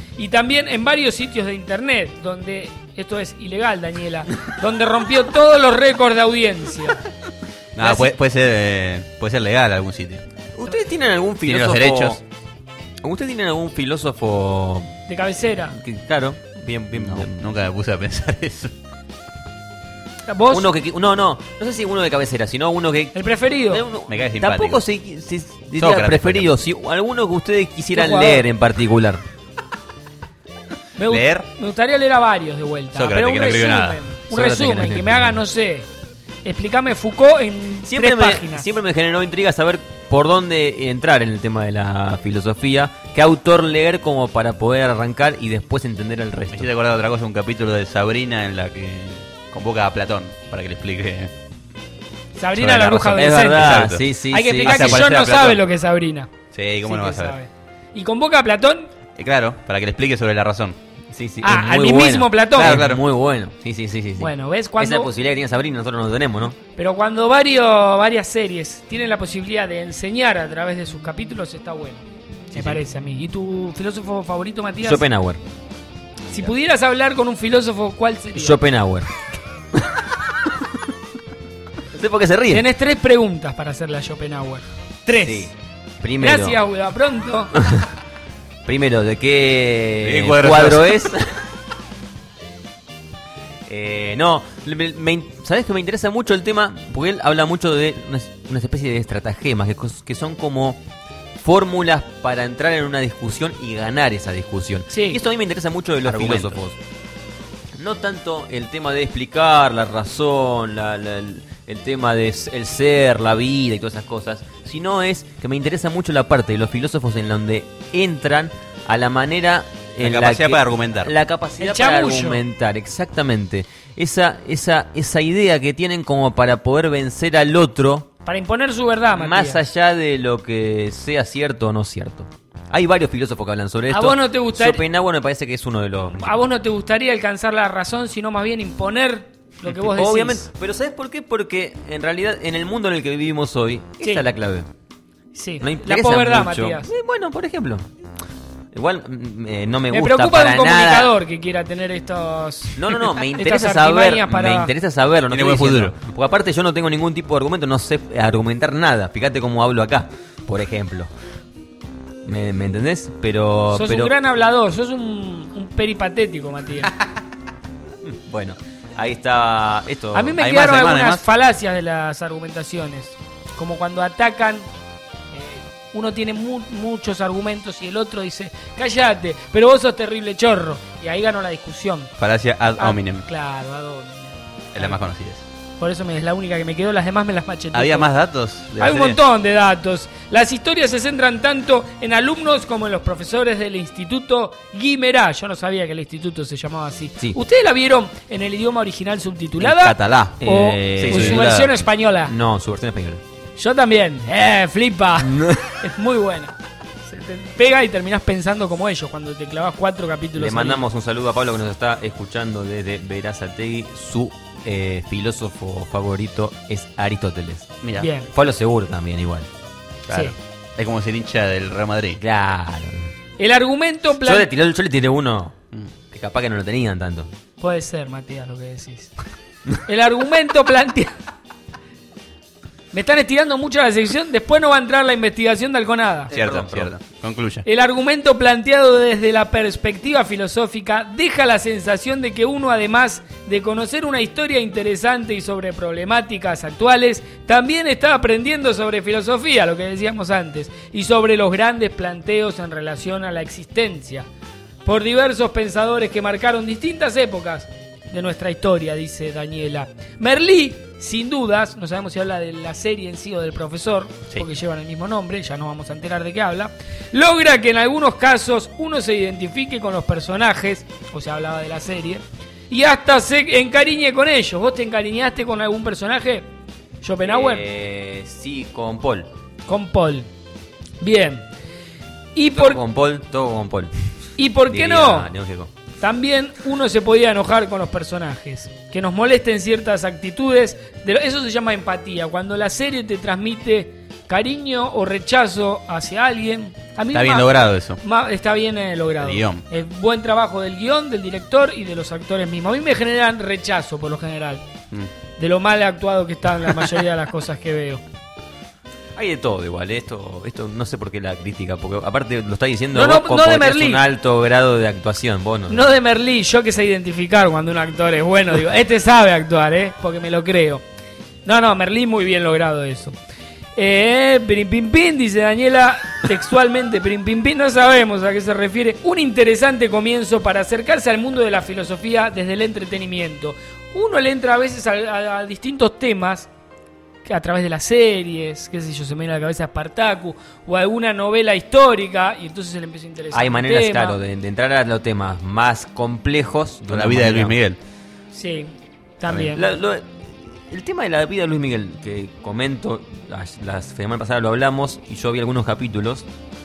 S3: Y también en varios sitios de internet, donde, esto es ilegal, Daniela, donde rompió todos los récords de audiencia.
S6: No, puede, puede ser eh, puede ser legal algún sitio.
S2: ¿Ustedes tienen algún
S6: Tiene
S2: filósofo?
S6: los derechos.
S2: ¿Ustedes tienen algún filósofo?
S3: De cabecera.
S2: Que, claro, bien, bien.
S6: No,
S2: bien.
S6: nunca me puse a pensar eso.
S3: ¿Vos?
S2: Uno que no, no, no sé si uno de cabecera, sino uno que
S3: El preferido.
S2: Eh, uno-
S6: Me cae simpático.
S2: tampoco se, se diría
S6: Sócrates,
S2: preferido, si alguno que ustedes quisieran
S3: ¿Qué jugador?
S2: leer en particular.
S3: Me, gu-
S6: ¿Leer?
S3: me gustaría leer a varios de vuelta.
S6: Sócrates,
S3: pero un
S6: que no escribió
S3: resumen.
S6: nada.
S3: Un
S2: Sócrates, que no
S3: resumen que,
S2: escribió
S3: me
S2: nada.
S3: haga, no sé. Explícame Foucault en
S2: Siempre
S3: tres
S2: me,
S3: páginas.
S2: siempre me generó intriga saber por dónde entrar en el tema de la filosofía, qué autor leer como para poder arrancar y después entender el
S6: Me
S2: resto.
S6: hiciste acordar de otra cosa, un capítulo de Sabrina en la que convoca a Platón para que le explique.
S3: Sabrina
S6: sobre
S3: la
S6: la
S3: bruja
S6: razón.
S2: Es
S3: adolescente.
S2: verdad,
S6: Exacto.
S2: sí, sí,
S3: Hay que
S2: sí.
S3: explicar
S6: Hace
S3: que yo
S6: aparecer
S3: no
S6: a Platón.
S3: sabe lo que es Sabrina.
S6: Sí, ¿cómo
S3: Sí
S6: no
S3: que
S6: vas a ver?
S3: sabe. Y convoca a Platón.
S6: Eh, claro, para que le explique sobre la razón.
S2: Sí, sí,
S3: Ah,
S2: es
S3: al
S2: muy
S3: mismísimo
S2: bueno.
S3: Platón.
S2: Claro,
S6: Claro.
S2: claro. Muy bueno. Sí, sí, sí, sí. sí.
S3: Bueno, ¿ves?
S2: Esa
S3: Cuando,
S2: posibilidad que tiene Sabrina nosotros no tenemos, ¿no?
S3: pero cuando varios, varias series tienen la posibilidad de enseñar a través de sus capítulos, está bueno. Me
S6: sí.
S3: parece a mí. ¿Y tu filósofo favorito, Matías?
S2: Schopenhauer.
S3: Si pudieras hablar con un filósofo, ¿cuál sería?
S2: Schopenhauer. No sé por qué se ríe.
S3: Tenés tres preguntas para hacerle a Schopenhauer. Tres.
S2: Sí. Primero,
S3: Gracias, Huida. Pronto.
S2: primero, ¿de qué,
S6: ¿De qué cuadro
S2: cuadro
S6: sos?
S2: es? eh, no, me, me- ¿sabés que me interesa mucho el tema? Porque él habla mucho de una, una especie de estratagemas que, cos- que son como fórmulas para entrar en una discusión y ganar esa discusión.
S3: Sí.
S2: Y esto a mí me interesa mucho de los
S6: Argumentos.
S2: filósofos. No tanto el tema de explicar la razón, la- la- el, el tema de s- el ser, la vida y todas esas cosas, sino es que me interesa mucho la parte de los filósofos en donde entran a la manera
S6: La
S2: en
S6: capacidad
S2: que-
S6: para argumentar.
S2: La capacidad
S3: El
S2: para
S3: chamullo.
S2: argumentar, exactamente. Esa, esa, esa idea que tienen como para poder vencer al otro,
S3: Para imponer su verdad, Matías.
S2: más allá de lo que sea cierto o no cierto. Hay varios filósofos que hablan sobre
S3: ¿A
S2: esto.
S3: vos no te gustaría-
S2: Schopenhauer me parece que es uno de los...
S3: A vos no te gustaría alcanzar la razón, sino más bien imponer lo que vos decís.
S2: Obviamente, pero ¿sabes por qué? Porque en realidad en el mundo en el que vivimos hoy,
S3: Sí.
S2: esa es la clave.
S3: Sí,
S2: No
S3: la
S2: interesa
S3: posverdad,
S2: mucho.
S3: Matías.
S2: Eh, bueno, por ejemplo. Igual mm, eh, no me,
S3: Me
S2: gusta
S3: preocupa de
S2: para
S3: un comunicador
S2: nada.
S3: que quiera tener estos.
S2: No, no, no, me
S3: estas
S2: interesa saber,
S3: artimañas para-
S2: me interesa saberlo, no
S6: Tiene
S2: estoy
S6: buen
S2: diciendo. Porque aparte yo no tengo ningún tipo de argumento, no sé argumentar nada. Fíjate cómo hablo acá, por ejemplo. ¿Me, me entendés? Pero
S3: Sos
S2: pero
S3: un gran hablador, sos un, un peripatético, Matías.
S2: bueno, ahí está esto.
S3: A mí me
S6: ¿Hay
S3: quedaron
S6: más, hay más,
S3: algunas
S6: hay más?
S3: falacias de las argumentaciones. Como cuando atacan, eh, uno tiene mu- muchos argumentos y el otro dice, cállate, pero vos sos terrible chorro. Y ahí ganó la discusión.
S6: Falacia ad
S3: Ah,
S6: hominem.
S3: Claro, ad hominem.
S6: Es la más conocida.
S3: Por eso me, es la única que me quedó, las demás me las macheté.
S6: ¿Había
S3: todas.
S6: más datos? de la
S3: Hay un
S6: serie?
S3: montón de datos. Las historias se centran tanto en alumnos como en los profesores del Instituto Guimerá. Yo no sabía que el instituto se llamaba así.
S2: Sí.
S3: ¿Ustedes la vieron en el idioma original subtitulada?
S2: En catalá.
S3: ¿O
S2: Eh,
S3: en
S2: sí,
S3: su
S2: subtitulada.
S3: versión española?
S2: No, su versión española.
S3: Yo también. ¡Eh, flipa! Es muy buena. Se te pega y terminás pensando como ellos cuando te clavas cuatro capítulos.
S2: Le
S3: al
S2: mandamos un saludo a Pablo que nos está escuchando desde Verazategui. Su eh, filósofo favorito es Aristóteles.
S6: Mira,
S3: Bien.
S2: Pablo seguro también, igual.
S6: claro.
S3: Sí.
S6: Es como ser hincha del Real Madrid.
S2: Claro.
S3: El argumento
S2: Yo
S3: plan...
S2: le, tiré, yo le tiré uno que capaz que no lo tenían tanto.
S3: Puede ser, Matías, lo que decís. El argumento plantea... Me están estirando mucho la sección, después no va a entrar la investigación de Alconada.
S6: Cierto,
S2: Perdón,
S6: cierto. Concluya.
S3: El argumento planteado desde la perspectiva filosófica deja la sensación de que uno, además de conocer una historia interesante y sobre problemáticas actuales, también está aprendiendo sobre filosofía, lo que decíamos antes, y sobre los grandes planteos en relación a la existencia, por diversos pensadores que marcaron distintas épocas de nuestra historia, dice Daniela. Merlí, sin dudas, no sabemos si habla de la serie en sí o del profesor,
S6: Sí.
S3: porque llevan el mismo nombre, ya no vamos a enterar de qué habla, logra que en algunos casos uno se identifique con los personajes, o sea, hablaba de la serie, y hasta se encariñe con ellos. ¿Vos te encariñaste con algún personaje? ¿Schopenhauer?
S2: Eh, sí, con Paul.
S3: Con Paul. Bien. ¿Y
S2: Todo
S3: por,
S2: con Paul, todo con Paul.
S3: ¿y por qué
S2: Diría
S3: no?
S2: León Gieco.
S3: También uno se podía enojar con los personajes, que nos molesten ciertas actitudes. De lo- eso se llama empatía, cuando la serie te transmite cariño o rechazo hacia alguien. A mí
S6: Está bien
S3: más-
S6: logrado eso.
S3: más- está bien eh, logrado.
S6: El guión.
S3: Es buen trabajo del guión, del director y de los actores mismos. A mí me generan rechazo por lo general.
S6: Mm.
S3: De lo mal actuado que están la mayoría de las cosas que veo.
S2: Hay de todo igual, ¿eh? esto esto no sé por qué la crítica, porque aparte lo está diciendo
S3: No,
S2: vos
S3: no,
S2: como
S3: no de
S2: porque es
S3: Merlí.
S2: un alto grado de actuación, vos no.
S3: No de Merlí, yo que sé identificar cuando un actor es bueno, digo, este sabe actuar, ¿eh? Porque me lo creo. No, no, Merlí muy bien logrado eso. Eh, pirin pin pin, dice Daniela, textualmente, pirin pin pin, no sabemos a qué se refiere. Un interesante comienzo para acercarse al mundo de la filosofía desde el entretenimiento. Uno le entra a veces a, a- a distintos temas que a través de las series, qué sé yo, se me viene a la cabeza Spartacus o alguna novela histórica y entonces se le empieza a interesar.
S2: Hay
S3: el
S2: maneras,
S3: tema.
S2: claro, de, de entrar a los temas más complejos.
S6: Con la vida de Luis Miguel.
S3: Sí, también.
S2: La- lo- el tema de la vida de Luis Miguel, que comento, la, la semana pasada lo hablamos y yo vi algunos capítulos.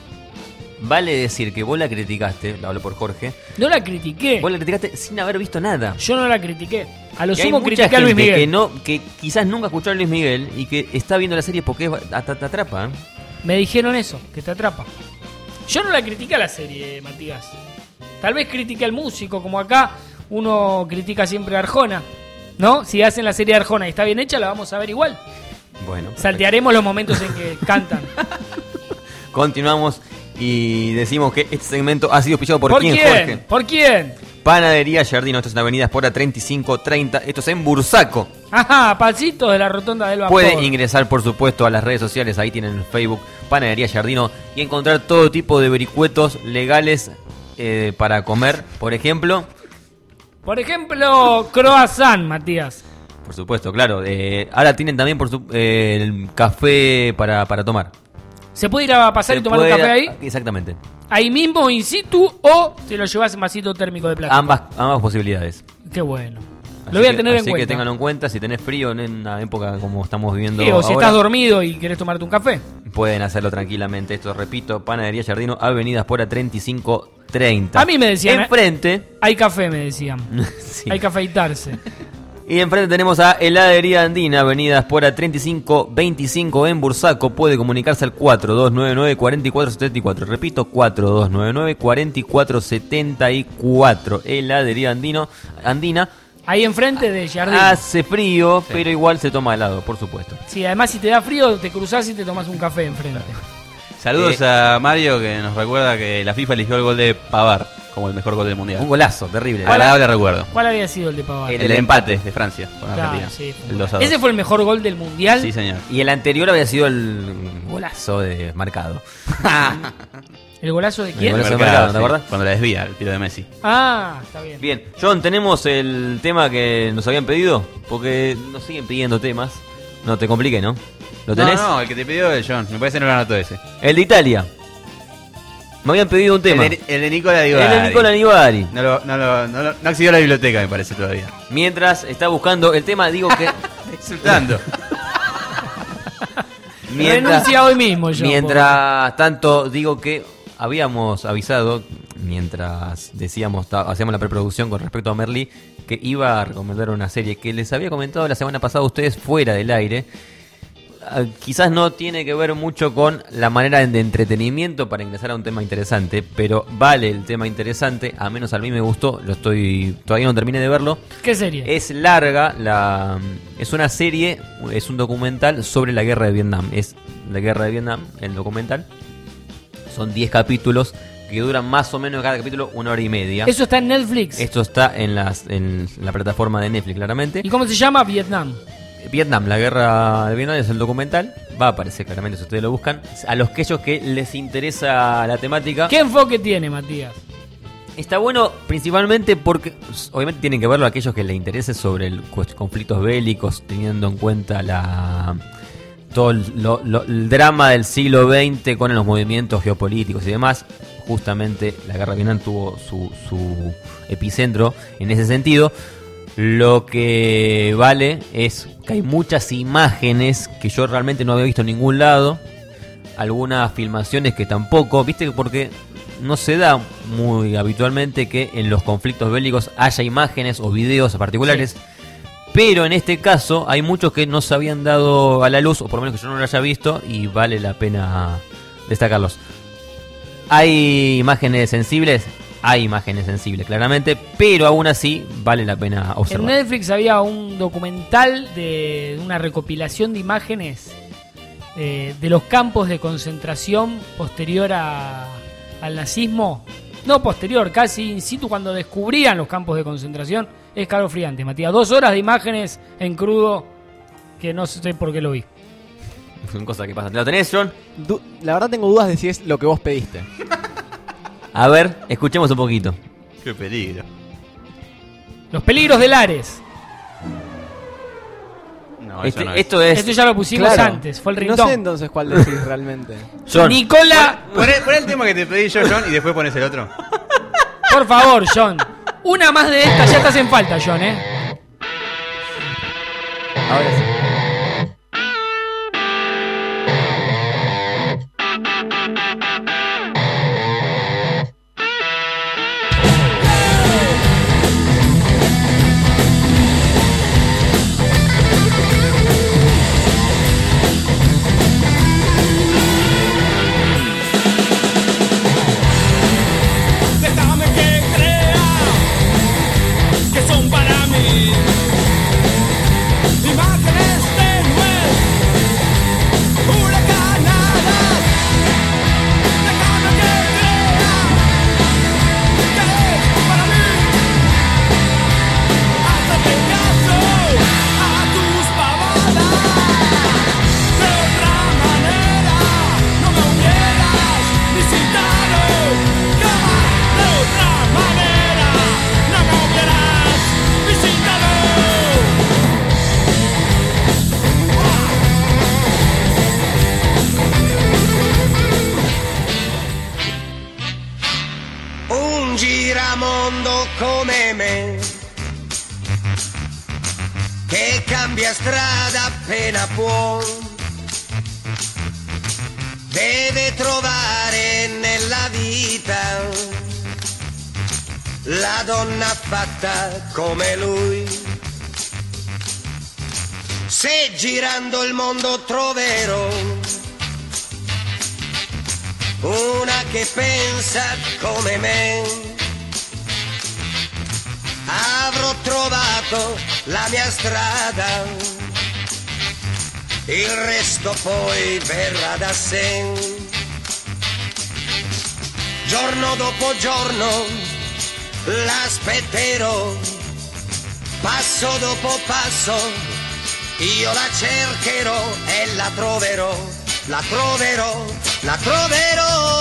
S2: Vale decir que vos la criticaste, lo hablo por Jorge.
S3: No la critiqué.
S2: Vos la criticaste sin haber visto nada.
S3: Yo no la critiqué. A lo
S2: Y hay
S3: sumo
S2: mucha
S3: critiqué a Luis
S2: gente
S3: Miguel.
S2: Que, no, que quizás nunca escuchó a Luis Miguel y que está viendo la serie porque es- hasta te atrapa. ¿eh?
S3: Me dijeron eso, que te atrapa. Yo no la critiqué a la serie, Matías. Tal vez critiqué al músico, como acá uno critica siempre a Arjona. ¿No? Si hacen la serie de Arjona y está bien hecha, la vamos a ver igual.
S2: Bueno,
S3: Saltearemos los momentos en que cantan.
S2: continuamos y decimos que este segmento ha sido pillado por,
S3: ¿Por
S2: quién,
S3: quién?
S2: Jorge.
S3: ¿Por quién?
S2: Panadería Jardino, esto es en Avenida Espora treinta y cinco treinta, esto es en Bursaco.
S3: Ajá, pasito de la rotonda del vapor.
S2: Pueden ingresar, por supuesto, a las redes sociales, ahí tienen el Facebook, Panadería Jardino, y encontrar todo tipo de vericuetos legales eh, para comer. Por ejemplo,
S3: Por ejemplo, croissant, Matías.
S2: por supuesto, claro, eh, ahora tienen también por su- eh, el café para, para tomar.
S3: ¿Se puede ir a pasar
S2: Se
S3: y tomar un
S2: puede-
S3: café ahí?
S2: Exactamente.
S3: Ahí mismo, in situ, o te lo llevas en vasito térmico de plástico.
S2: Ambas, ambas posibilidades.
S3: Qué bueno.
S2: Así
S3: Lo voy a
S2: que-
S3: tener en
S2: así
S3: cuenta.
S2: que tenganlo en cuenta, si tenés frío en una época como estamos viviendo
S3: Sí, o si
S2: ahora,
S3: estás dormido y querés tomarte un café.
S2: pueden hacerlo tranquilamente. Esto repito, Panadería Jardino, Avenida Espora treinta y cinco treinta.
S3: A mí me decían.
S2: Enfrente,
S3: Hay café, me decían.
S2: Sí.
S3: Hay que afeitarse.
S2: y enfrente tenemos a Heladería Andina, Avenida Espora treinta y cinco veinticinco en Bursaco. Puede comunicarse al cuatro dos nueve nueve, cuatro cuatro siete cuatro. Repito, cuatro dos nueve nueve, cuatro cuatro siete cuatro. Heladería Andino, Andina.
S3: Ahí enfrente de Jardín.
S2: Hace frío, pero igual se toma helado, por supuesto.
S3: Sí, además si te da frío, te cruzás y te tomás un café enfrente.
S6: Saludos
S2: Eh.
S6: a Mario, que nos recuerda que la FIFA eligió el gol de Pavard como el mejor gol del mundial.
S2: Un golazo, terrible.
S6: Agradable recuerdo.
S3: ¿Cuál había sido el de Pavard?
S6: El, empate de Francia con
S3: Claro,
S6: Argentina.
S3: sí.
S6: El dos a dos.
S3: ¿Ese fue el mejor gol del mundial?
S6: Sí, señor.
S2: Y el anterior había sido el golazo de marcado.
S3: ¿El golazo de quién?
S2: El golazo de
S6: Mercado,
S2: Mercado, ¿te
S6: sí,
S2: acordás?
S6: cuando la desvía el tiro de Messi.
S3: Ah, está bien.
S2: Bien, John, ¿tenemos el tema que nos habían pedido? Porque nos siguen pidiendo temas. No te complique, ¿no? ¿Lo tenés?
S6: No, no, el que te pidió es John. Me parece que no lo anotó ese.
S2: El de Italia. Me habían pedido un tema.
S6: El de, el de Nicola Di
S2: El de Nicola Nivari.
S6: No, lo, no, lo, no, lo- no accedió a la biblioteca, me parece todavía.
S2: Mientras está buscando el tema, digo que...
S6: Insultando.
S3: Renuncia hoy mismo, John.
S2: Mientras tanto, digo que habíamos avisado, mientras decíamos, ta- hacíamos la preproducción con respecto a Merlí, que iba a recomendar una serie que les había comentado la semana pasada a ustedes fuera del aire. Ah, quizás no tiene que ver mucho con la manera de entretenimiento para ingresar a un tema interesante, pero vale el tema interesante, a menos a mí me gustó, lo estoy todavía no terminé de verlo.
S3: ¿Qué serie?
S2: Es larga, la es una serie, es un documental sobre la guerra de Vietnam. Es la guerra de Vietnam, el documental. Son diez capítulos que duran más o menos cada capítulo una hora y media.
S3: Eso está en Netflix.
S2: Esto está en, las, en la plataforma de Netflix, claramente.
S3: ¿Y cómo se llama? Vietnam.
S2: Vietnam, la guerra de Vietnam es el documental. Va a aparecer claramente si ustedes lo buscan. A los que ellos que les interesa la temática.
S3: ¿Qué enfoque tiene, Matías?
S2: Está bueno principalmente porque obviamente tienen que verlo aquellos que les interese sobre el cuest- conflictos bélicos, teniendo en cuenta la todo el, lo- lo- el drama del siglo veinte con los movimientos geopolíticos y demás. Justamente la guerra de Vietnam tuvo su, su epicentro en ese sentido. Lo que vale es que hay muchas imágenes que yo realmente no había visto en ningún lado. Algunas filmaciones que tampoco, viste, porque no se da muy habitualmente que en los conflictos bélicos haya imágenes o videos particulares. Pero en este caso hay muchos que no se habían dado a la luz, o por lo menos que yo no lo haya visto, y vale la pena destacarlos. ¿Hay imágenes sensibles? Hay imágenes sensibles, claramente, pero aún así vale la pena observar.
S3: En Netflix había un documental de una recopilación de imágenes eh, de los campos de concentración posterior a, al nazismo. No posterior, casi in situ, cuando descubrían los campos de concentración. Es escalofriante, Matías. Dos horas de imágenes en crudo que no sé por qué lo vi.
S2: Son cosas que pasan. ¿Lo tenés, John?
S4: Du- la verdad tengo dudas de si es lo que vos pediste.
S2: A ver, escuchemos un poquito.
S6: Qué peligro.
S3: Los peligros del Ares.
S6: No,
S2: Este-
S6: eso no es.
S2: esto es...
S3: Esto ya lo pusimos
S4: Claro.
S3: antes, fue el
S4: No
S3: ringtone.
S4: sé entonces cuál decís realmente.
S2: John,
S3: Nicola,
S6: Pon el, pon el tema que te pedí yo, John, y después pones el otro.
S3: por favor, John. Una más de esta, ya estás en falta, John, ¿eh?
S4: Ahora sí.
S5: Déjame que crea que son para mí imágenes tenues, huracanadas. Déjame que crea que es para mí. Hazle caso a tus pavadas. De otra manera no me hubieras visitado. Jamás de otra manera no me hubieras visitado.
S1: Un giramondo come me, che cambia strada appena può, deve trovare nella vita la donna fatta come lui. Se girando il mondo troverò una che pensa come me, avrò trovato la mia strada, il resto poi verrà da sé. Giorno dopo giorno l'aspetterò, passo dopo passo io la cercherò e la troverò, la troverò, la troverò,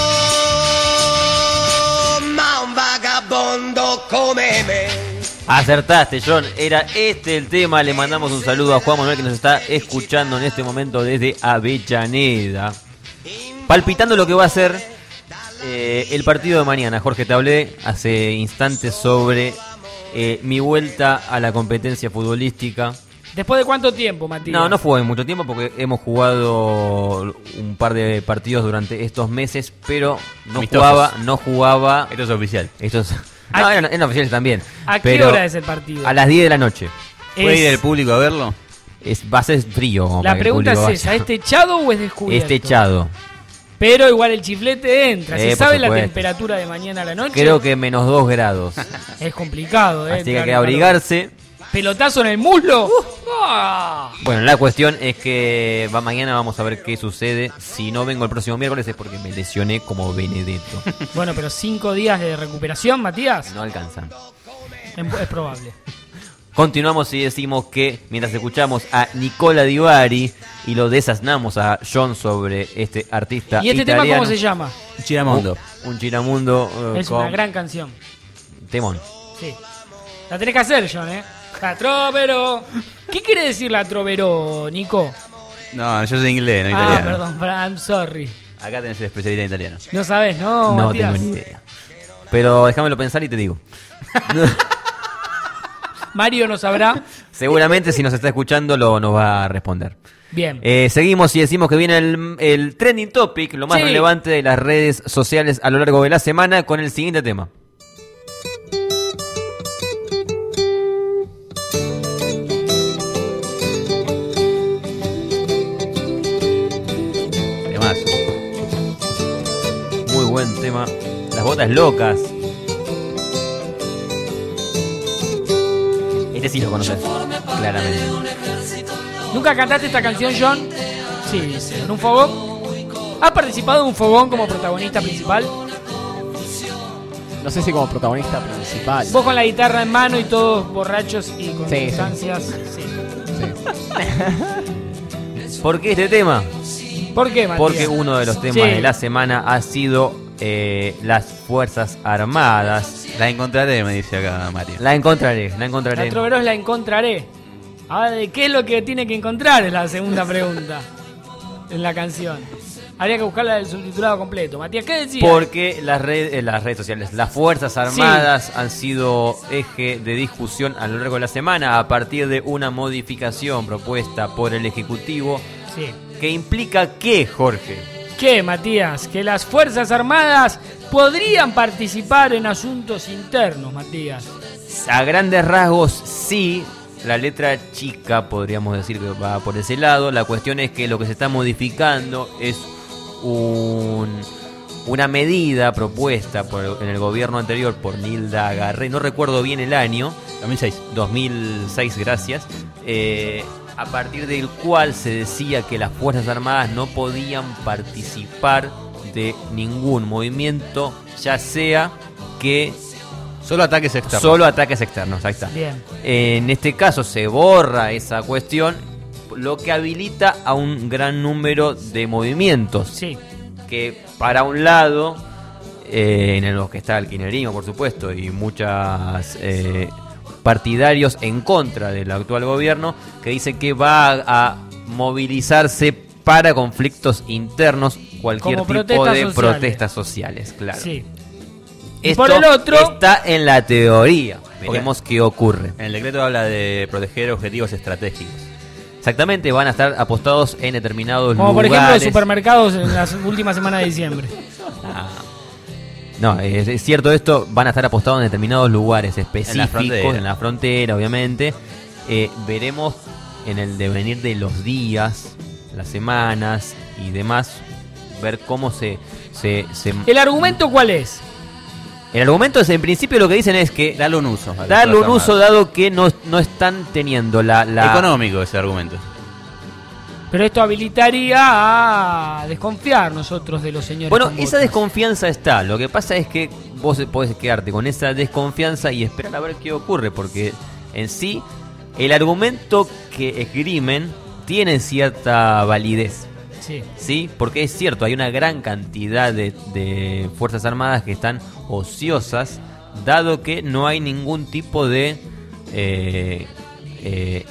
S1: ma un vagabondo come me.
S2: acertaste, John. Era este el tema. Le mandamos un saludo a Juan Manuel, que nos está escuchando en este momento desde Avellaneda. Palpitando lo que va a ser eh, el partido de mañana. Jorge, te hablé hace instantes sobre eh, mi vuelta a la competencia futbolística.
S3: ¿Después de cuánto tiempo, Matías?
S2: No, no fue mucho tiempo porque hemos jugado un par de partidos durante estos meses, pero no
S6: Amistosos.
S2: jugaba, no jugaba.
S6: Esto es oficial.
S2: Esto es, no, eran, eran oficiales también.
S3: ¿A qué
S2: pero
S3: hora es el partido?
S2: A las diez de la noche.
S6: ¿Puede
S3: Es-
S6: ir el público a verlo?
S2: Es, va a ser frío. como
S3: La
S2: para que el
S3: pregunta es
S2: público
S3: esa,
S2: vaya.
S3: ¿es techado o es descubierto?
S2: Es techado.
S3: Pero igual el chiflete entra. ¿Se
S2: Eh, por
S3: sabe la
S2: supuesto.
S3: temperatura de mañana a la noche?
S2: Creo que menos dos grados.
S3: Es complicado, ¿eh?
S2: Así que hay
S3: entrar
S2: que
S3: en calor.
S2: abrigarse.
S3: ¿Pelotazo en el muslo? ¡Ah!
S2: Bueno, la cuestión es que va mañana, vamos a ver qué sucede. Si no vengo el próximo miércoles es porque me lesioné como Benedetto.
S3: Bueno, pero cinco días de recuperación, Matías.
S2: No alcanzan.
S3: Es, es probable.
S2: Continuamos y decimos que mientras escuchamos a Nicola Di Bari y lo desasnamos a John sobre este artista
S3: ¿Y este
S2: italiano.
S3: tema cómo se llama?
S6: Giramondo.
S2: Un, un Giramundo uh,
S3: Es
S2: con
S3: una gran canción.
S2: temón.
S3: Sí. La tenés que hacer, John, ¿eh? La trovero. ¿Qué quiere decir la trovero, Nico?
S6: No, yo soy inglés, no
S3: Ah,
S6: italiano.
S3: perdón, I'm sorry.
S6: Acá tenés el especialista en italiano.
S3: No sabes, ¿no,
S2: No
S3: Matías?
S2: tengo ni idea. Pero déjamelo pensar y te digo.
S3: Mario no sabrá.
S2: Seguramente si nos está escuchando lo nos va a responder.
S3: Bien.
S2: Eh, seguimos y decimos que viene el, el trending topic, lo más
S3: Sí.
S2: relevante de las redes sociales a lo largo de la semana, con el siguiente tema. Viejas Locas. Este sí lo conoces, claramente.
S3: ¿Nunca cantaste esta canción, John? Sí, dice, en un fogón. ¿Has participado en un fogón como protagonista principal?
S4: No sé si como protagonista principal.
S3: Vos con la guitarra en mano y todos borrachos y con
S4: Sí,
S3: sustancias. Sí.
S2: ¿Por qué este tema?
S3: ¿Por qué, Matías?
S2: Porque uno de los temas
S3: Sí.
S2: de la semana ha sido eh, las Fuerzas Armadas.
S6: La encontraré, me dice acá Mario.
S2: La encontraré, la encontraré.
S3: La Troveros la encontraré. Ahora, ¿de qué es lo que tiene que encontrar? Es la segunda pregunta en la canción. Habría que buscarla del subtitulado completo. Matías, ¿qué decías?
S2: Porque las, red, eh, las redes sociales, las Fuerzas Armadas han sido eje de discusión a lo largo de la semana a partir de una modificación propuesta por el Ejecutivo.
S3: Sí.
S2: Que implica que, Jorge.
S3: ¿Qué, Matías? Que las Fuerzas Armadas podrían participar en asuntos internos, Matías.
S2: A grandes rasgos, sí. La letra chica, podríamos decir que va por ese lado. La cuestión es que lo que se está modificando es un, una medida propuesta por, en el gobierno anterior por Nilda Garré. No recuerdo bien el año.
S6: dos mil seis.
S2: dos mil seis, gracias. Eh, a partir del cual se decía que las Fuerzas Armadas no podían participar de ningún movimiento, ya sea que...
S6: Solo ataques externos.
S2: Solo ataques externos, ahí está.
S3: Bien.
S2: En este caso se borra esa cuestión, lo que habilita a un gran número de movimientos.
S3: Sí.
S2: Que para un lado, eh, en los que está el kirchnerismo, por supuesto, y muchas... Eh, partidarios en contra del actual gobierno, que dice que va a, a movilizarse para conflictos internos, cualquier
S3: Como
S2: tipo
S3: protestas
S2: de
S3: sociales.
S2: protestas sociales, claro.
S3: Sí. Y
S2: Esto
S3: por el otro,
S2: está en la teoría. Veremos qué ocurre.
S6: En el decreto habla de proteger objetivos estratégicos.
S2: Exactamente, van a estar apostados en determinados
S3: como por
S2: lugares.
S3: ejemplo supermercados en las últimas semanas de diciembre.
S2: Ah. No, es, es cierto esto, van a estar apostados en determinados lugares específicos, en la frontera, en la frontera obviamente. Eh, veremos en el devenir de los días, las semanas y demás, ver cómo se... se, se...
S3: ¿El argumento cuál es?
S2: El argumento es, en principio, lo que dicen es que...
S6: Darle un uso.
S2: Darle un uso dado que no, no están teniendo la, la...
S6: Económico ese argumento.
S3: Pero esto habilitaría a desconfiar nosotros de los señores.
S2: Bueno,
S3: con
S2: esa
S3: botas.
S2: desconfianza está. Lo que pasa es que vos podés quedarte con esa desconfianza y esperar a ver qué ocurre, porque en sí el argumento que esgrimen tiene cierta validez.
S3: Sí.
S2: Sí, porque es cierto, hay una gran cantidad de, de Fuerzas Armadas que están ociosas, dado que no hay ningún tipo de eh, eh,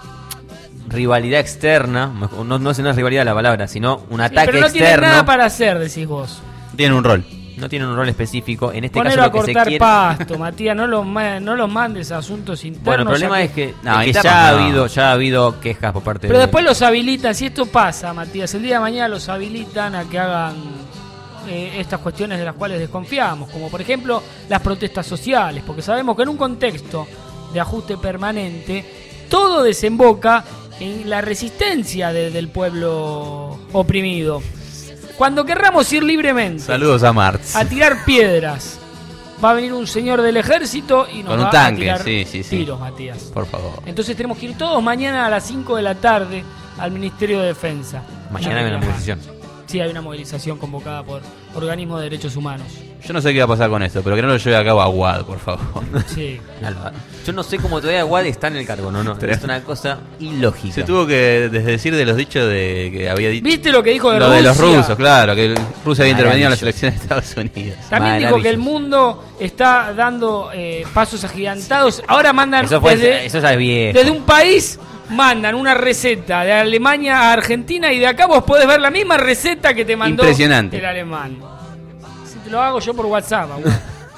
S2: rivalidad externa. No, no es una rivalidad la palabra, sino un
S3: Sí,
S2: ataque
S3: pero no
S2: externo.
S3: tienen nada para hacer, decís vos.
S6: Tienen un rol.
S2: No tienen un rol específico. En este
S3: Ponelo
S2: caso
S3: a
S2: lo que
S3: cortar
S2: se quiere...
S3: pasto, Matías, no los, ma- no los mandes a asuntos internos.
S2: Bueno, el problema
S3: ya
S2: es que,
S6: No,
S2: es que
S6: internos
S2: ya, ha
S6: no.
S2: habido, ya ha habido quejas por parte
S3: Pero
S2: de...
S3: después los habilitan, si esto pasa, Matías, el día de mañana los habilitan a que hagan eh, estas cuestiones de las cuales desconfiamos, como por ejemplo las protestas sociales, porque sabemos que en un contexto de ajuste permanente, todo desemboca en la resistencia de- del pueblo oprimido. Cuando querramos ir libremente
S6: Saludos a Marx.
S3: a tirar piedras, va a venir un señor del ejército y nos
S6: Con un
S3: va
S6: tanque,
S3: a tirar
S6: sí, sí, sí.
S3: tiros, Matías.
S6: Por favor.
S3: Entonces tenemos que ir todos mañana a las cinco de la tarde al Ministerio de Defensa.
S2: Mañana hay una movilización.
S3: Sí, hay una movilización convocada por organismos de derechos humanos.
S6: Yo no sé qué va a pasar con esto, pero que no lo lleve a cabo Aguad, por favor.
S3: Sí.
S2: Yo no sé cómo todavía Aguad está en el cargo, no, no. Es una cosa ilógica.
S6: Se tuvo que desdecir de los dichos de que había dicho.
S3: ¿Viste lo que dijo de
S6: Lo
S3: Rusia?
S6: de los rusos, claro, que Rusia había intervenido en las
S2: Maravilloso.
S6: elecciones de Estados Unidos.
S3: También dijo que el mundo está dando eh, pasos agigantados. Ahora mandan
S2: Eso, fue,
S3: desde,
S2: eso ya es viejo.
S3: desde un país, mandan una receta de Alemania a Argentina y de acá vos podés ver la misma receta que te mandó
S6: Impresionante.
S3: el alemán. Si te lo hago yo por WhatsApp. abuelo.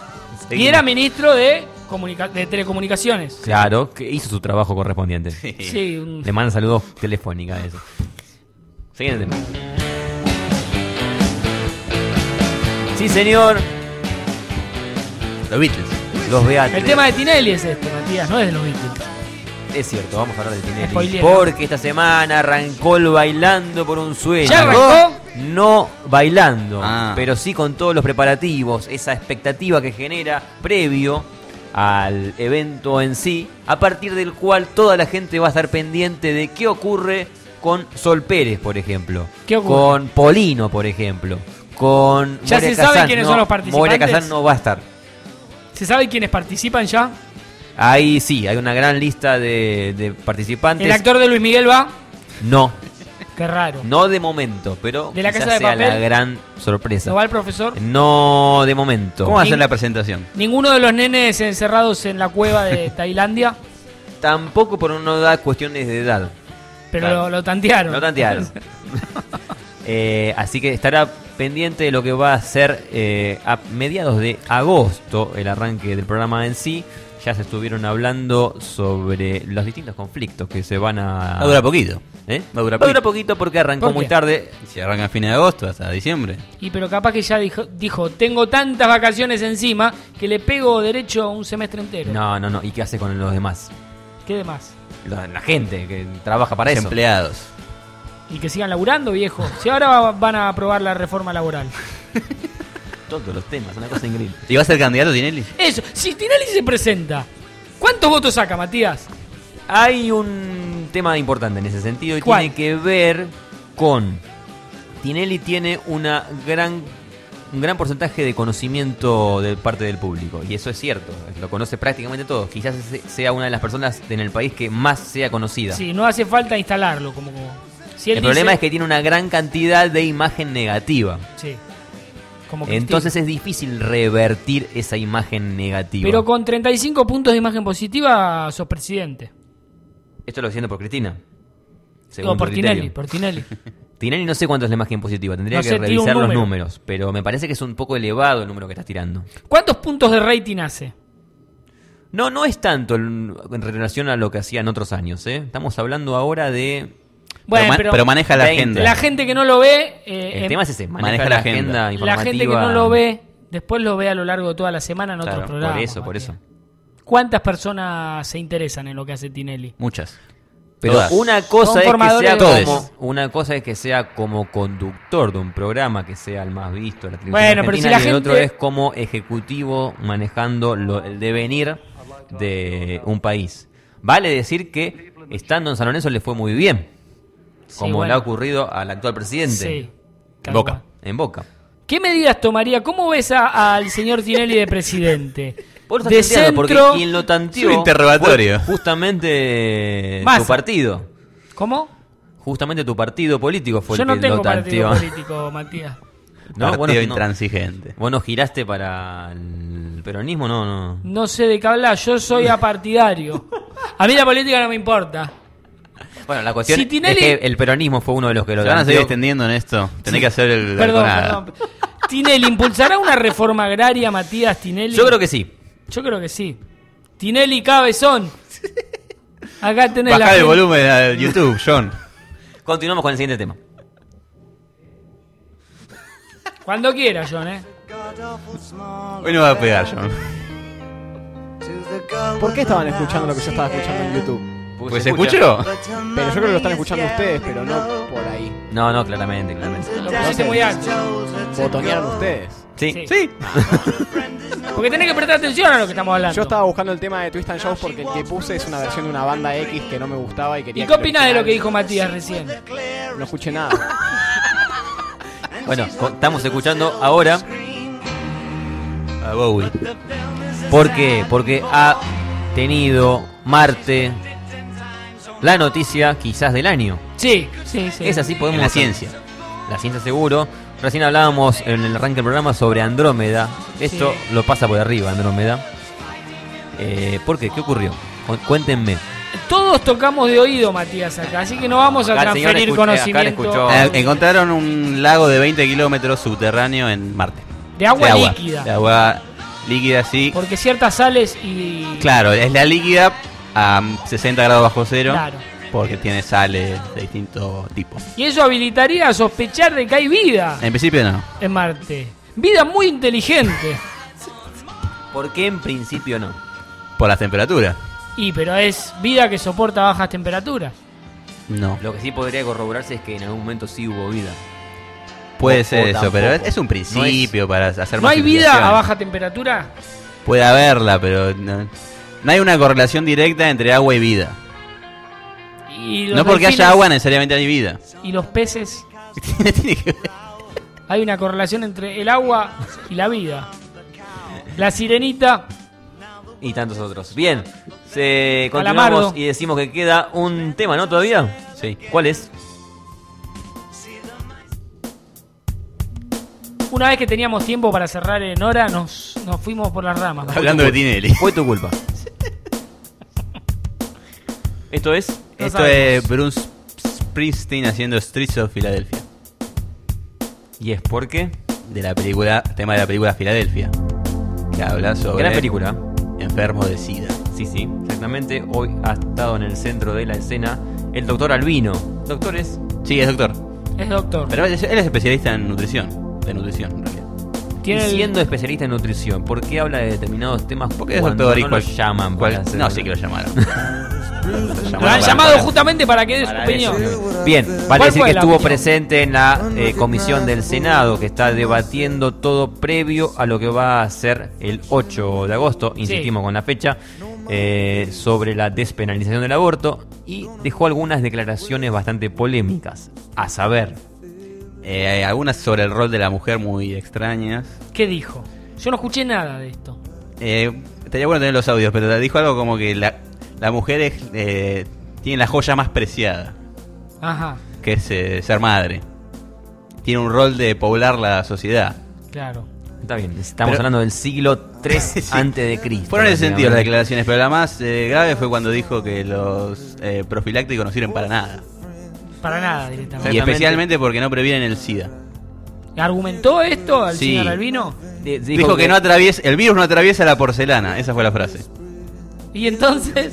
S3: Y era ministro de, comunica- de telecomunicaciones.
S2: Claro, que hizo su trabajo correspondiente.
S3: Sí, un-
S2: Le mandan saludos telefónicos a eso. Siguiente tema. Sí, señor.
S6: Los Beatles.
S2: Los Beatles.
S3: El tema de Tinelli es este, Matías, no es de los Beatles.
S2: Es cierto, vamos a hablar de Tinelli.
S3: Spoiler.
S2: Porque esta semana arrancó el Bailando por un Sueño.
S3: ¿Ya arrancó?
S2: no bailando,
S6: Ah.
S2: pero sí con todos los preparativos, esa expectativa que genera previo al evento en sí, a partir del cual toda la gente va a estar pendiente de qué ocurre con Sol Pérez, por ejemplo,
S3: ¿Qué ocurre?
S2: con Polino, por ejemplo, con
S3: ¿Ya
S2: Moria
S3: se sabe
S2: Kazan.
S3: quiénes
S2: No,
S3: son los participantes?
S2: Moria Kazan no va a estar.
S3: ¿Se sabe quiénes participan ya?
S2: Ahí sí, hay una gran lista de, de participantes.
S3: ¿El actor de Luis Miguel va?
S2: No,
S3: Qué raro.
S2: no de momento, pero
S3: ¿De La
S2: quizás
S3: Casa de
S2: sea
S3: Papel?
S2: la gran sorpresa.
S3: ¿No va el profesor?
S2: No de momento.
S6: ¿Cómo va a ser
S3: Nin-
S6: la presentación?
S3: ¿Ninguno de los nenes encerrados en la cueva de Tailandia?
S2: Tampoco por no da cuestiones de edad.
S3: Pero
S2: Claro.
S3: lo, lo tantearon.
S2: Lo tantearon. Eh, así que estará pendiente de lo que va a ser eh, a mediados de agosto el arranque del programa en sí. Ya se estuvieron hablando sobre los distintos conflictos que se van a...
S6: Va a durar poquito.
S2: ¿Eh?
S6: Va a durar
S2: Va a durar poquito porque arrancó
S3: ¿Por
S2: muy
S3: qué?
S2: tarde.
S6: Si arranca a fines de agosto hasta diciembre.
S3: Y pero capaz que ya dijo, dijo, tengo tantas vacaciones encima que le pego derecho un semestre entero.
S2: No, no, no. ¿Y qué hace con los demás?
S3: ¿Qué demás?
S2: La, la gente que trabaja para
S6: Los
S2: eso.
S6: empleados.
S3: Y que sigan laburando, viejo. Si ahora va- van a aprobar la reforma laboral.
S2: Todos los temas, una cosa increíble.
S6: ¿Y va a ser candidato Tinelli?
S3: Eso, si Tinelli se presenta, ¿cuántos votos saca, Matías?
S2: Hay un tema importante en ese sentido y
S3: ¿Cuál?
S2: tiene que ver con... Tinelli tiene una gran, un gran porcentaje de conocimiento de parte del público, y eso es cierto, lo conoce prácticamente todo. Quizás ese sea una de las personas en el país que más sea conocida.
S3: Sí, no hace falta instalarlo. Como, como- si él
S2: El problema
S3: dice-
S2: es que tiene una gran cantidad de imagen negativa.
S3: Sí. Como Cristina.
S2: Entonces es difícil revertir esa imagen negativa.
S3: Pero con treinta y cinco puntos de imagen positiva sos presidente.
S2: Esto lo diciendo por Cristina.
S3: Digo,
S2: según
S3: por
S2: tu
S3: Tinelli,
S2: criterio.
S3: por Tinelli.
S2: Tinelli no sé cuánto es la imagen positiva, tendría
S3: No
S2: que
S3: sé, tira un
S2: revisar los
S3: número.
S2: números, pero me parece que es un poco elevado el número que estás tirando.
S3: ¿Cuántos puntos de rating hace?
S2: No, no es tanto en en relación a lo que hacían otros años, ¿eh? Estamos hablando ahora de...
S3: Bueno,
S6: pero, ma-
S3: pero-
S6: pero maneja la
S2: veinte.
S6: agenda.
S3: La gente que no lo ve... eh,
S2: El
S3: em-
S2: tema es ese, maneja,
S6: maneja
S2: la
S6: la
S2: agenda,
S6: agenda.
S3: La
S2: informativa.
S3: gente que no lo ve, después lo ve a lo largo de toda la semana en
S2: Claro,
S3: otros programas.
S2: por eso, por
S3: Matías.
S2: eso.
S3: ¿Cuántas personas se interesan en lo que hace Tinelli?
S6: Muchas.
S2: Pero
S6: Todas.
S2: una cosa
S3: Son
S2: es que
S3: formadores
S2: sea
S3: de
S2: como
S3: voces.
S2: una cosa es que sea como conductor de un programa que sea el más visto de la televisión
S3: Bueno, pero
S2: argentina,
S3: si la
S2: y el otro
S3: gente-
S2: es como ejecutivo manejando lo- el devenir de un país. Vale decir que estando en San Lorenzo le fue muy bien,
S3: Sí,
S2: como
S3: bueno.
S2: le ha ocurrido al actual presidente.
S3: Sí. tal
S2: Boca,
S3: cual.
S2: en Boca.
S3: ¿Qué medidas tomaría? ¿Cómo ves a- al señor Tinelli de presidente?
S2: Vos lo
S3: De
S2: estás tanteando, porque
S3: centro...
S2: quien lo tanteó
S6: Es un interrogatorio.
S2: fue justamente
S3: Massa.
S2: tu partido.
S3: ¿Cómo?
S2: Justamente tu partido político fue
S3: Yo
S2: el
S3: no
S2: que
S3: tengo
S2: lo tanteó.
S3: partido político, Matías.
S2: No,
S6: Partido
S2: vos no-
S6: intransigente.
S2: ¿Vos no giraste para el peronismo? No, no.
S3: No sé de qué hablar, yo soy apartidario. A mí la política no me importa.
S2: Bueno, la cuestión
S3: Si Tinelli-
S2: es que el peronismo fue uno de los que lo
S6: Se van a seguir
S2: tanteó.
S6: extendiendo en esto. Tenés que hacer el...
S3: Perdón,
S6: nada.
S3: perdón. Tinelli, ¿impulsará una reforma agraria, Matías Tinelli?
S2: Yo creo que sí.
S3: Yo creo que sí. Tinelli Cabezón. Acá tenés la
S6: Bajá el
S3: gente-
S6: volumen a YouTube, John.
S2: Continuamos con el siguiente tema.
S3: Cuando quiera, John, ¿eh?
S6: Hoy no va a pegar, John.
S4: ¿Por qué estaban escuchando lo que yo estaba escuchando en YouTube?
S6: Pues se escuchó.
S4: Pero yo creo que lo están escuchando ustedes, pero no por ahí.
S2: No, no, claramente, claramente.
S3: Lo pusiste muy alto.
S4: Botonearon ustedes.
S2: Sí.
S3: Sí. Porque tenés que prestar atención a lo que estamos hablando.
S4: Yo estaba buscando el tema de Twist and Shows porque el que puse es una versión de una banda X que no me gustaba y quería.
S3: ¿Y qué opinás de lo que dijo Matías recién?
S4: No escuché nada.
S2: Bueno, co- estamos escuchando ahora.
S6: A Bowie.
S2: ¿Por qué? Porque ha tenido Marte la noticia quizás del año.
S3: Sí, sí, sí.
S2: Es así, podemos
S6: En la
S2: hacer-
S6: ciencia.
S2: La ciencia seguro. Recién hablábamos en el arranque del programa sobre Andrómeda. Esto
S3: Sí.
S2: lo pasa por arriba, Andrómeda. Eh, ¿Por qué? ¿Qué ocurrió? Cu- Cuéntenme.
S3: Todos tocamos de oído, Matías, acá, así que no vamos a
S2: Acá el señor
S3: transferir
S2: escucha- acá le
S3: conocimiento
S2: escuchó.
S6: Eh, encontraron un lago de veinte kilómetros subterráneo en Marte.
S3: de agua líquida.
S6: De agua líquida, sí.
S3: Porque ciertas sales y...
S6: Claro, es la líquida a sesenta grados bajo cero.
S3: Claro.
S6: Porque tiene sales de distintos tipos.
S3: Y eso habilitaría a sospechar de que hay vida
S6: En principio no.
S3: en Marte. Vida muy inteligente.
S2: ¿Por qué en principio no?
S6: Por las temperaturas.
S3: Y pero es vida que soporta bajas temperaturas.
S6: No.
S2: Lo que sí podría corroborarse es que en algún momento sí hubo vida.
S6: Puede
S2: O-
S6: ser
S2: o
S6: eso,
S2: tampoco.
S6: pero es, es un principio
S2: No
S6: para hacer
S3: ¿No
S6: más
S3: hay vida
S6: investigación.
S3: a baja temperatura?
S6: Puede haberla, pero no, no hay una correlación directa entre agua y vida.
S3: Y los
S6: No porque
S3: delfines
S6: haya agua necesariamente hay vida.
S3: y los peces. Hay una correlación entre el agua y la vida. La sirenita.
S2: Y tantos otros. Bien, se
S3: Calamardo.
S2: continuamos y decimos que queda un tema, ¿no? ¿Todavía?
S6: Sí.
S2: ¿Cuál es?
S3: Una vez que teníamos tiempo para cerrar en hora, nos, nos fuimos por las ramas.
S6: Hablando de Tinelli.
S2: Fue tu culpa. Esto es.
S3: No
S6: Esto
S3: sabemos.
S6: es Bruce Springsteen haciendo Streets of Philadelphia.
S2: ¿Y es por qué?
S6: De la película, tema de la película Filadelfia. Que habla sobre
S2: Gran película.
S6: enfermos de SIDA.
S2: Sí, sí, exactamente. Hoy ha estado en el centro de la escena el doctor Albino. ¿Doctor es?
S6: Sí, es doctor.
S3: Es doctor.
S6: Pero él es, él es especialista en nutrición. De nutrición, en realidad.
S3: Tiene
S2: Y
S3: el-
S2: siendo especialista en nutrición, ¿por qué habla de determinados temas?
S6: Porque es
S2: cuando
S6: doctor y
S2: no
S6: cual-
S2: lo llaman
S6: cual-
S2: para hacer-
S6: No, sí que lo llamaron.
S3: Lo han llamado justamente para que dé su
S2: Para
S3: opinión.
S2: eso. Bien,
S3: ¿Cuál
S2: vale decir
S3: fue
S2: que
S3: la
S2: estuvo
S3: opinión?
S2: presente en la eh, comisión del Senado que está debatiendo todo previo a lo que va a ser el ocho de agosto, insistimos con la fecha, eh, sobre la despenalización del aborto, y dejó algunas declaraciones bastante polémicas, a saber.
S6: Eh, hay algunas sobre el rol de la mujer muy extrañas.
S3: ¿Qué dijo? Yo no escuché nada de esto.
S6: Eh, estaría bueno tener los audios, pero te dijo algo como que la, la mujer es, eh, tiene la joya más preciada,
S3: Ajá,
S6: que es eh, ser madre. Tiene un rol de poblar la sociedad.
S3: claro.
S2: Está bien, estamos
S6: Pero-
S2: hablando del siglo tres
S6: Sí.
S2: antes de Cristo.
S6: Fueron en ese sentido las
S2: básicamente.
S6: declaraciones, pero la más eh, grave fue cuando dijo que los eh, profilácticos no sirven para nada.
S3: Para nada directamente.
S6: Y especialmente porque no previenen el SIDA.
S3: ¿Argumentó esto al
S6: Sí.
S3: señor Albino?
S2: Di-
S6: Dijo, que, no atraviesa, el virus no atraviesa la porcelana. Esa fue la frase.
S3: Y entonces...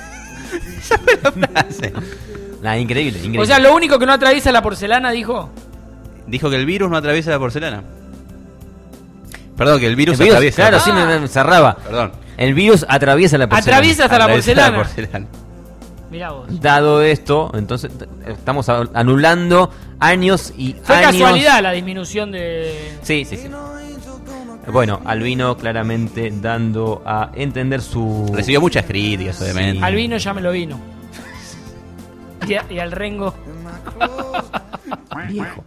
S2: Nah, increíble, increíble.
S3: O sea, lo único que no atraviesa la porcelana, dijo.
S6: Dijo que el virus no atraviesa la porcelana. Perdón, que el virus,
S2: El virus,
S6: atraviesa.
S2: claro, sí, me, me cerraba.
S6: Perdón.
S2: El virus atraviesa la porcelana.
S3: Atraviesa hasta la
S6: Atraviesa
S3: porcelana.
S6: porcelana.
S3: Mirá vos.
S2: Dado esto, entonces t- estamos a- anulando años y
S3: Fue
S2: años.
S3: casualidad la disminución de...
S2: Sí, sí, sí. Bueno, Albino claramente dando a entender su...
S6: Recibió muchas críticas, obviamente.
S3: Albino ya me lo vino. Y, a- y al Rengo.
S2: Viejo.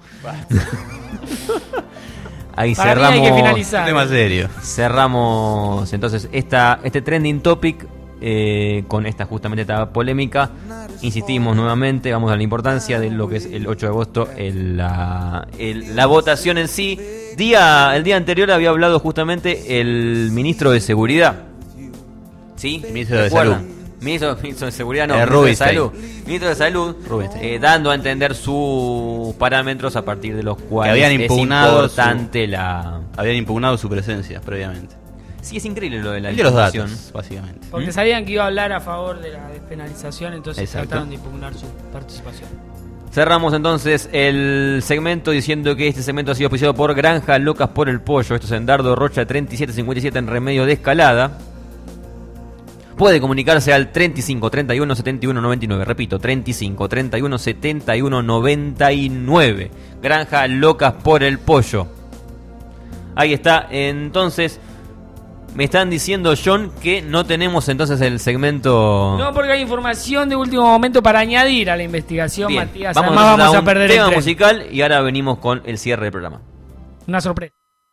S2: Ahí
S3: Para mí
S2: cerramos.
S3: hay que finalizar.
S6: Un tema serio.
S2: Cerramos entonces esta, este trending topic eh, con esta justamente esta polémica. Insistimos nuevamente, vamos a la importancia de lo que es el ocho de agosto, el, la, el- la votación en sí. Día, el día anterior había hablado justamente el ministro de Seguridad. ¿Sí?
S6: Ministro de
S2: ¿Recuerdan?
S6: Salud.
S2: Ministro, ministro de Seguridad, no,
S6: Eh,
S2: ministro de
S6: Rubinstein.
S2: Salud. Ministro de Salud,
S6: Rubinstein.
S2: eh, dando a entender sus parámetros a partir de los cuales
S6: Que habían impugnado
S2: es importante la...
S6: Habían impugnado su presencia previamente.
S2: Sí, es increíble lo de la
S6: Y de los
S2: información.
S6: datos, básicamente.
S3: Porque
S2: ¿Mm?
S3: sabían que iba a hablar a favor de la despenalización, entonces
S6: Exacto.
S3: trataron de impugnar su participación.
S2: Cerramos entonces el segmento diciendo que este segmento ha sido auspiciado por Granja Locas por el Pollo. Esto es en Dardo Rocha treinta y siete cincuenta y siete en Remedio de Escalada. Puede comunicarse al treinta y cinco, treinta y uno, setenta y uno, noventa y nueve. Repito, treinta y cinco, treinta y uno, setenta y uno, noventa y nueve. Granja Locas por el Pollo. Ahí está. Entonces, me están diciendo, John, que no tenemos entonces el segmento...
S3: No, porque hay información de último momento para añadir a la investigación,
S2: Bien,
S3: Matías.
S2: vamos
S3: Además
S2: entonces
S3: vamos a
S2: un
S3: perder
S2: tema
S3: el tren.
S2: musical y ahora venimos con el cierre del programa.
S3: Una sorpresa.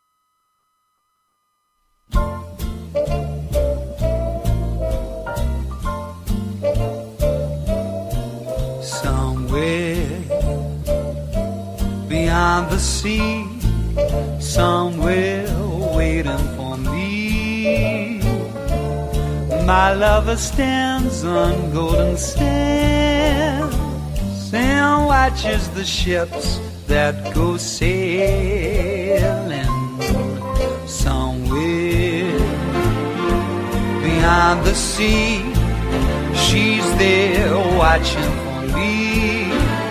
S5: Somewhere beyond the sea, somewhere waiting for me, my lover stands on golden sands and watches the ships that go sailing. Somewhere beyond the sea, she's there watching for me.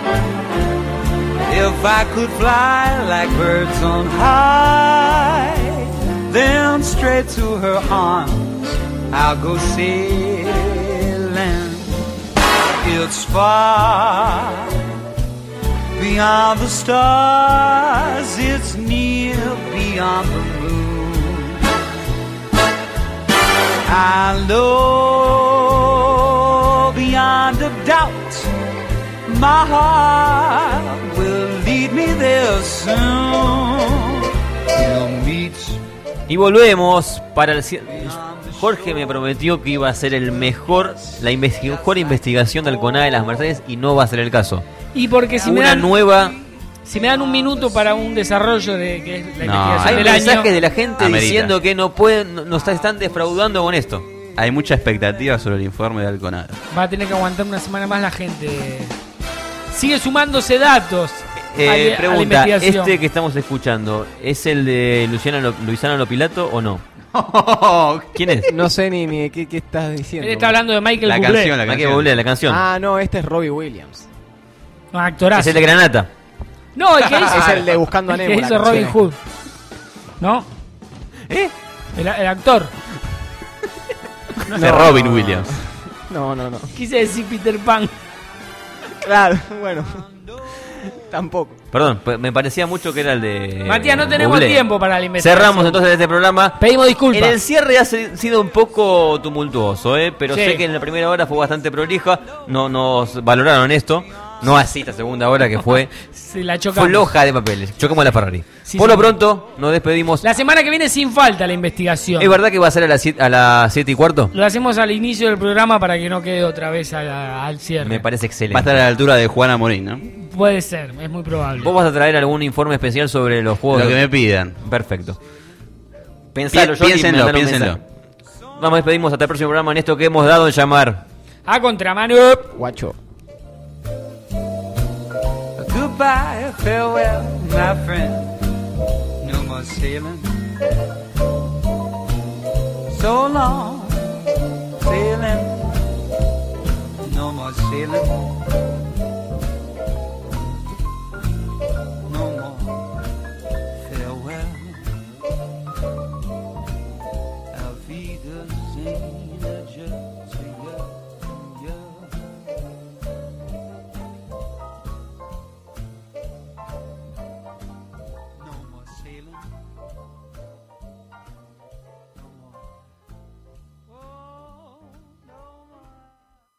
S5: If I could fly like birds on high, then straight to her arms I'll go sailing. It's far beyond the stars, it's near beyond the moon. I know beyond a doubt my heart will lead me there soon. We'll meet.
S2: Y volvemos para el cierre. Jorge me prometió que iba a ser el mejor, la investi- mejor investigación del CONADE de las Mercedes y no va a ser el caso.
S3: Y porque si
S2: Una
S3: me dan,
S2: nueva.
S3: si me dan un minuto para un desarrollo de que es la
S6: No,
S3: investigación
S2: Hay
S3: del
S2: mensajes
S3: año,
S2: de la gente
S6: Amerita.
S2: diciendo que no pueden, no- nos están defraudando con esto.
S6: Hay mucha expectativa sobre el informe de Alconada.
S3: va a tener que aguantar una semana más la gente. Sigue sumándose datos
S2: Eh,
S3: a, la- a la
S2: pregunta,
S3: investigación.
S2: ¿este que estamos escuchando es el de Luciana Lo- Luisana Lopilato o no? ¿Quién es?
S4: No sé ni, ni qué, qué estás diciendo.
S3: Él está hablando de Michael
S6: La
S3: Bublé.
S6: canción, la
S2: Michael
S6: canción.
S2: Bublé, la canción.
S4: Ah, no, este es Robbie Williams.
S3: Un actorazo.
S2: Es el de Granata.
S3: No, el que hizo,
S4: Es el de Buscando a
S3: el
S4: Nemo.
S3: que
S4: la
S3: hizo
S4: canción
S3: Robin
S4: esta.
S3: Hood. ¿No?
S2: ¿Eh?
S3: El, el actor.
S6: De Robin Williams.
S4: No, no, no.
S3: Quise decir Peter Pan.
S4: Claro, bueno. Tampoco.
S2: Perdón, pues me parecía mucho que era el de.
S3: Matías, no tenemos
S2: Bublé.
S3: tiempo para la investigación.
S2: Cerramos entonces este programa.
S3: Pedimos disculpas.
S2: En el cierre ha se- sido un poco tumultuoso, ¿eh? Pero
S3: Sí.
S2: sé que en la primera hora fue bastante prolija. No nos valoraron esto. No así esta segunda hora que fue
S3: Se la chocamos.
S2: floja de papeles. Chocamos a la Ferrari.
S3: Sí,
S2: Por
S3: sí.
S2: lo pronto, nos despedimos.
S3: La semana que viene sin falta la investigación.
S2: ¿Es verdad que va a ser a las siete, a las siete y cuarto?
S3: Lo hacemos al inicio del programa para que no quede otra vez a la- al cierre.
S2: Me parece
S6: Va a
S2: excelente.
S6: estar a la altura de Juana Morín, ¿no?
S3: Puede ser, es muy probable.
S2: ¿Vos vas a traer algún informe especial sobre los juegos?
S6: Lo que me pidan.
S2: Perfecto. Pensalo,
S6: Pi-
S2: Johnny,
S6: piénsenlo,
S2: mandalo un
S6: piénsenlo.
S2: mensaje. Vamos, despedimos hasta el próximo programa en esto que hemos dado en llamar.
S3: A contramano.
S4: Guacho.
S5: Goodbye, farewell, my friend. No more sailing. So long, sailing. No more sailing.